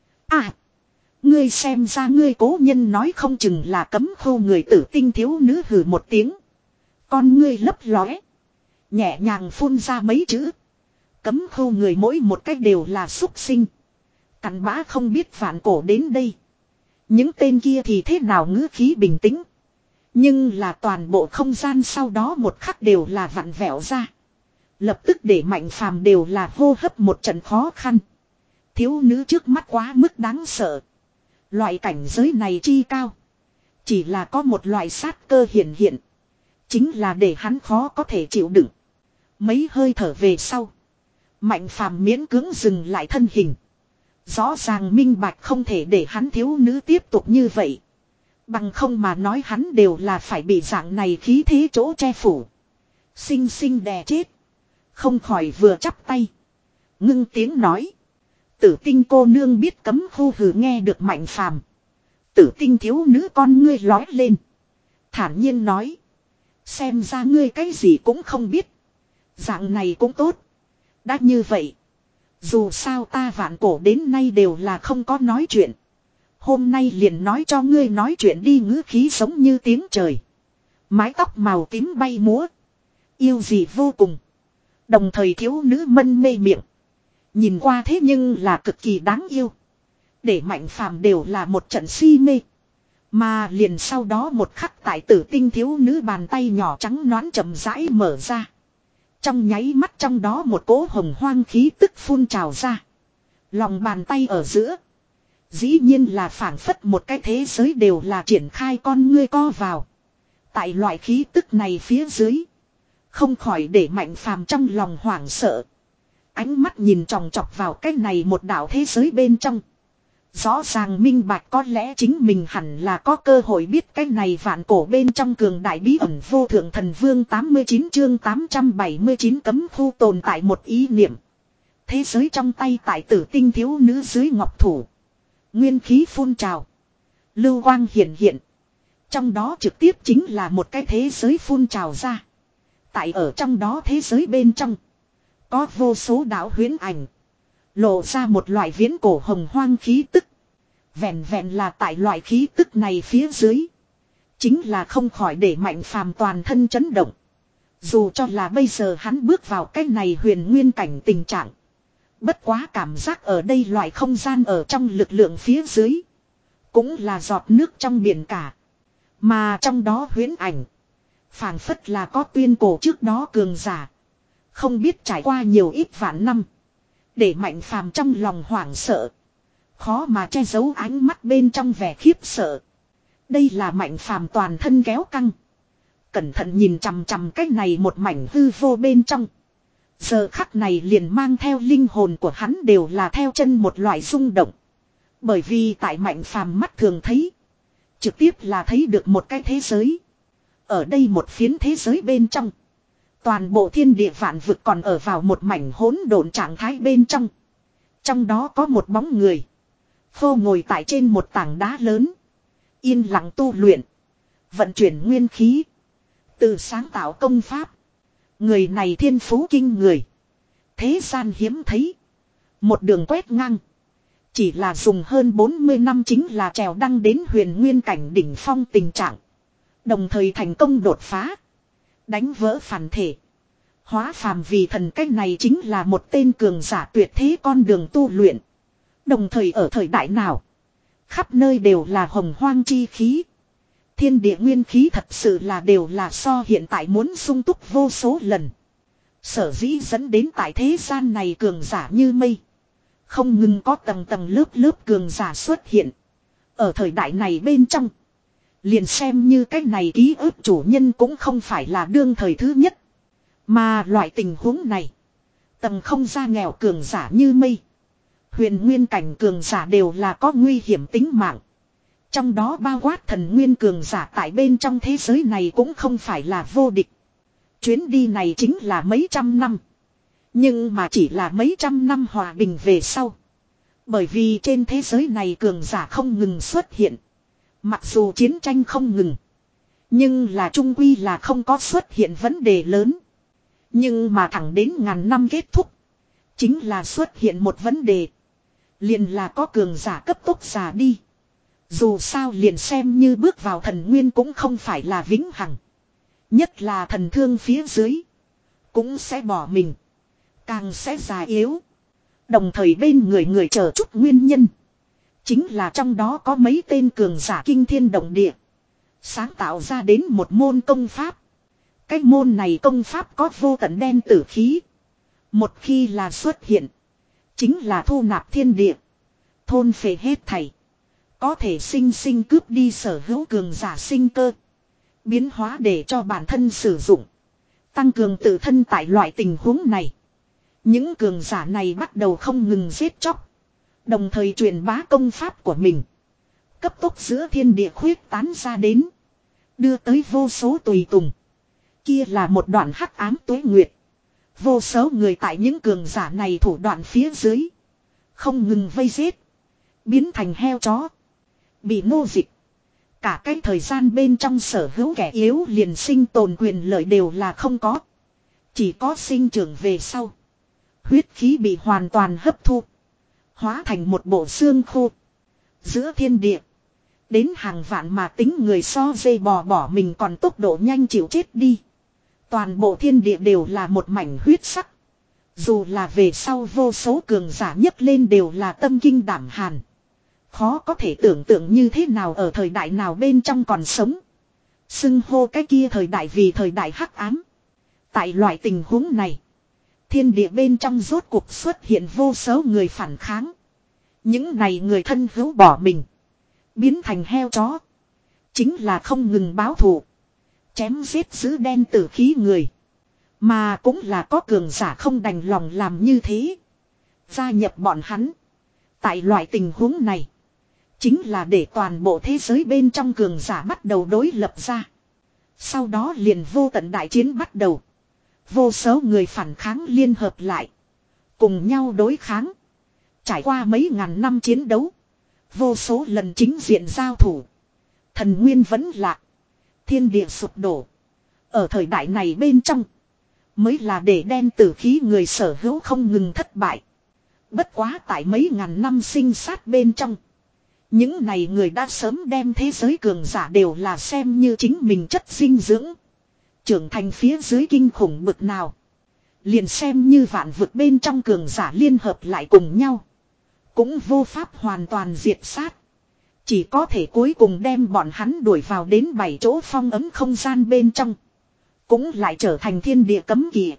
À. Ngươi xem ra ngươi cố nhân nói không chừng là cấm khô người Tử Tinh thiếu nữ hừ một tiếng. Con ngươi lấp lóe. Nhẹ nhàng phun ra mấy chữ. Cấm khô người mỗi một cách đều là súc sinh. Cặn bã không biết vạn cổ đến đây. Những tên kia thì thế nào ngữ khí bình tĩnh. Nhưng là toàn bộ không gian sau đó một khắc đều là vặn vẹo ra. Lập tức để Mạnh Phàm đều là hô hấp một trận khó khăn. Thiếu nữ trước mắt quá mức đáng sợ. Loại cảnh giới này chi cao. Chỉ là có một loại sát cơ hiện hiện. Chính là để hắn khó có thể chịu đựng. Mấy hơi thở về sau. Mạnh Phàm miễn cưỡng dừng lại thân hình. Rõ ràng minh bạch không thể để hắn thiếu nữ tiếp tục như vậy. Bằng không mà nói hắn đều là phải bị dạng này khí thế chỗ che phủ. Xinh xinh đè chết. Không khỏi vừa chắp tay. Ngưng tiếng nói. Tử Tinh cô nương biết cấm khu hừ nghe được Mạnh Phàm. Tử Tinh thiếu nữ con ngươi lói lên. Thản nhiên nói. Xem ra ngươi cái gì cũng không biết. Dạng này cũng tốt. Đã như vậy. Dù sao ta vạn cổ đến nay đều là không có nói chuyện. Hôm nay liền nói cho ngươi nói chuyện đi ngữ khí giống như tiếng trời. Mái tóc màu tím bay múa. Yêu gì vô cùng. Đồng thời thiếu nữ mân mê miệng. Nhìn qua thế nhưng là cực kỳ đáng yêu. Để Mạnh Phàm đều là một trận si mê. Mà liền sau đó một khắc tại Tử Tinh thiếu nữ bàn tay nhỏ trắng nõn chậm rãi mở ra. Trong nháy mắt trong đó một cỗ hồng hoang khí tức phun trào ra. Lòng bàn tay ở giữa. Dĩ nhiên là phảng phất một cái thế giới đều là triển khai con ngươi co vào. Tại loại khí tức này phía dưới. Không khỏi để Mạnh Phàm trong lòng hoảng sợ. Ánh mắt nhìn tròng trọc vào cái này một đảo thế giới bên trong. Rõ ràng minh bạch có lẽ chính mình hẳn là có cơ hội biết cái này vạn cổ bên trong cường đại bí ẩn vô thượng thần vương tám mươi chín chương tám trăm bảy mươi chín cấm khu tồn tại một ý niệm. Thế giới trong tay tại tử tinh thiếu nữ dưới ngọc thủ. Nguyên khí phun trào. Lưu quang hiện hiện. Trong đó trực tiếp chính là một cái thế giới phun trào ra. Tại ở trong đó thế giới bên trong. Có vô số đạo huyễn ảnh. Lộ ra một loại viễn cổ hồng hoang khí tức. Vẹn vẹn là tại loại khí tức này phía dưới. Chính là không khỏi để Mạnh Phàm toàn thân chấn động. Dù cho là bây giờ hắn bước vào cái này huyền nguyên cảnh tình trạng. Bất quá cảm giác ở đây loại không gian ở trong lực lượng phía dưới. Cũng là giọt nước trong biển cả. Mà trong đó huyễn ảnh. Phảng phất là có tuyên cổ trước đó cường giả. Không biết trải qua nhiều ít vạn năm. Để Mạnh Phàm trong lòng hoảng sợ. Khó mà che giấu ánh mắt bên trong vẻ khiếp sợ. Đây là Mạnh Phàm toàn thân kéo căng. Cẩn thận nhìn chằm chằm cái này một mảnh hư vô bên trong. Giờ khắc này liền mang theo linh hồn của hắn đều là theo chân một loại rung động. Bởi vì tại Mạnh Phàm mắt thường thấy. Trực tiếp là thấy được một cái thế giới. Ở đây một phiến thế giới bên trong. Toàn bộ thiên địa vạn vực còn ở vào một mảnh hỗn độn trạng thái bên trong. Trong đó có một bóng người. Phô ngồi tại trên một tảng đá lớn. Yên lặng tu luyện. Vận chuyển nguyên khí. Từ sáng tạo công pháp. Người này thiên phú kinh người. Thế gian hiếm thấy. Một đường quét ngang. Chỉ là dùng hơn bốn mươi năm chính là trèo đăng đến huyền nguyên cảnh đỉnh phong tình trạng. Đồng thời thành công đột phá. Đánh vỡ phản thể. Hóa phàm vì thần, cách này chính là một tên cường giả tuyệt thế con đường tu luyện. Đồng thời ở thời đại nào. Khắp nơi đều là hồng hoang chi khí. Thiên địa nguyên khí thật sự là đều là so hiện tại muốn sung túc vô số lần. Sở dĩ dẫn đến tại thế gian này cường giả như mây. Không ngừng có tầng tầng lớp lớp cường giả xuất hiện. Ở thời đại này bên trong. Liền xem như cái này ký ức chủ nhân cũng không phải là đương thời thứ nhất. Mà loại tình huống này. Tầng không ra nghèo cường giả như mây. Huyền nguyên cảnh cường giả đều là có nguy hiểm tính mạng. Trong đó bao quát thần nguyên cường giả tại bên trong thế giới này cũng không phải là vô địch. Chuyến đi này chính là mấy trăm năm. Nhưng mà chỉ là mấy trăm năm hòa bình về sau. Bởi vì trên thế giới này cường giả không ngừng xuất hiện. Mặc dù chiến tranh không ngừng. Nhưng là trung quy là không có xuất hiện vấn đề lớn. Nhưng mà thẳng đến ngàn năm kết thúc. Chính là xuất hiện một vấn đề. Liền là có cường giả cấp tốc già đi. Dù sao liền xem như bước vào thần nguyên cũng không phải là vĩnh hằng. Nhất là thần thương phía dưới. Cũng sẽ bỏ mình. Càng sẽ già yếu. Đồng thời bên người người chờ chút nguyên nhân. Chính là trong đó có mấy tên cường giả kinh thiên động địa. Sáng tạo ra đến một môn công pháp. Cái môn này công pháp có vô tận đen tử khí. Một khi là xuất hiện. Chính là thu nạp thiên địa. Thôn phệ hết thảy. Có thể sinh sinh cướp đi sở hữu cường giả sinh cơ. Biến hóa để cho bản thân sử dụng. Tăng cường tự thân tại loại tình huống này. Những cường giả này bắt đầu không ngừng giết chóc. Đồng thời truyền bá công pháp của mình. Cấp tốc giữa thiên địa khuyết tán ra đến. Đưa tới vô số tùy tùng. Kia là một đoạn hắc ám tuế nguyệt. Vô số người tại những cường giả này thủ đoạn phía dưới. Không ngừng vây giết. Biến thành heo chó. Bị nô dịch. Cả cái thời gian bên trong sở hữu kẻ yếu liền sinh tồn quyền lợi đều là không có. Chỉ có sinh trưởng về sau. Huyết khí bị hoàn toàn hấp thu. Hóa thành một bộ xương khô. Giữa thiên địa. Đến hàng vạn mà tính người so dây bò bỏ mình còn tốc độ nhanh chịu chết đi. Toàn bộ thiên địa đều là một mảnh huyết sắc. Dù là về sau vô số cường giả nhấc lên đều là tâm kinh đảm hàn. Khó có thể tưởng tượng như thế nào ở thời đại nào bên trong còn sống. Xưng hô cái kia thời đại vì thời đại hắc ám. Tại loại tình huống này. Thiên địa bên trong rốt cuộc xuất hiện vô số người phản kháng. Những này người thân hữu bỏ mình. Biến thành heo chó. Chính là không ngừng báo thù. Chém giết giữ đen tử khí người. Mà cũng là có cường giả không đành lòng làm như thế. Gia nhập bọn hắn. Tại loại tình huống này. Chính là để toàn bộ thế giới bên trong cường giả bắt đầu đối lập ra. Sau đó liền vô tận đại chiến bắt đầu. Vô số người phản kháng liên hợp lại. Cùng nhau đối kháng. Trải qua mấy ngàn năm chiến đấu. Vô số lần chính diện giao thủ. Thần nguyên vẫn lạc. Thiên địa sụp đổ. Ở thời đại này bên trong. Mới là để đen tử khí người sở hữu không ngừng thất bại. Bất quá tại mấy ngàn năm sinh sát bên trong. Những này người đã sớm đem thế giới cường giả đều là xem như chính mình chất dinh dưỡng. Trưởng thành phía dưới kinh khủng bực nào. Liền xem như vạn vực bên trong cường giả liên hợp lại cùng nhau. Cũng vô pháp hoàn toàn diệt sát. Chỉ có thể cuối cùng đem bọn hắn đuổi vào đến bảy chỗ phong ấm không gian bên trong. Cũng lại trở thành thiên địa cấm kỵ.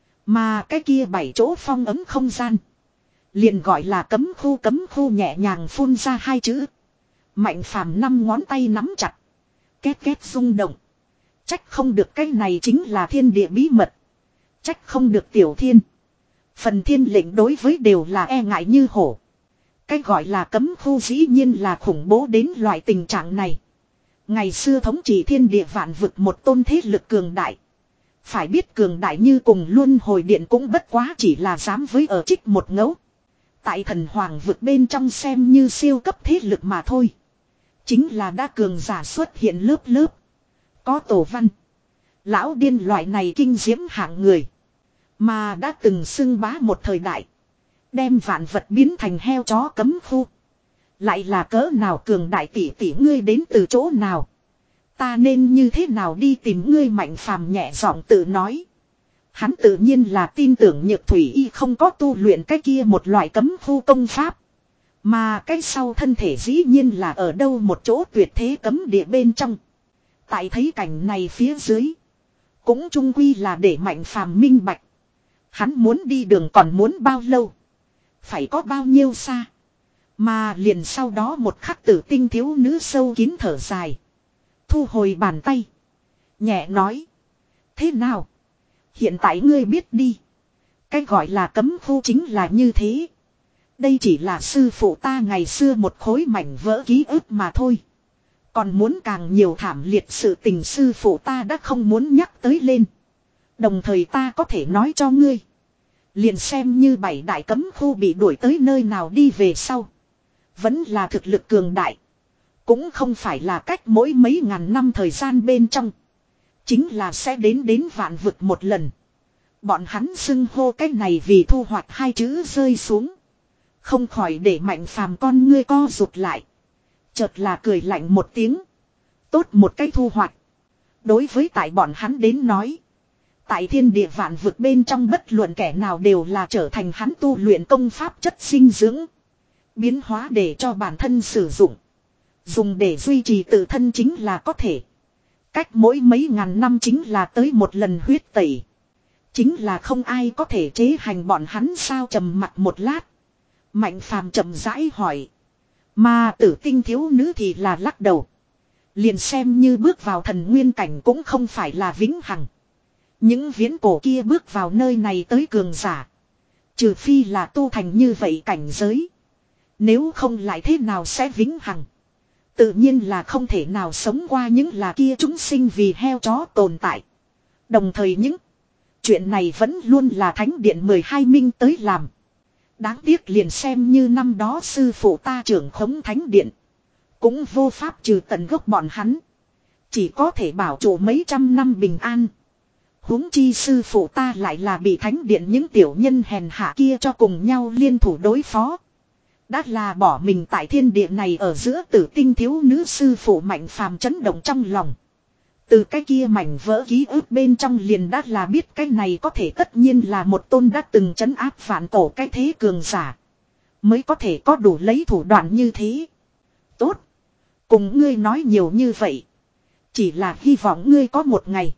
Mà cái kia bảy chỗ phong ấm không gian. Liền gọi là cấm khu, cấm khu nhẹ nhàng phun ra hai chữ. Mạnh phàm năm ngón tay nắm chặt. Két két rung động. Trách không được cái này chính là thiên địa bí mật. Trách không được tiểu thiên. Phần thiên lệnh đối với đều là e ngại như hổ. Cái gọi là cấm khu dĩ nhiên là khủng bố đến loại tình trạng này. Ngày xưa thống trị thiên địa vạn vực một tôn thế lực cường đại. Phải biết cường đại như cùng luân hồi điện cũng bất quá chỉ là dám với ở trích một ngẫu. Tại thần hoàng vực bên trong xem như siêu cấp thế lực mà thôi. Chính là đã cường giả xuất hiện lớp lớp. Có tổ văn. Lão điên loại này kinh diễm hạng người. Mà đã từng xưng bá một thời đại. Đem vạn vật biến thành heo chó cấm khu. Lại là cỡ nào cường đại tỷ tỷ ngươi đến từ chỗ nào. Ta nên như thế nào đi tìm ngươi Mạnh phàm nhẹ giọng tự nói. Hắn tự nhiên là tin tưởng Nhược Thủy Y không có tu luyện cái kia một loại cấm khu công pháp. Mà cái sau thân thể dĩ nhiên là ở đâu một chỗ tuyệt thế cấm địa bên trong. Tại thấy cảnh này phía dưới. Cũng chung quy là để Mạnh phàm minh bạch. Hắn muốn đi đường còn muốn bao lâu. Phải có bao nhiêu xa. Mà liền sau đó một khắc tử tinh thiếu nữ sâu kín thở dài. Thu hồi bàn tay. Nhẹ nói. Thế nào? Hiện tại ngươi biết đi. Cái gọi là cấm khu chính là như thế. Đây chỉ là sư phụ ta ngày xưa một khối mảnh vỡ ký ức mà thôi. Còn muốn càng nhiều thảm liệt sự tình sư phụ ta đã không muốn nhắc tới lên. Đồng thời ta có thể nói cho ngươi. Liền xem như bảy đại cấm khu bị đuổi tới nơi nào đi về sau. Vẫn là thực lực cường đại. Cũng không phải là cách mỗi mấy ngàn năm thời gian bên trong. Chính là sẽ đến đến vạn vực một lần. Bọn hắn xưng hô cách này vì thu hoạch hai chữ rơi xuống. Không khỏi để Mạnh phàm con ngươi co rụt lại. Chợt là cười lạnh một tiếng. Tốt một cái thu hoạch. Đối với tại bọn hắn đến nói. Tại thiên địa vạn vực bên trong bất luận kẻ nào đều là trở thành hắn tu luyện công pháp chất sinh dưỡng. Biến hóa để cho bản thân sử dụng. Dùng để duy trì tự thân chính là có thể. Cách mỗi mấy ngàn năm chính là tới một lần huyết tẩy. Chính là không ai có thể chế hành bọn hắn sao trầm mặt một lát. Mạnh phàm chậm rãi hỏi. Mà tử tinh thiếu nữ thì là lắc đầu. Liền xem như bước vào thần nguyên cảnh cũng không phải là vĩnh hằng. Những viễn cổ kia bước vào nơi này tới cường giả. Trừ phi là tu thành như vậy cảnh giới. Nếu không lại thế nào sẽ vĩnh hằng. Tự nhiên là không thể nào sống qua những là kia chúng sinh vì heo chó tồn tại. Đồng thời những chuyện này vẫn luôn là thánh điện mười hai minh tới làm. Đáng tiếc liền xem như năm đó sư phụ ta trưởng khống thánh điện. Cũng vô pháp trừ tận gốc bọn hắn. Chỉ có thể bảo trụ mấy trăm năm bình an. Huống chi sư phụ ta lại là bị thánh điện những tiểu nhân hèn hạ kia cho cùng nhau liên thủ đối phó. Đã là bỏ mình tại thiên địa này ở giữa tử tinh thiếu nữ sư phụ Mạnh phàm chấn động trong lòng. Từ cái kia mảnh vỡ ký ức bên trong liền đã là biết cái này có thể tất nhiên là một tôn đã từng trấn áp phản tổ cái thế cường giả. Mới có thể có đủ lấy thủ đoạn như thế. Tốt. Cùng ngươi nói nhiều như vậy. Chỉ là hy vọng ngươi có một ngày.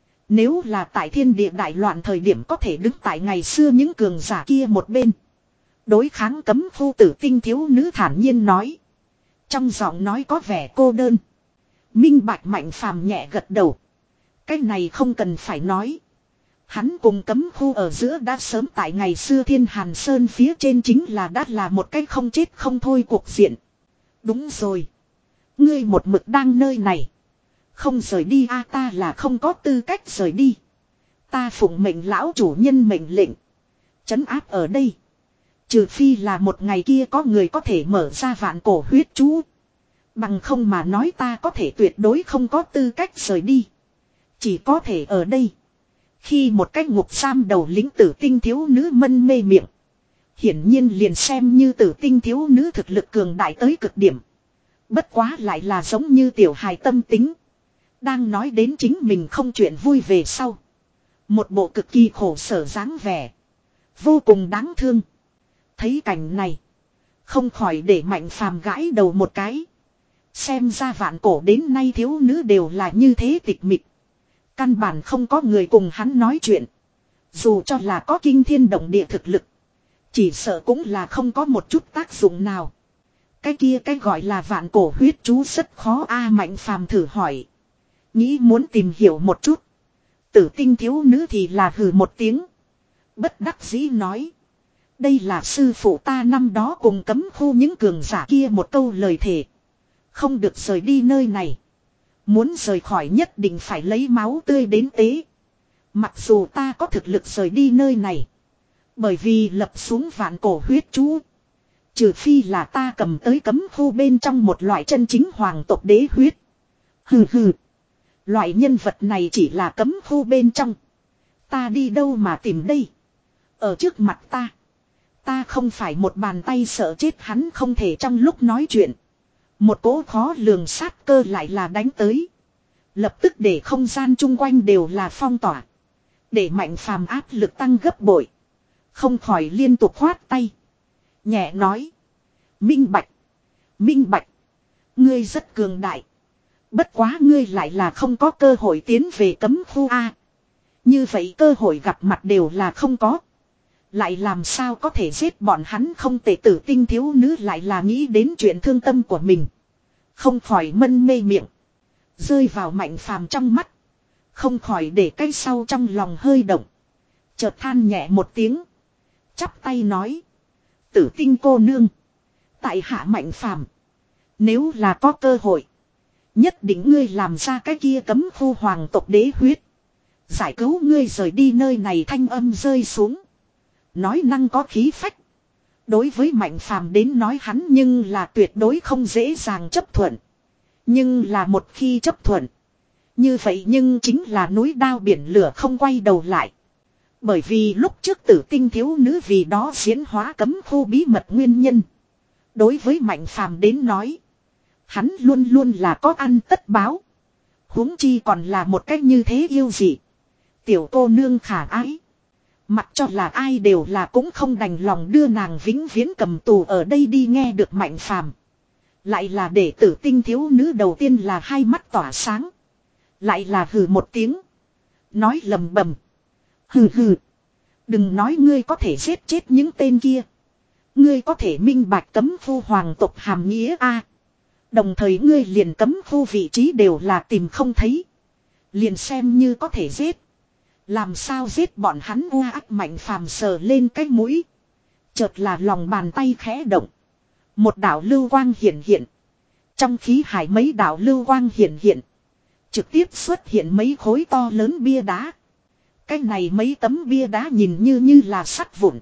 Nếu là tại thiên địa đại loạn thời điểm có thể đứng tại ngày xưa những cường giả kia một bên. Đối kháng cấm khu tử tinh thiếu nữ thản nhiên nói. Trong giọng nói có vẻ cô đơn. Minh bạch Mạnh phàm nhẹ gật đầu. Cái này không cần phải nói. Hắn cùng cấm khu ở giữa đã sớm tại ngày xưa Thiên Hàn Sơn phía trên chính là đã là một cái không chết không thôi cuộc diện. Đúng rồi. Ngươi một mực đang nơi này. Không rời đi a ta là không có tư cách rời đi. Ta phụng mệnh lão chủ nhân mệnh lệnh. Trấn áp ở đây. Trừ phi là một ngày kia có người có thể mở ra vạn cổ huyết chú. Bằng không mà nói ta có thể tuyệt đối không có tư cách rời đi. Chỉ có thể ở đây. Khi một cái ngục giam đầu lĩnh tử tinh thiếu nữ mân mê miệng. Hiển nhiên liền xem như tử tinh thiếu nữ thực lực cường đại tới cực điểm. Bất quá lại là giống như tiểu hài tâm tính. Đang nói đến chính mình không chuyện vui về sau. Một bộ cực kỳ khổ sở dáng vẻ. Vô cùng đáng thương. Thấy cảnh này. Không khỏi để Mạnh Phàm gãi đầu một cái. Xem ra vạn cổ đến nay thiếu nữ đều là như thế tịch mịch. Căn bản không có người cùng hắn nói chuyện. Dù cho là có kinh thiên động địa thực lực. Chỉ sợ cũng là không có một chút tác dụng nào. Cái kia cái gọi là vạn cổ huyết chú rất khó a Mạnh Phàm thử hỏi. Nghĩ muốn tìm hiểu một chút. Tử tinh thiếu nữ thì là hừ một tiếng. Bất đắc dĩ nói. Đây là sư phụ ta năm đó cùng cấm khu những cường giả kia một câu lời thề. Không được rời đi nơi này. Muốn rời khỏi nhất định phải lấy máu tươi đến tế. Mặc dù ta có thực lực rời đi nơi này. Bởi vì lập xuống vạn cổ huyết chú. Trừ phi là ta cầm tới cấm khu bên trong một loại chân chính hoàng tộc đế huyết. Hừ hừ. Loại nhân vật này chỉ là cấm khu bên trong. Ta đi đâu mà tìm đây. Ở trước mặt ta. Ta không phải một bàn tay sợ chết hắn không thể trong lúc nói chuyện. Một cỗ khó lường sát cơ lại là đánh tới. Lập tức để không gian chung quanh đều là phong tỏa. Để Mạnh Phàm áp lực tăng gấp bội. Không khỏi liên tục khoát tay. Nhẹ nói. Minh bạch. Minh bạch. Ngươi rất cường đại. Bất quá ngươi lại là không có cơ hội tiến về cấm khu A. Như vậy cơ hội gặp mặt đều là không có. Lại làm sao có thể giết bọn hắn không tệ tử tinh thiếu nữ lại là nghĩ đến chuyện thương tâm của mình. Không khỏi mân mê miệng. Rơi vào Mạnh Phàm trong mắt. Không khỏi để cái sau trong lòng hơi động. Chợt than nhẹ một tiếng. Chắp tay nói. Tử tinh cô nương. Tại hạ Mạnh Phàm. Nếu là có cơ hội. Nhất định ngươi làm ra cái kia cấm khu hoàng tộc đế huyết. Giải cứu ngươi rời đi nơi này thanh âm rơi xuống. Nói năng có khí phách. Đối với Mạnh Phàm đến nói hắn nhưng là tuyệt đối không dễ dàng chấp thuận. Nhưng là một khi chấp thuận. Như vậy nhưng chính là núi đao biển lửa không quay đầu lại. Bởi vì lúc trước tử tinh thiếu nữ vì đó diễn hóa cấm khu bí mật nguyên nhân. Đối với Mạnh Phàm đến nói. Hắn luôn luôn là có ăn tất báo. Huống chi còn là một cách như thế yêu dị. Tiểu cô nương khả ái. Mặc cho là ai đều là cũng không đành lòng đưa nàng vĩnh viễn cầm tù ở đây đi nghe được Mạnh Phàm. Lại là để tử tinh thiếu nữ đầu tiên là hai mắt tỏa sáng. Lại là hừ một tiếng. Nói lầm bầm. Hừ hừ. Đừng nói ngươi có thể giết chết những tên kia. Ngươi có thể minh bạch cấm khu hoàng tộc hàm nghĩa a. Đồng thời ngươi liền cấm khu vị trí đều là tìm không thấy. Liền xem như có thể giết. Làm sao giết bọn hắn u ác Mạnh Phàm sờ lên cái mũi. Chợt là lòng bàn tay khẽ động. Một đạo lưu quang hiện hiện. Trong khí hải mấy đạo lưu quang hiện hiện. Trực tiếp xuất hiện mấy khối to lớn bia đá. Cái này mấy tấm bia đá nhìn như như là sắt vụn.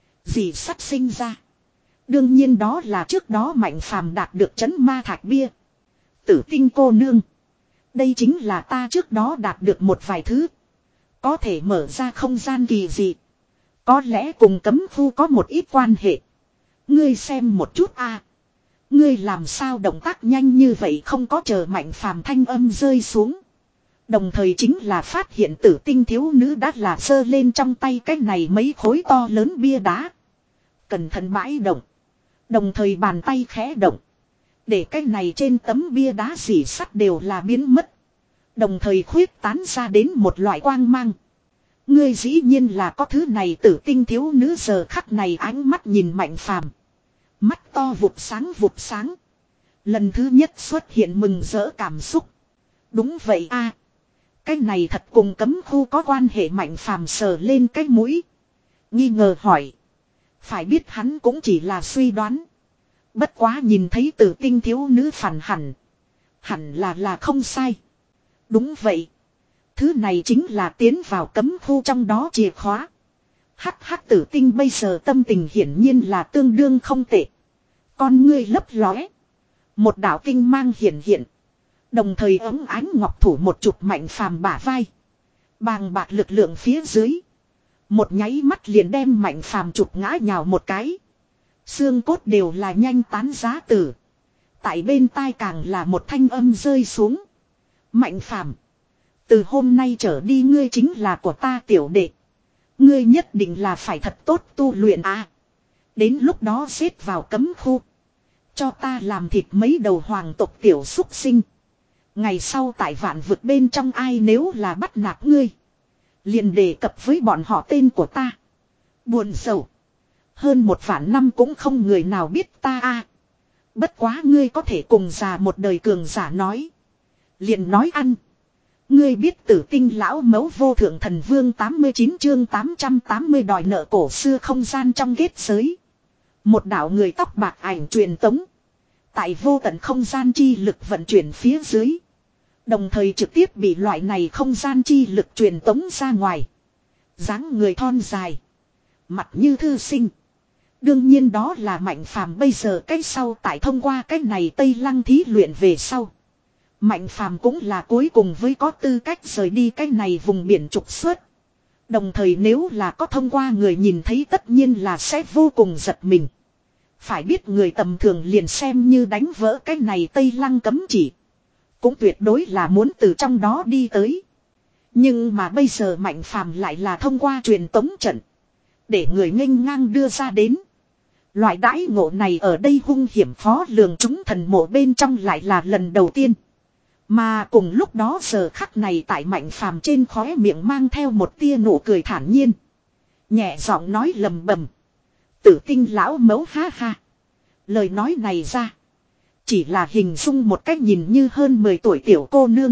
Gì sắt sinh ra. Đương nhiên đó là trước đó Mạnh Phàm đạt được trấn ma thạch bia. Tử tinh cô nương. Đây chính là ta trước đó đạt được một vài thứ. Có thể mở ra không gian kỳ dị. Có lẽ cùng cấm khu có một ít quan hệ. Ngươi xem một chút a. Ngươi làm sao động tác nhanh như vậy không có chờ Mạnh Phàm thanh âm rơi xuống. Đồng thời chính là phát hiện tử tinh thiếu nữ đã là giơ lên trong tay cái này mấy khối to lớn bia đá. Cẩn thận bãi động. Đồng thời bàn tay khẽ động. Để cái này trên tấm bia đá dỉ sắt đều là biến mất. Đồng thời khuyết tán ra đến một loại quang mang. Ngươi dĩ nhiên là có thứ này tử tinh thiếu nữ giờ khắc này ánh mắt nhìn Mạnh Phàm. Mắt to vụt sáng vụt sáng. Lần thứ nhất xuất hiện mừng rỡ cảm xúc. Đúng vậy a, cái này thật cùng cấm khu có quan hệ Mạnh Phàm sờ lên cái mũi. Nghi ngờ hỏi. Phải biết hắn cũng chỉ là suy đoán. Bất quá nhìn thấy tử tinh thiếu nữ phản hẳn. Hẳn là là không sai. Đúng vậy. Thứ này chính là tiến vào cấm khu trong đó chìa khóa. Hắc hắc tử tinh bây giờ tâm tình hiển nhiên là tương đương không tệ. Con ngươi lấp lóe. Một đạo kinh mang hiển hiện. Đồng thời ấm ánh ngọc thủ một chụp Mạnh Phàm bả vai. Bàng bạc lực lượng phía dưới. Một nháy mắt liền đem Mạnh Phàm chụp ngã nhào một cái. Xương cốt đều là nhanh tán giá tử. Tại bên tai càng là một thanh âm rơi xuống. Mạnh Phàm, từ hôm nay trở đi ngươi chính là của ta tiểu đệ. Ngươi nhất định là phải thật tốt tu luyện à. Đến lúc đó xếp vào cấm khu. Cho ta làm thịt mấy đầu hoàng tộc tiểu súc sinh. Ngày sau tại vạn vực bên trong ai nếu là bắt nạt ngươi. Liền đề cập với bọn họ tên của ta. Buồn sầu. Hơn một vạn năm cũng không người nào biết ta a. Bất quá ngươi có thể cùng già một đời cường giả nói. Liền nói ăn. Ngươi biết Tử Tinh lão mẫu vô thượng thần vương tám mươi chín chương tám trăm tám mươi đòi nợ cổ xưa không gian trong kết giới. Một đạo người tóc bạc ảnh truyền tống. Tại vô tận không gian chi lực vận chuyển phía dưới. Đồng thời trực tiếp bị loại này không gian chi lực truyền tống ra ngoài. Dáng người thon dài. Mặt như thư sinh. Đương nhiên đó là Mạnh Phàm bây giờ cách sau tại thông qua cách này Tây Lăng thí luyện về sau. Mạnh Phàm cũng là cuối cùng với có tư cách rời đi cách này vùng biển trục xuất. Đồng thời nếu là có thông qua người nhìn thấy tất nhiên là sẽ vô cùng giật mình. Phải biết người tầm thường liền xem như đánh vỡ cách này Tây Lăng cấm chỉ. Cũng tuyệt đối là muốn từ trong đó đi tới. Nhưng mà bây giờ Mạnh Phàm lại là thông qua truyền tống trận. Để người nghênh ngang đưa ra đến. Loại đãi ngộ này ở đây hung hiểm khó lường chúng thần mộ bên trong lại là lần đầu tiên. Mà cùng lúc đó giờ khắc này tại Mạnh Phàm trên khóe miệng mang theo một tia nụ cười thản nhiên. Nhẹ giọng nói lầm bầm. Tử Tinh lão mẫu ha ha. Lời nói này ra. Chỉ là hình dung một cách nhìn như hơn mười tuổi tiểu cô nương.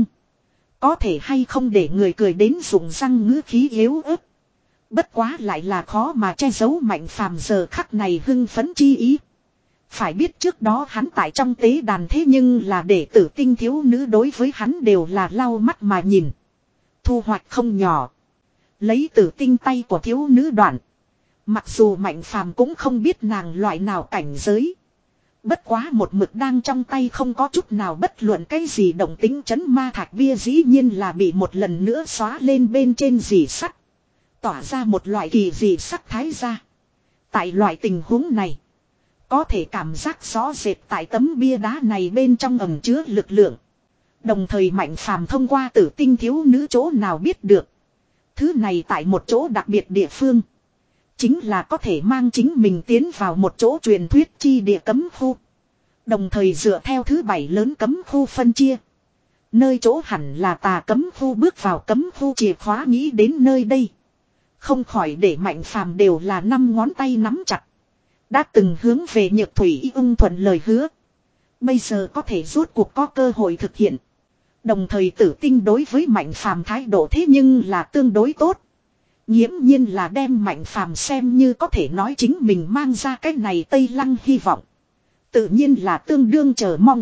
Có thể hay không để người cười đến dùng răng ngữ khí yếu ớt. Bất quá lại là khó mà che giấu Mạnh Phàm giờ khắc này hưng phấn chi ý. Phải biết trước đó hắn tại trong tế đàn thế nhưng là để Tử Tinh thiếu nữ đối với hắn đều là lau mắt mà nhìn. Thu hoạch không nhỏ. Lấy Tử Tinh tay của thiếu nữ đoạn. Mặc dù Mạnh Phàm cũng không biết nàng loại nào cảnh giới. Bất quá một mực đang trong tay không có chút nào bất luận cái gì động tính chấn ma thạch bia dĩ nhiên là bị một lần nữa xóa lên bên trên dì sắt. Tỏa ra một loại kỳ dị sắc thái ra. Tại loại tình huống này. Có thể cảm giác rõ rệt tại tấm bia đá này bên trong ẩn chứa lực lượng. Đồng thời Mạnh Phàm thông qua Tử Tinh thiếu nữ chỗ nào biết được. Thứ này tại một chỗ đặc biệt địa phương. Chính là có thể mang chính mình tiến vào một chỗ truyền thuyết chi địa cấm khu. Đồng thời dựa theo thứ bảy lớn cấm khu phân chia. Nơi chỗ hẳn là tà cấm khu bước vào cấm khu chìa khóa nghĩ đến nơi đây. Không khỏi để Mạnh Phàm đều là năm ngón tay nắm chặt. Đã từng hướng về Nhược Thủy Y ưng thuận lời hứa. Bây giờ có thể rốt cuộc có cơ hội thực hiện. Đồng thời Tử Tinh đối với Mạnh Phàm thái độ thế nhưng là tương đối tốt. Nghiễm nhiên là đem Mạnh Phàm xem như có thể nói chính mình mang ra cái này Tây Lăng hy vọng. Tự nhiên là tương đương chờ mong.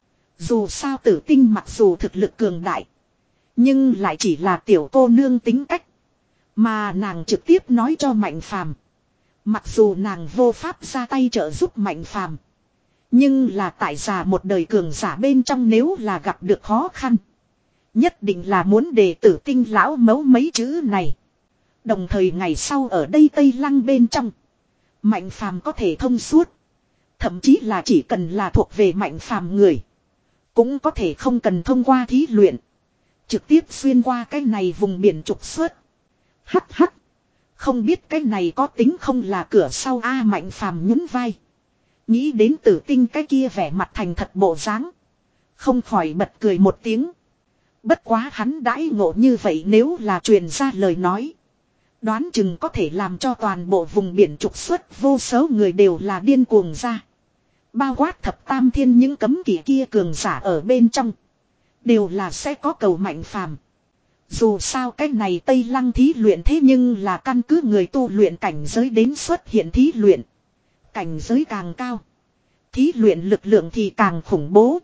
Dù sao Tử Tinh mặc dù thực lực cường đại. Nhưng lại chỉ là tiểu cô nương tính cách. Mà nàng trực tiếp nói cho Mạnh Phàm. Mặc dù nàng vô pháp ra tay trợ giúp Mạnh Phàm. Nhưng là tại già một đời cường giả bên trong nếu là gặp được khó khăn. Nhất định là muốn để Tử Tinh lão mấu mấy chữ này. Đồng thời ngày sau ở đây Tây Lăng bên trong. Mạnh Phàm có thể thông suốt. Thậm chí là chỉ cần là thuộc về Mạnh Phàm người. Cũng có thể không cần thông qua thí luyện. Trực tiếp xuyên qua cái này vùng biển trục xuất. Hắc hắc. Không biết cái này có tính không là cửa sau A Mạnh Phàm nhún vai. Nghĩ đến Tử Tinh cái kia vẻ mặt thành thật bộ dáng. Không khỏi bật cười một tiếng. Bất quá hắn đãi ngộ như vậy nếu là truyền ra lời nói. Đoán chừng có thể làm cho toàn bộ vùng biển trục xuất vô số người đều là điên cuồng ra. Bao quát thập tam thiên những cấm kỵ kia cường giả ở bên trong. Đều là sẽ có cầu Mạnh Phàm. Dù sao cái này Tây Lăng thí luyện thế nhưng là căn cứ người tu luyện cảnh giới đến xuất hiện thí luyện. Cảnh giới càng cao. Thí luyện lực lượng thì càng khủng bố.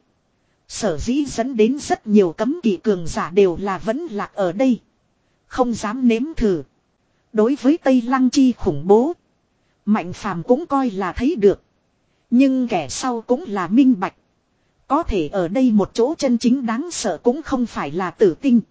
Sở dĩ dẫn đến rất nhiều cấm kỵ cường giả đều là vẫn lạc ở đây. Không dám nếm thử. Đối với Tây Lăng chi khủng bố, Mạnh Phàm cũng coi là thấy được. Nhưng kẻ sau cũng là minh bạch. Có thể ở đây một chỗ chân chính đáng sợ cũng không phải là Tử Tinh,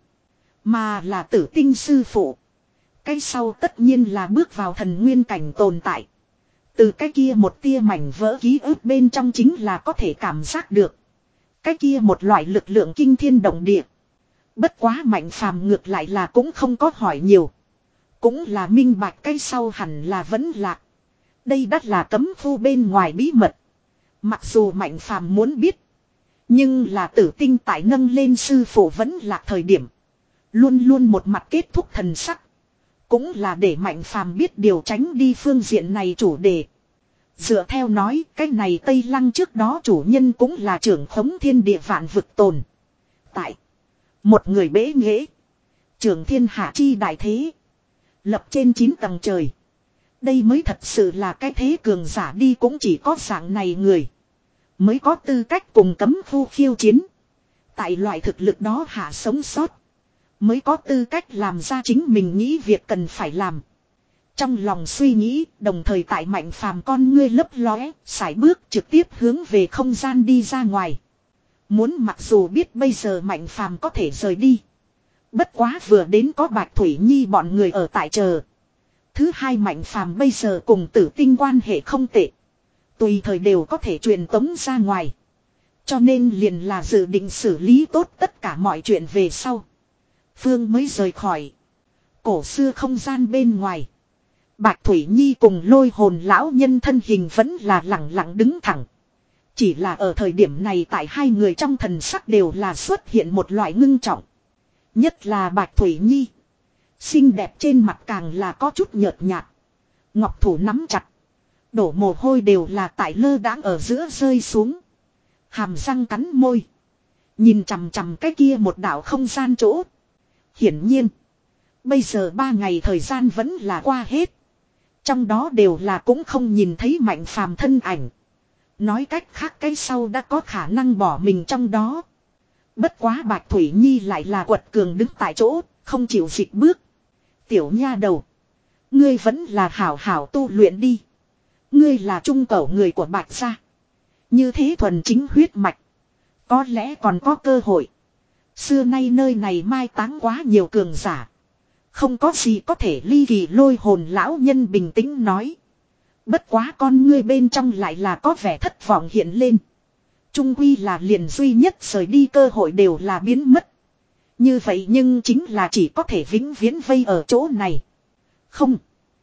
mà là Tử Tinh sư phụ. Cái sau tất nhiên là bước vào thần nguyên cảnh tồn tại. Từ cái kia một tia mảnh vỡ ký ức bên trong chính là có thể cảm giác được. Cái kia một loại lực lượng kinh thiên động địa. Bất quá Mạnh Phàm ngược lại là cũng không có hỏi nhiều. Cũng là minh bạch cái sau hẳn là vẫn lạc. Đây đắt là cấm khu bên ngoài bí mật. Mặc dù Mạnh Phàm muốn biết. Nhưng là Tử Tinh tại nâng lên sư phụ vẫn lạc thời điểm. Luôn luôn một mặt kết thúc thần sắc. Cũng là để Mạnh Phàm biết điều tránh đi phương diện này chủ đề. Dựa theo nói cái này Tây Lăng trước đó chủ nhân cũng là trưởng khống thiên địa vạn vực tồn tại. Một người bế nghệ. Trưởng thiên hạ chi đại thế. Lập trên chín tầng trời. Đây mới thật sự là cái thế cường giả đi, cũng chỉ có dạng này người mới có tư cách cùng cấm khu khiêu chiến. Tại loại thực lực đó hạ sống sót. Mới có tư cách làm ra chính mình nghĩ việc cần phải làm. Trong lòng suy nghĩ, đồng thời tại Mạnh Phàm con ngươi lấp lóe, sải bước trực tiếp hướng về không gian đi ra ngoài. Muốn mặc dù biết bây giờ Mạnh Phàm có thể rời đi. Bất quá vừa đến có Bạch Thủy Nhi bọn người ở tại chờ. Thứ hai Mạnh Phàm bây giờ cùng Tử Tinh quan hệ không tệ. Tùy thời đều có thể truyền tống ra ngoài. Cho nên liền là dự định xử lý tốt tất cả mọi chuyện về sau. Phương mới rời khỏi. Cổ xưa không gian bên ngoài. Bạch Thủy Nhi cùng Lôi Hồn lão nhân thân hình vẫn là lẳng lặng đứng thẳng. Chỉ là ở thời điểm này tại hai người trong thần sắc đều là xuất hiện một loại ngưng trọng. Nhất là Bạch Thủy Nhi. Xinh đẹp trên mặt càng là có chút nhợt nhạt. Ngọc thủ nắm chặt. Đổ mồ hôi đều là tại lơ đãng ở giữa rơi xuống. Hàm răng cắn môi. Nhìn chằm chằm cái kia một đạo không gian chỗ. Hiển nhiên. Bây giờ ba ngày thời gian vẫn là qua hết. Trong đó đều là cũng không nhìn thấy Mạnh Phàm thân ảnh. Nói cách khác cái sau đã có khả năng bỏ mình trong đó. Bất quá Bạch Thủy Nhi lại là quật cường đứng tại chỗ, không chịu dịch bước. Tiểu nha đầu. Ngươi vẫn là hảo hảo tu luyện đi. Ngươi là trung cẩu người của Bạch gia. Như thế thuần chính huyết mạch. Có lẽ còn có cơ hội. Xưa nay nơi này mai táng quá nhiều cường giả. Không có gì có thể ly kỳ. Lôi Hồn lão nhân bình tĩnh nói. Bất quá con ngươi bên trong lại là có vẻ thất vọng hiện lên. Trung quy là liền duy nhất rời đi cơ hội đều là biến mất. Như vậy nhưng chính là chỉ có thể vĩnh viễn vây ở chỗ này. Không.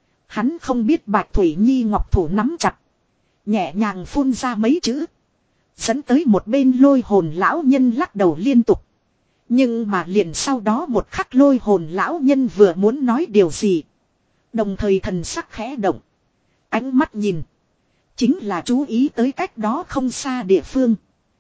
Hắn không biết Bạch Thủy Nhi ngọc thủ nắm chặt. Nhẹ nhàng phun ra mấy chữ. Dẫn tới một bên Lôi Hồn lão nhân lắc đầu liên tục. Nhưng mà liền sau đó một khắc Lôi Hồn lão nhân vừa muốn nói điều gì. Đồng thời thần sắc khẽ động. Ánh mắt nhìn. Chính là chú ý tới cách đó không xa địa phương.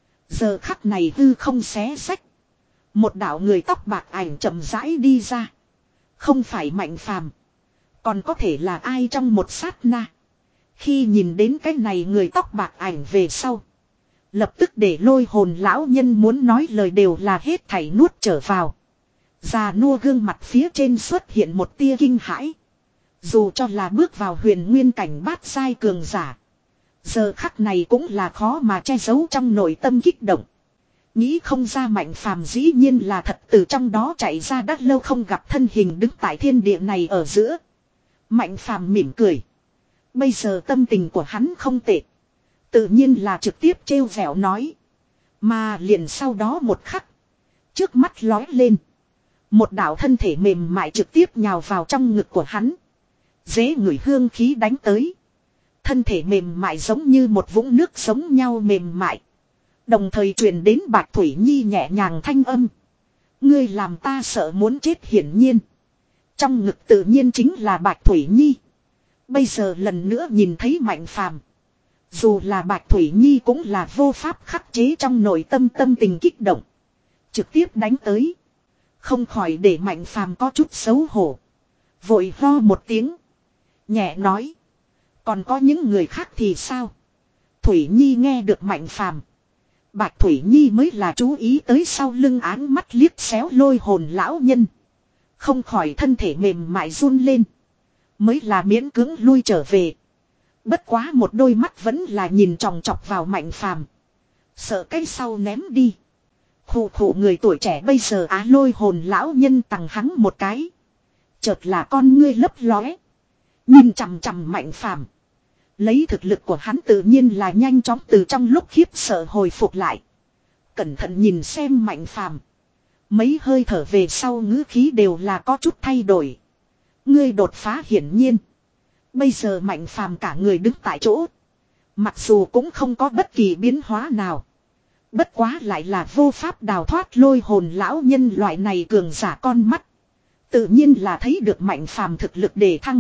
Giờ khắc này hư không xé xách. Một đạo người tóc bạc ảnh chậm rãi đi ra. Không phải Mạnh Phàm, còn có thể là ai trong một sát na. Khi nhìn đến cái này người tóc bạc ảnh về sau. Lập tức để Lôi Hồn lão nhân muốn nói lời đều là hết thảy nuốt trở vào. Già nua gương mặt phía trên xuất hiện một tia kinh hãi. Dù cho là bước vào huyền nguyên cảnh bát giai cường giả. Giờ khắc này cũng là khó mà che giấu trong nội tâm kích động. Nghĩ không ra Mạnh Phàm dĩ nhiên là thật từ trong đó chạy ra, đã lâu không gặp thân hình đứng tại thiên địa này ở giữa. Mạnh Phàm mỉm cười. Bây giờ tâm tình của hắn không tệ. Tự nhiên là trực tiếp trêu vẻo nói. Mà liền sau đó một khắc. Trước mắt lói lên. Một đạo thân thể mềm mại trực tiếp nhào vào trong ngực của hắn. Dễ ngửi hương khí đánh tới. Thân thể mềm mại giống như một vũng nước giống nhau mềm mại. Đồng thời truyền đến Bạch Thủy Nhi nhẹ nhàng thanh âm. Ngươi làm ta sợ muốn chết hiển nhiên. Trong ngực tự nhiên chính là Bạch Thủy Nhi. Bây giờ lần nữa nhìn thấy Mạnh Phàm. Dù là Bạch Thủy Nhi cũng là vô pháp khắc chế trong nội tâm tâm tình kích động. Trực tiếp đánh tới. Không khỏi để Mạnh Phàm có chút xấu hổ. Vội ho một tiếng. Nhẹ nói. Còn có những người khác thì sao? Thủy Nhi nghe được Mạnh Phàm. Bạch Thủy Nhi mới là chú ý tới sau lưng áng mắt liếc xéo Lôi Hồn lão nhân. Không khỏi thân thể mềm mại run lên. Mới là miễn cưỡng lui trở về. Bất quá một đôi mắt vẫn là nhìn chòng chọc vào Mạnh Phàm. Sợ cái sau ném đi. Khụ khụ, người tuổi trẻ bây giờ á, Lôi Hồn lão nhân tằng hắn một cái. Chợt là con ngươi lấp lóe. Nhìn chằm chằm Mạnh Phàm. Lấy thực lực của hắn tự nhiên là nhanh chóng từ trong lúc khiếp sợ hồi phục lại. Cẩn thận nhìn xem Mạnh Phàm. Mấy hơi thở về sau ngữ khí đều là có chút thay đổi. Ngươi đột phá hiển nhiên. Bây giờ Mạnh Phàm cả người đứng tại chỗ. Mặc dù cũng không có bất kỳ biến hóa nào. Bất quá lại là vô pháp đào thoát Lôi Hồn lão nhân loại này cường giả con mắt. Tự nhiên là thấy được Mạnh Phàm thực lực đề thăng.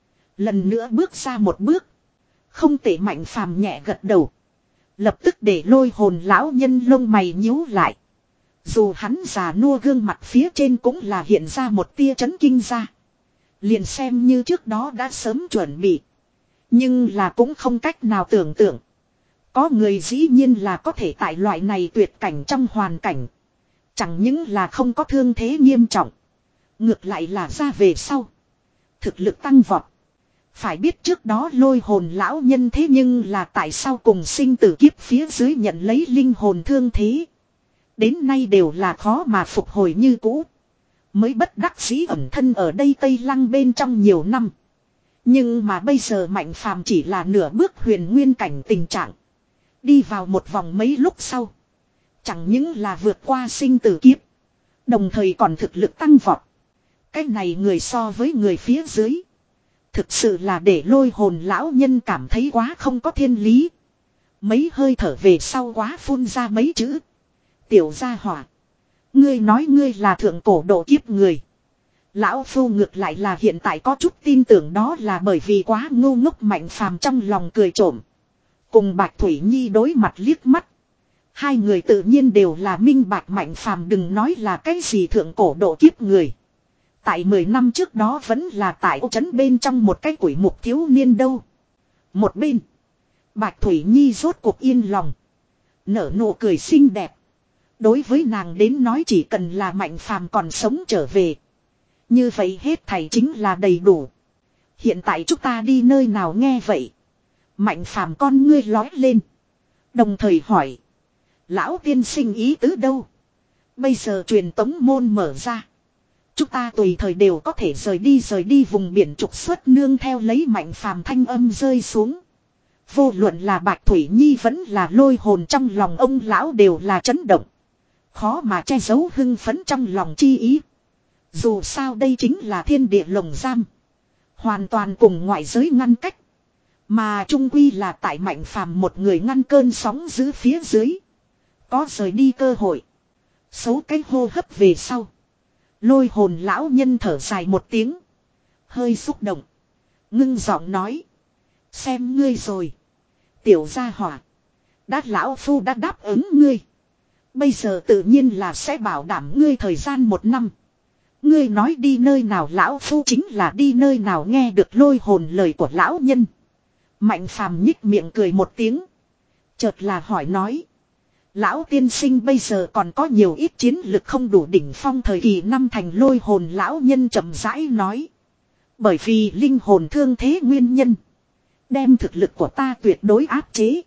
Lần nữa bước ra một bước. Không tệ, Mạnh Phàm nhẹ gật đầu. Lập tức để Lôi Hồn lão nhân lông mày nhíu lại. Dù hắn già nua gương mặt phía trên cũng là hiện ra một tia chấn kinh ra. Liền xem như trước đó đã sớm chuẩn bị. Nhưng là cũng không cách nào tưởng tượng. Có người dĩ nhiên là có thể tại loại này tuyệt cảnh trong hoàn cảnh. Chẳng những là không có thương thế nghiêm trọng. Ngược lại là ra về sau. Thực lực tăng vọt. Phải biết trước đó Lôi Hồn lão nhân thế nhưng là tại sao cùng sinh tử kiếp phía dưới nhận lấy linh hồn thương thế. Đến nay đều là khó mà phục hồi như cũ. Mới bất đắc dĩ ẩn thân ở đây Tây Lăng bên trong nhiều năm. Nhưng mà bây giờ Mạnh Phàm chỉ là nửa bước huyền nguyên cảnh tình trạng. Đi vào một vòng mấy lúc sau. Chẳng những là vượt qua sinh tử kiếp. Đồng thời còn thực lực tăng vọt. Cái này người so với người phía dưới. Thực sự là để Lôi Hồn lão nhân cảm thấy quá không có thiên lý. Mấy hơi thở về sau quá phun ra mấy chữ. Tiểu gia hỏa. Ngươi nói ngươi là thượng cổ độ kiếp người. Lão Phu ngược lại là hiện tại có chút tin tưởng đó là bởi vì quá ngu ngốc. Mạnh Phàm trong lòng cười trộm. Cùng Bạch Thủy Nhi đối mặt liếc mắt. Hai người tự nhiên đều là minh bạch Mạnh Phàm đừng nói là cái gì thượng cổ độ kiếp người. Tại mười năm trước đó vẫn là tại ô trấn bên trong một cái quỷ mục thiếu niên đâu. Một bên. Bạch Thủy Nhi rốt cuộc yên lòng. Nở nụ cười xinh đẹp. Đối với nàng đến nói chỉ cần là Mạnh Phàm còn sống trở về. Như vậy hết thảy chính là đầy đủ. Hiện tại chúng ta đi nơi nào nghe vậy. Mạnh Phàm con ngươi lói lên. Đồng thời hỏi. Lão tiên sinh ý tứ đâu? Bây giờ truyền tống môn mở ra. Chúng ta tùy thời đều có thể rời đi rời đi vùng biển trục xuất nương theo lấy Mạnh Phàm thanh âm rơi xuống. Vô luận là Bạch Thủy Nhi vẫn là Lôi Hồn trong lòng ông lão đều là chấn động. Khó mà che giấu hưng phấn trong lòng chi ý. Dù sao đây chính là thiên địa lồng giam. Hoàn toàn cùng ngoại giới ngăn cách. Mà trung quy là tại Mạnh Phàm một người ngăn cơn sóng giữ phía dưới. Có rời đi cơ hội. Số cái hô hấp về sau. Lôi Hồn lão nhân thở dài một tiếng. Hơi xúc động. Ngưng giọng nói. Xem ngươi rồi. Tiểu gia hỏa. Đã lão phu đã đáp ứng ngươi. Bây giờ tự nhiên là sẽ bảo đảm ngươi thời gian một năm. Ngươi nói đi nơi nào lão phu chính là đi nơi nào. Nghe được Lôi Hồn lời của lão nhân. Mạnh Phàm nhích miệng cười một tiếng. Chợt là hỏi nói. Lão tiên sinh bây giờ còn có nhiều ít chiến lực không đủ đỉnh phong thời kỳ năm thành. Lôi Hồn lão nhân chậm rãi nói. Bởi vì linh hồn thương thế nguyên nhân. Đem thực lực của ta tuyệt đối áp chế.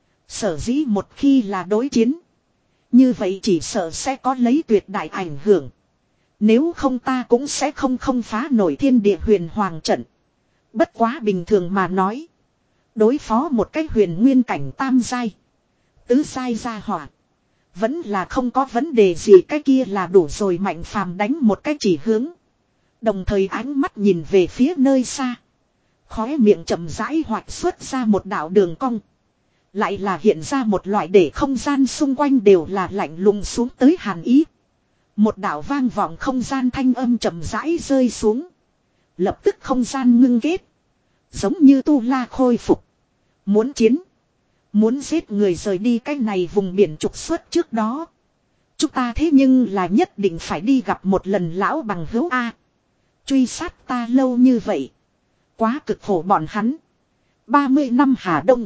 Sở dĩ một khi là đối chiến. Như vậy chỉ sợ sẽ có lấy tuyệt đại ảnh hưởng. Nếu không ta cũng sẽ không không phá nổi thiên địa huyền hoàng trận. Bất quá bình thường mà nói. Đối phó một cái huyền nguyên cảnh tam giai. Tứ giai gia hỏa. Vẫn là không có vấn đề gì, cái kia là đủ rồi. Mạnh Phàm đánh một cái chỉ hướng. Đồng thời ánh mắt nhìn về phía nơi xa. Khóe miệng chậm rãi hoạch xuất ra một đạo đường cong. Lại là hiện ra một loại để không gian xung quanh đều là lạnh lùng xuống tới hàn ý. Một đạo vang vọng không gian thanh âm chậm rãi rơi xuống. Lập tức không gian ngưng kết. Giống như tu la khôi phục. Muốn chiến. Muốn giết người rời đi cái này vùng biển trục xuất trước đó. Chúng ta thế nhưng là nhất định phải đi gặp một lần lão bằng hữu A. Truy sát ta lâu như vậy. Quá cực khổ bọn hắn. ba mươi năm Hà Đông.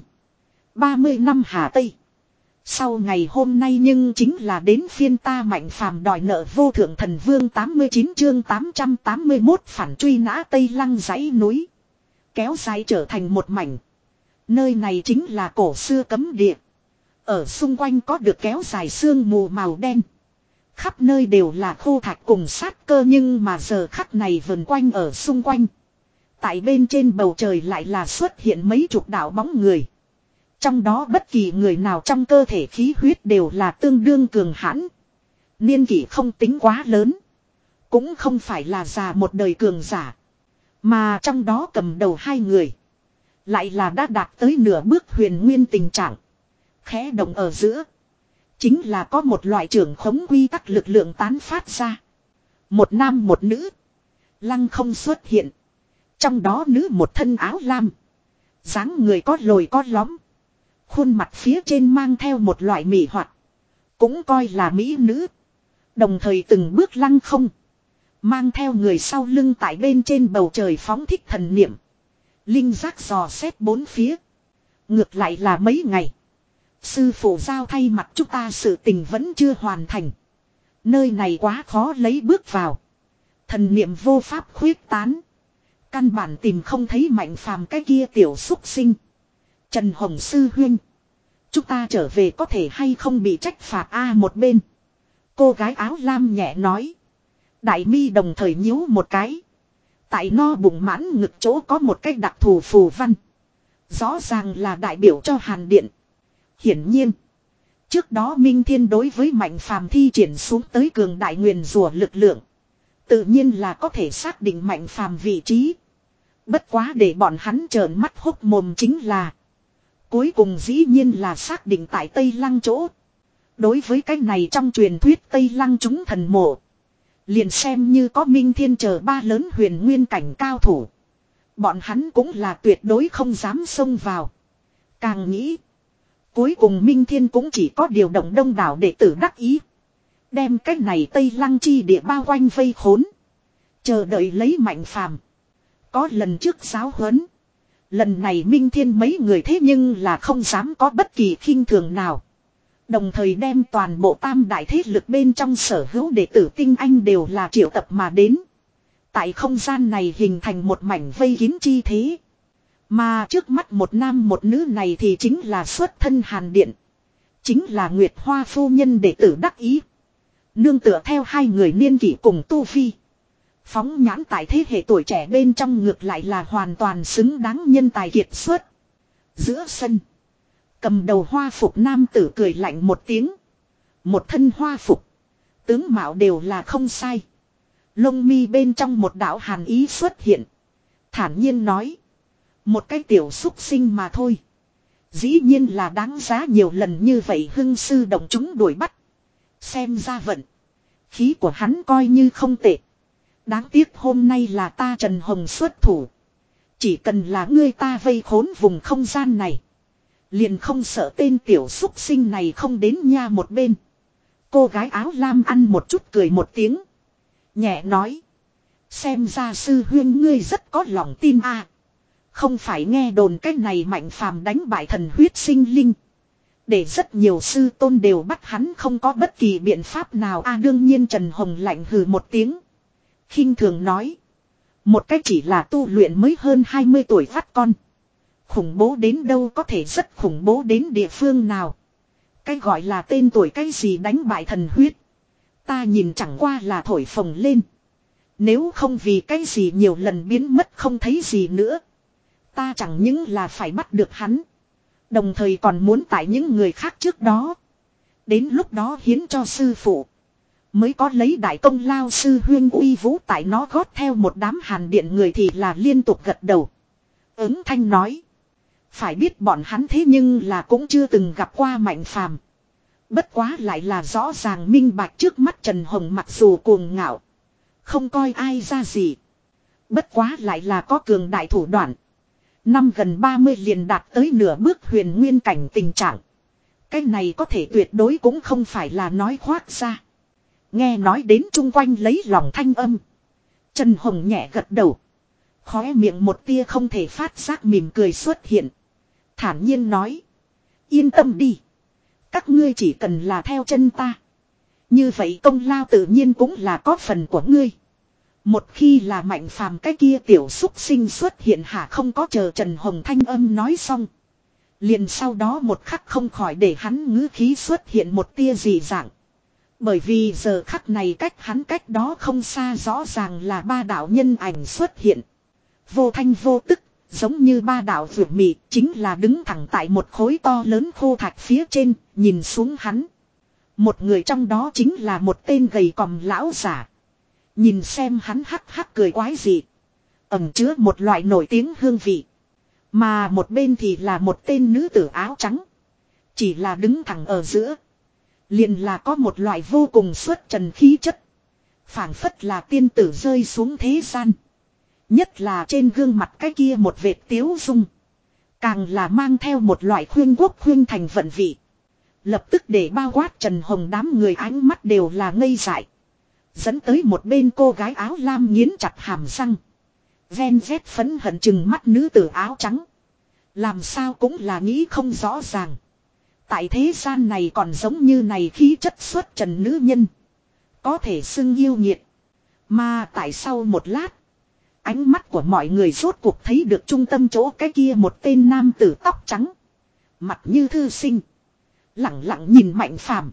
ba mươi năm Hà Tây. Sau ngày hôm nay nhưng chính là đến phiên ta. Mạnh Phàm đòi nợ vô thượng thần vương. Tám mươi chín chương tám trăm tám mươi mốt phản truy nã Tây Lăng dãy núi. kéo dài trở thành một mảnh. Nơi này chính là cổ xưa cấm địa. Ở xung quanh có được kéo dài sương mù màu đen. Khắp nơi đều là khô thạch cùng sát cơ, nhưng mà giờ khắc này vần quanh ở xung quanh. Tại bên trên bầu trời lại là xuất hiện mấy chục đạo bóng người. Trong đó bất kỳ người nào trong cơ thể khí huyết đều là tương đương cường hãn. Niên kỷ không tính quá lớn. Cũng không phải là già một đời cường giả. Mà trong đó cầm đầu hai người. Lại là đã đạt tới nửa bước huyền nguyên tình trạng. Khẽ động ở giữa. Chính là có một loại trưởng khống quy tắc lực lượng tán phát ra. Một nam một nữ. Lăng không xuất hiện. Trong đó nữ một thân áo lam. dáng người có lồi có lõm. Khuôn mặt phía trên mang theo một loại mỹ hoạt. Cũng coi là mỹ nữ. Đồng thời từng bước lăng không. Mang theo người sau lưng tại bên trên bầu trời phóng thích thần niệm. Linh giác dò xét bốn phía. Ngược lại là mấy ngày. Sư phụ giao thay mặt chúng ta sự tình vẫn chưa hoàn thành. Nơi này quá khó lấy bước vào. Thần niệm vô pháp khuyết tán. Căn bản tìm không thấy Mạnh Phàm cái kia tiểu xúc sinh. Trần Hồng sư huynh. Chúng ta trở về có thể hay không bị trách phạt a một bên. Cô gái áo lam nhẹ nói. Đại mi đồng thời nhíu một cái. Tại no bụng mãn ngực chỗ có một cái đặc thù phù văn. Rõ ràng là đại biểu cho Hàn Điện. Hiển nhiên. Trước đó Minh Thiên đối với Mạnh Phàm thi triển xuống tới cường đại nguyền rủa lực lượng. Tự nhiên là có thể xác định Mạnh Phàm vị trí. Bất quá để bọn hắn trợn mắt hốc mồm chính là. Cuối cùng dĩ nhiên là xác định tại Tây Lăng chỗ. Đối với cái này trong truyền thuyết Tây Lăng chúng thần mộ. Liền xem như có Minh Thiên chờ ba lớn huyền nguyên cảnh cao thủ. Bọn hắn cũng là tuyệt đối không dám xông vào. Càng nghĩ. Cuối cùng Minh Thiên cũng chỉ có điều động đông đảo đệ tử đắc ý. Đem cái này Tây Lăng chi địa bao quanh vây khốn. Chờ đợi lấy Mạnh Phàm. Có lần trước giáo huấn. Lần này Minh Thiên mấy người thế nhưng là không dám có bất kỳ khinh thường nào. Đồng thời đem toàn bộ tam đại thế lực bên trong sở hữu đệ tử tinh anh đều là triệu tập mà đến. Tại không gian này hình thành một mảnh vây kín chi thế. Mà trước mắt một nam một nữ này thì chính là xuất thân Hàn Điện. Chính là Nguyệt Hoa phu nhân đệ tử đắc ý. Nương tựa theo hai người niên kỷ cùng tu vi. Phóng nhãn tại thế hệ tuổi trẻ bên trong ngược lại là hoàn toàn xứng đáng nhân tài kiệt xuất. Giữa sân. Cầm đầu hoa phục nam tử cười lạnh một tiếng. Một thân hoa phục. Tướng mạo đều là không sai. Lông mi bên trong một đạo hàn ý xuất hiện. Thản nhiên nói. Một cái tiểu xúc sinh mà thôi. Dĩ nhiên là đáng giá nhiều lần như vậy hưng sư động chúng đuổi bắt. Xem ra vận. Khí của hắn coi như không tệ. Đáng tiếc hôm nay là ta Trần Hồng xuất thủ. Chỉ cần là ngươi ta vây khốn vùng không gian này. Liền không sợ tên tiểu xúc sinh này không đến nha một bên. Cô gái áo lam ăn một chút cười một tiếng. Nhẹ nói. Xem ra sư huyên ngươi rất có lòng tin a. À, không phải nghe đồn cái này Mạnh Phàm đánh bại thần huyết sinh linh. Để rất nhiều sư tôn đều bắt hắn không có bất kỳ biện pháp nào a. À, đương nhiên Trần Hồng lạnh hừ một tiếng. Khinh thường nói. Một cách chỉ là tu luyện mới hơn hai mươi tuổi phát con. Khủng bố đến đâu có thể rất khủng bố đến địa phương nào. Cái gọi là tên tuổi cái gì đánh bại thần huyết. Ta nhìn chẳng qua là thổi phồng lên. Nếu không vì cái gì nhiều lần biến mất không thấy gì nữa. Ta chẳng những là phải bắt được hắn. Đồng thời còn muốn tại những người khác trước đó. Đến lúc đó hiến cho sư phụ. Mới có lấy đại công lao sư huyên uy vũ tại nó gót theo một đám Hàn Điện người thì là liên tục gật đầu. Ứng thanh nói. Phải biết bọn hắn thế nhưng là cũng chưa từng gặp qua Mạnh Phàm. Bất quá lại là rõ ràng minh bạch trước mắt Trần Hồng mặc dù cuồng ngạo. Không coi ai ra gì. Bất quá lại là có cường đại thủ đoạn. Năm gần ba mươi liền đạt tới nửa bước huyền nguyên cảnh tình trạng. Cái này có thể tuyệt đối cũng không phải là nói khoác ra. Nghe nói đến chung quanh lấy lòng thanh âm. Trần Hồng nhẹ gật đầu. Khóe miệng một tia không thể phát giác mỉm cười xuất hiện. Thản nhiên nói. Yên tâm đi. Các ngươi chỉ cần là theo chân ta. Như vậy công lao tự nhiên cũng là có phần của ngươi. Một khi là Mạnh Phàm cái kia tiểu xúc sinh xuất hiện hả, không có chờ Trần Hồng thanh âm nói xong. Liền sau đó một khắc không khỏi để hắn ngữ khí xuất hiện một tia dị dạng. Bởi vì giờ khắc này cách hắn cách đó không xa rõ ràng là ba đạo nhân ảnh xuất hiện. Vô thanh vô tức, giống như ba đạo vượt mị, chính là đứng thẳng tại một khối to lớn khô thạch phía trên, nhìn xuống hắn. Một người trong đó chính là một tên gầy còm lão giả. Nhìn xem hắn hắc hắc cười quái dị, ẩn chứa một loại nổi tiếng hương vị. Mà một bên thì là một tên nữ tử áo trắng. Chỉ là đứng thẳng ở giữa, liền là có một loại vô cùng xuất trần khí chất. Phảng phất là tiên tử rơi xuống thế gian. Nhất là trên gương mặt cái kia một vệt tiếu dung, càng là mang theo một loại khuyên quốc khuyên thành vận vị. Lập tức để bao quát Trần Hồng đám người ánh mắt đều là ngây dại. Dẫn tới một bên cô gái áo lam nghiến chặt hàm răng. Ven vét phấn hận chừng mắt nữ tử áo trắng. Làm sao cũng là nghĩ không rõ ràng. Tại thế gian này còn giống như này khí chất xuất trần nữ nhân, có thể xưng yêu nghiệt. Mà tại sau một lát, ánh mắt của mọi người rốt cuộc thấy được trung tâm chỗ cái kia một tên nam tử tóc trắng. Mặt như thư sinh, lặng lặng nhìn Mạnh Phàm.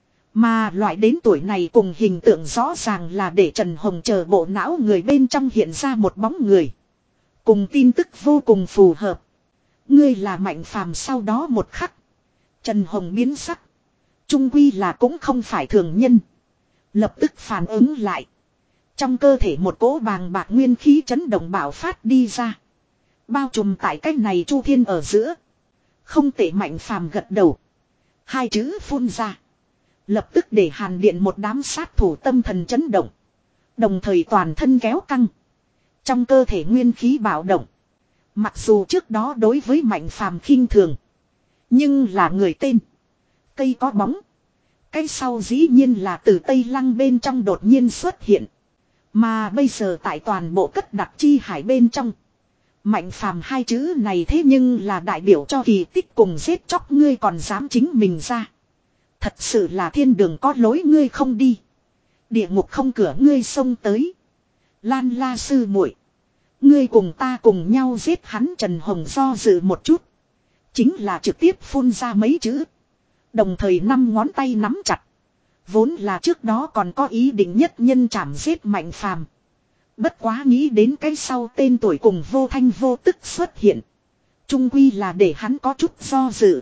Mà loại đến tuổi này cùng hình tượng rõ ràng là để Trần Hồng chờ bộ não người bên trong hiện ra một bóng người. Cùng tin tức vô cùng phù hợp. Ngươi là Mạnh Phàm. Sau đó một khắc, Trần Hồng biến sắc. Trung quy là cũng không phải thường nhân. Lập tức phản ứng lại. Trong cơ thể một cỗ bàng bạc nguyên khí chấn động bạo phát đi ra. Bao trùm tại cái này chu thiên ở giữa. Không tệ. Mạnh Phàm gật đầu. Hai chữ phun ra. Lập tức để Hàn Điện một đám sát thủ tâm thần chấn động. Đồng thời toàn thân kéo căng. Trong cơ thể nguyên khí bạo động. Mặc dù trước đó đối với Mạnh Phàm khinh thường, nhưng là người tên, cây có bóng. Cái sau dĩ nhiên là từ Tây Lăng bên trong đột nhiên xuất hiện. Mà bây giờ tại toàn bộ cất đặt chi hải bên trong, Mạnh Phàm hai chữ này thế nhưng là đại biểu cho kỳ tích cùng giết chóc. Ngươi còn dám chính mình ra. Thật sự là thiên đường có lối ngươi không đi, địa ngục không cửa ngươi xông tới. Lan La sư muội, ngươi cùng ta cùng nhau giết hắn. Trần Hồng do dự một chút, chính là trực tiếp phun ra mấy chữ. Đồng thời năm ngón tay nắm chặt. Vốn là trước đó còn có ý định nhất nhân chảm giết Mạnh Phàm. Bất quá nghĩ đến cái sau tên tuổi cùng vô thanh vô tức xuất hiện, trung quy là để hắn có chút do dự.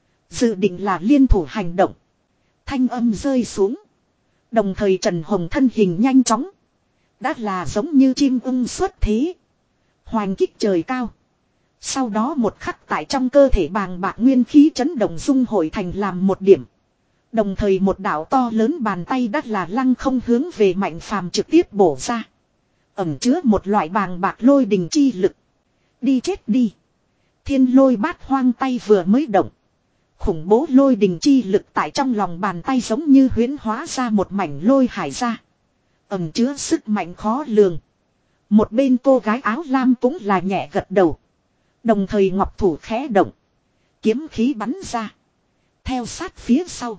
Dự định là liên thủ hành động. Thanh âm rơi xuống. Đồng thời Trần Hồng thân hình nhanh chóng. Đã là giống như chim ưng xuất thế. Hoành kích trời cao. Sau đó một khắc tại trong cơ thể bàng bạc nguyên khí chấn động dung hội thành làm một điểm. Đồng thời một đạo to lớn bàn tay đắt là lăng không hướng về Mạnh Phàm trực tiếp bổ ra. Ẩm chứa một loại bàng bạc lôi đình chi lực. Đi chết đi. Thiên lôi bát hoang tay vừa mới động. Khủng bố lôi đình chi lực tại trong lòng bàn tay giống như huyễn hóa ra một mảnh lôi hải ra. Ẩm chứa sức mạnh khó lường. Một bên cô gái áo lam cũng là nhẹ gật đầu. Đồng thời ngọc thủ khẽ động. Kiếm khí bắn ra. Theo sát phía sau.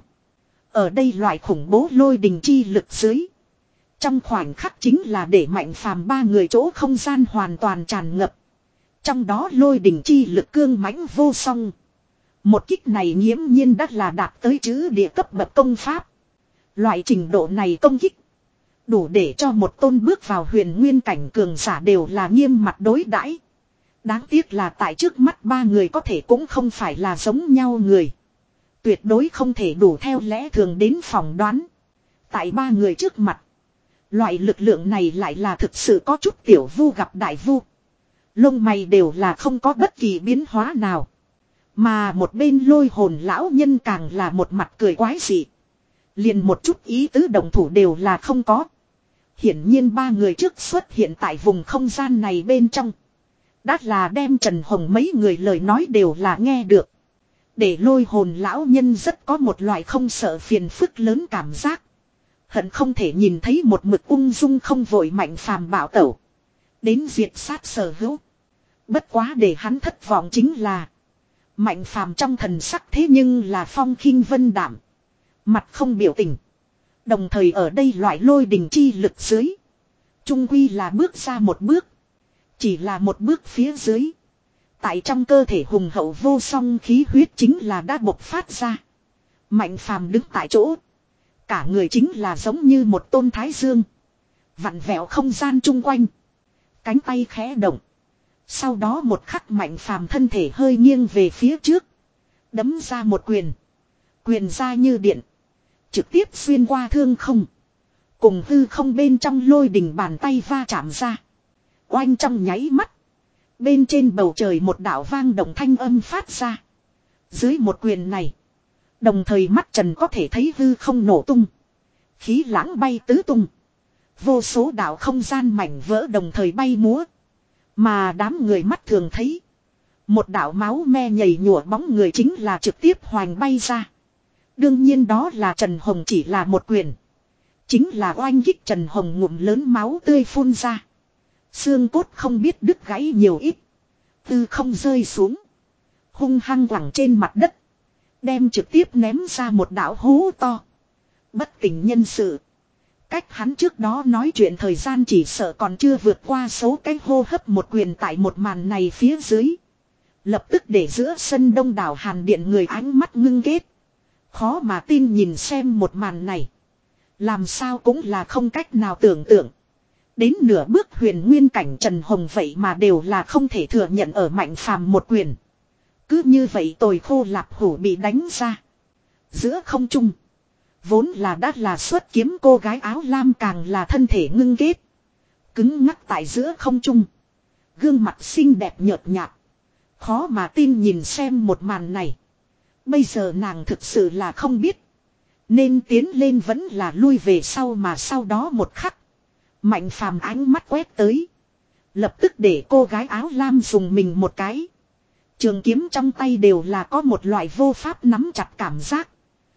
Ở đây loại khủng bố lôi đình chi lực dưới. Trong khoảnh khắc chính là để Mạnh Phàm ba người chỗ không gian hoàn toàn tràn ngập. Trong đó lôi đình chi lực cương mãnh vô song. Một kích này nghiễm nhiên đã là đạt tới chữ địa cấp bậc công pháp. Loại trình độ này công kích, đủ để cho một tôn bước vào huyền nguyên cảnh cường giả đều là nghiêm mặt đối đãi. Đáng tiếc là tại trước mắt ba người có thể cũng không phải là giống nhau người. Tuyệt đối không thể đủ theo lẽ thường đến phỏng đoán. Tại ba người trước mặt, loại lực lượng này lại là thực sự có chút tiểu vu gặp đại vu. Lông mày đều là không có bất kỳ biến hóa nào. Mà một bên lôi hồn lão nhân càng là một mặt cười quái dị. Liền một chút ý tứ động thủ đều là không có. Hiển nhiên ba người trước xuất hiện tại vùng không gian này bên trong. Đã là đem Trần Hồng mấy người lời nói đều là nghe được. Để lôi hồn lão nhân rất có một loại không sợ phiền phức lớn cảm giác. Hận không thể nhìn thấy một mực ung dung không vội Mạnh Phàm bảo tẩu. Đến diệt sát sở hữu. Bất quá để hắn thất vọng chính là Mạnh Phàm trong thần sắc thế nhưng là phong khinh vân đảm. Mặt không biểu tình. Đồng thời ở đây loại lôi đình chi lực dưới. Trung quy là bước ra một bước. Chỉ là một bước phía dưới. Tại trong cơ thể hùng hậu vô song khí huyết chính là đã bộc phát ra. Mạnh phàm đứng tại chỗ. Cả người chính là giống như một tôn thái dương. Vặn vẹo không gian chung quanh. Cánh tay khẽ động. Sau đó một khắc mạnh phàm thân thể hơi nghiêng về phía trước. Đấm ra một quyền. Quyền ra như điện. Trực tiếp xuyên qua thương không. Cùng hư không bên trong lôi đỉnh bàn tay va chạm ra. Oanh trong nháy mắt. Bên trên bầu trời một đạo vang động thanh âm phát ra. Dưới một quyền này. Đồng thời mắt trần có thể thấy hư không nổ tung. Khí lãng bay tứ tung. Vô số đạo không gian mảnh vỡ đồng thời bay múa. Mà đám người mắt thường thấy. Một đạo máu me nhảy nhụa bóng người chính là trực tiếp hoành bay ra. Đương nhiên đó là Trần Hồng chỉ là một quyền. Chính là oanh kích Trần Hồng ngụm lớn máu tươi phun ra. Xương cốt không biết đứt gãy nhiều ít. Tư không rơi xuống. Hung hăng quẳng trên mặt đất. Đem trực tiếp ném ra một đạo hố to. Bất tỉnh nhân sự. Cách hắn trước đó nói chuyện thời gian chỉ sợ còn chưa vượt qua số cái hô hấp một quyền tại một màn này phía dưới. Lập tức để giữa sân đông đảo Hàn Điện người ánh mắt ngưng kết. Khó mà tin nhìn xem một màn này. Làm sao cũng là không cách nào tưởng tượng. Đến nửa bước huyền nguyên cảnh Trần Hồng vậy mà đều là không thể thừa nhận ở mạnh phàm một quyền. Cứ như vậy tồi khô lạp hủ bị đánh ra. Giữa không trung. Vốn là đã là xuất kiếm cô gái áo lam càng là thân thể ngưng kết. Cứng ngắc tại giữa không trung. Gương mặt xinh đẹp nhợt nhạt. Khó mà tin nhìn xem một màn này. Bây giờ nàng thực sự là không biết. Nên tiến lên vẫn là lui về sau mà sau đó một khắc. Mạnh phàm ánh mắt quét tới. Lập tức để cô gái áo lam dùng mình một cái. Trường kiếm trong tay đều là có một loại vô pháp nắm chặt cảm giác.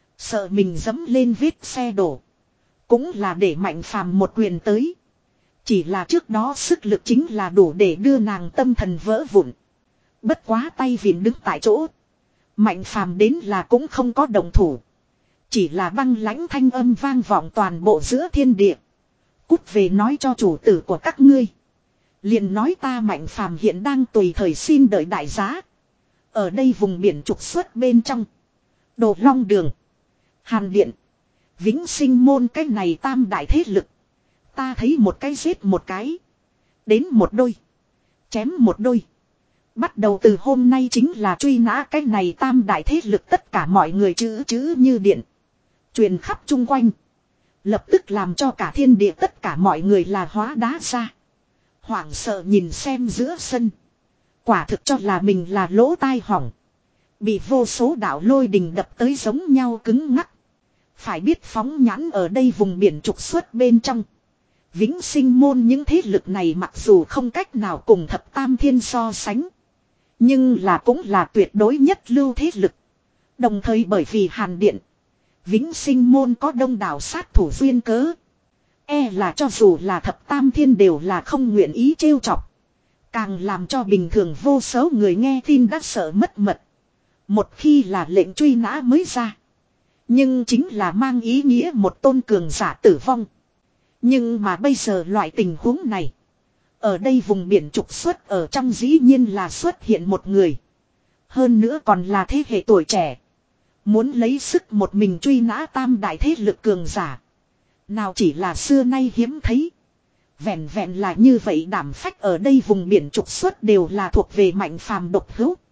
Sợ mình dẫm lên vết xe đổ. Cũng là để mạnh phàm một quyền tới. Chỉ là trước đó sức lực chính là đủ để đưa nàng tâm thần vỡ vụn. Bất quá tay vịn đứng tại chỗ. Mạnh phàm đến là cũng không có đồng thủ. Chỉ là băng lãnh thanh âm vang vọng toàn bộ giữa thiên địa. Cút về nói cho chủ tử của các ngươi. Liền nói ta mạnh phàm hiện đang tùy thời xin đợi đại giá. Ở đây vùng biển trục xuất bên trong. Đồ Long Đường. Hàn Điện. Vĩnh Sinh Môn cái này tam đại thế lực. Ta thấy một cái giết một cái. Đến một đôi. Chém một đôi. Bắt đầu từ hôm nay chính là truy nã cái này tam đại thế lực tất cả mọi người chữ chữ như điện. Truyền khắp chung quanh. Lập tức làm cho cả thiên địa tất cả mọi người là hóa đá ra. Hoảng sợ nhìn xem giữa sân. Quả thực cho là mình là lỗ tai hỏng. Bị vô số đạo lôi đình đập tới giống nhau cứng ngắc. Phải biết phóng nhãn ở đây vùng biển trục xuất bên trong. Vĩnh Sinh Môn những thế lực này mặc dù không cách nào cùng thập tam thiên so sánh. Nhưng là cũng là tuyệt đối nhất lưu thế lực. Đồng thời bởi vì Hàn Điện. Vĩnh Sinh Môn có đông đảo sát thủ duyên cớ. E là cho dù là thập tam thiên đều là không nguyện ý trêu chọc. Càng làm cho bình thường vô số người nghe tin đã sợ mất mật. Một khi là lệnh truy nã mới ra. Nhưng chính là mang ý nghĩa một tôn cường giả tử vong. Nhưng mà bây giờ loại tình huống này. Ở đây vùng biển trục xuất ở trong dĩ nhiên là xuất hiện một người. Hơn nữa còn là thế hệ tuổi trẻ. Muốn lấy sức một mình truy nã tam đại thế lực cường giả. Nào chỉ là xưa nay hiếm thấy. Vẹn vẹn là như vậy đảm phách ở đây vùng biển trục xuất đều là thuộc về mạnh phàm độc hữu.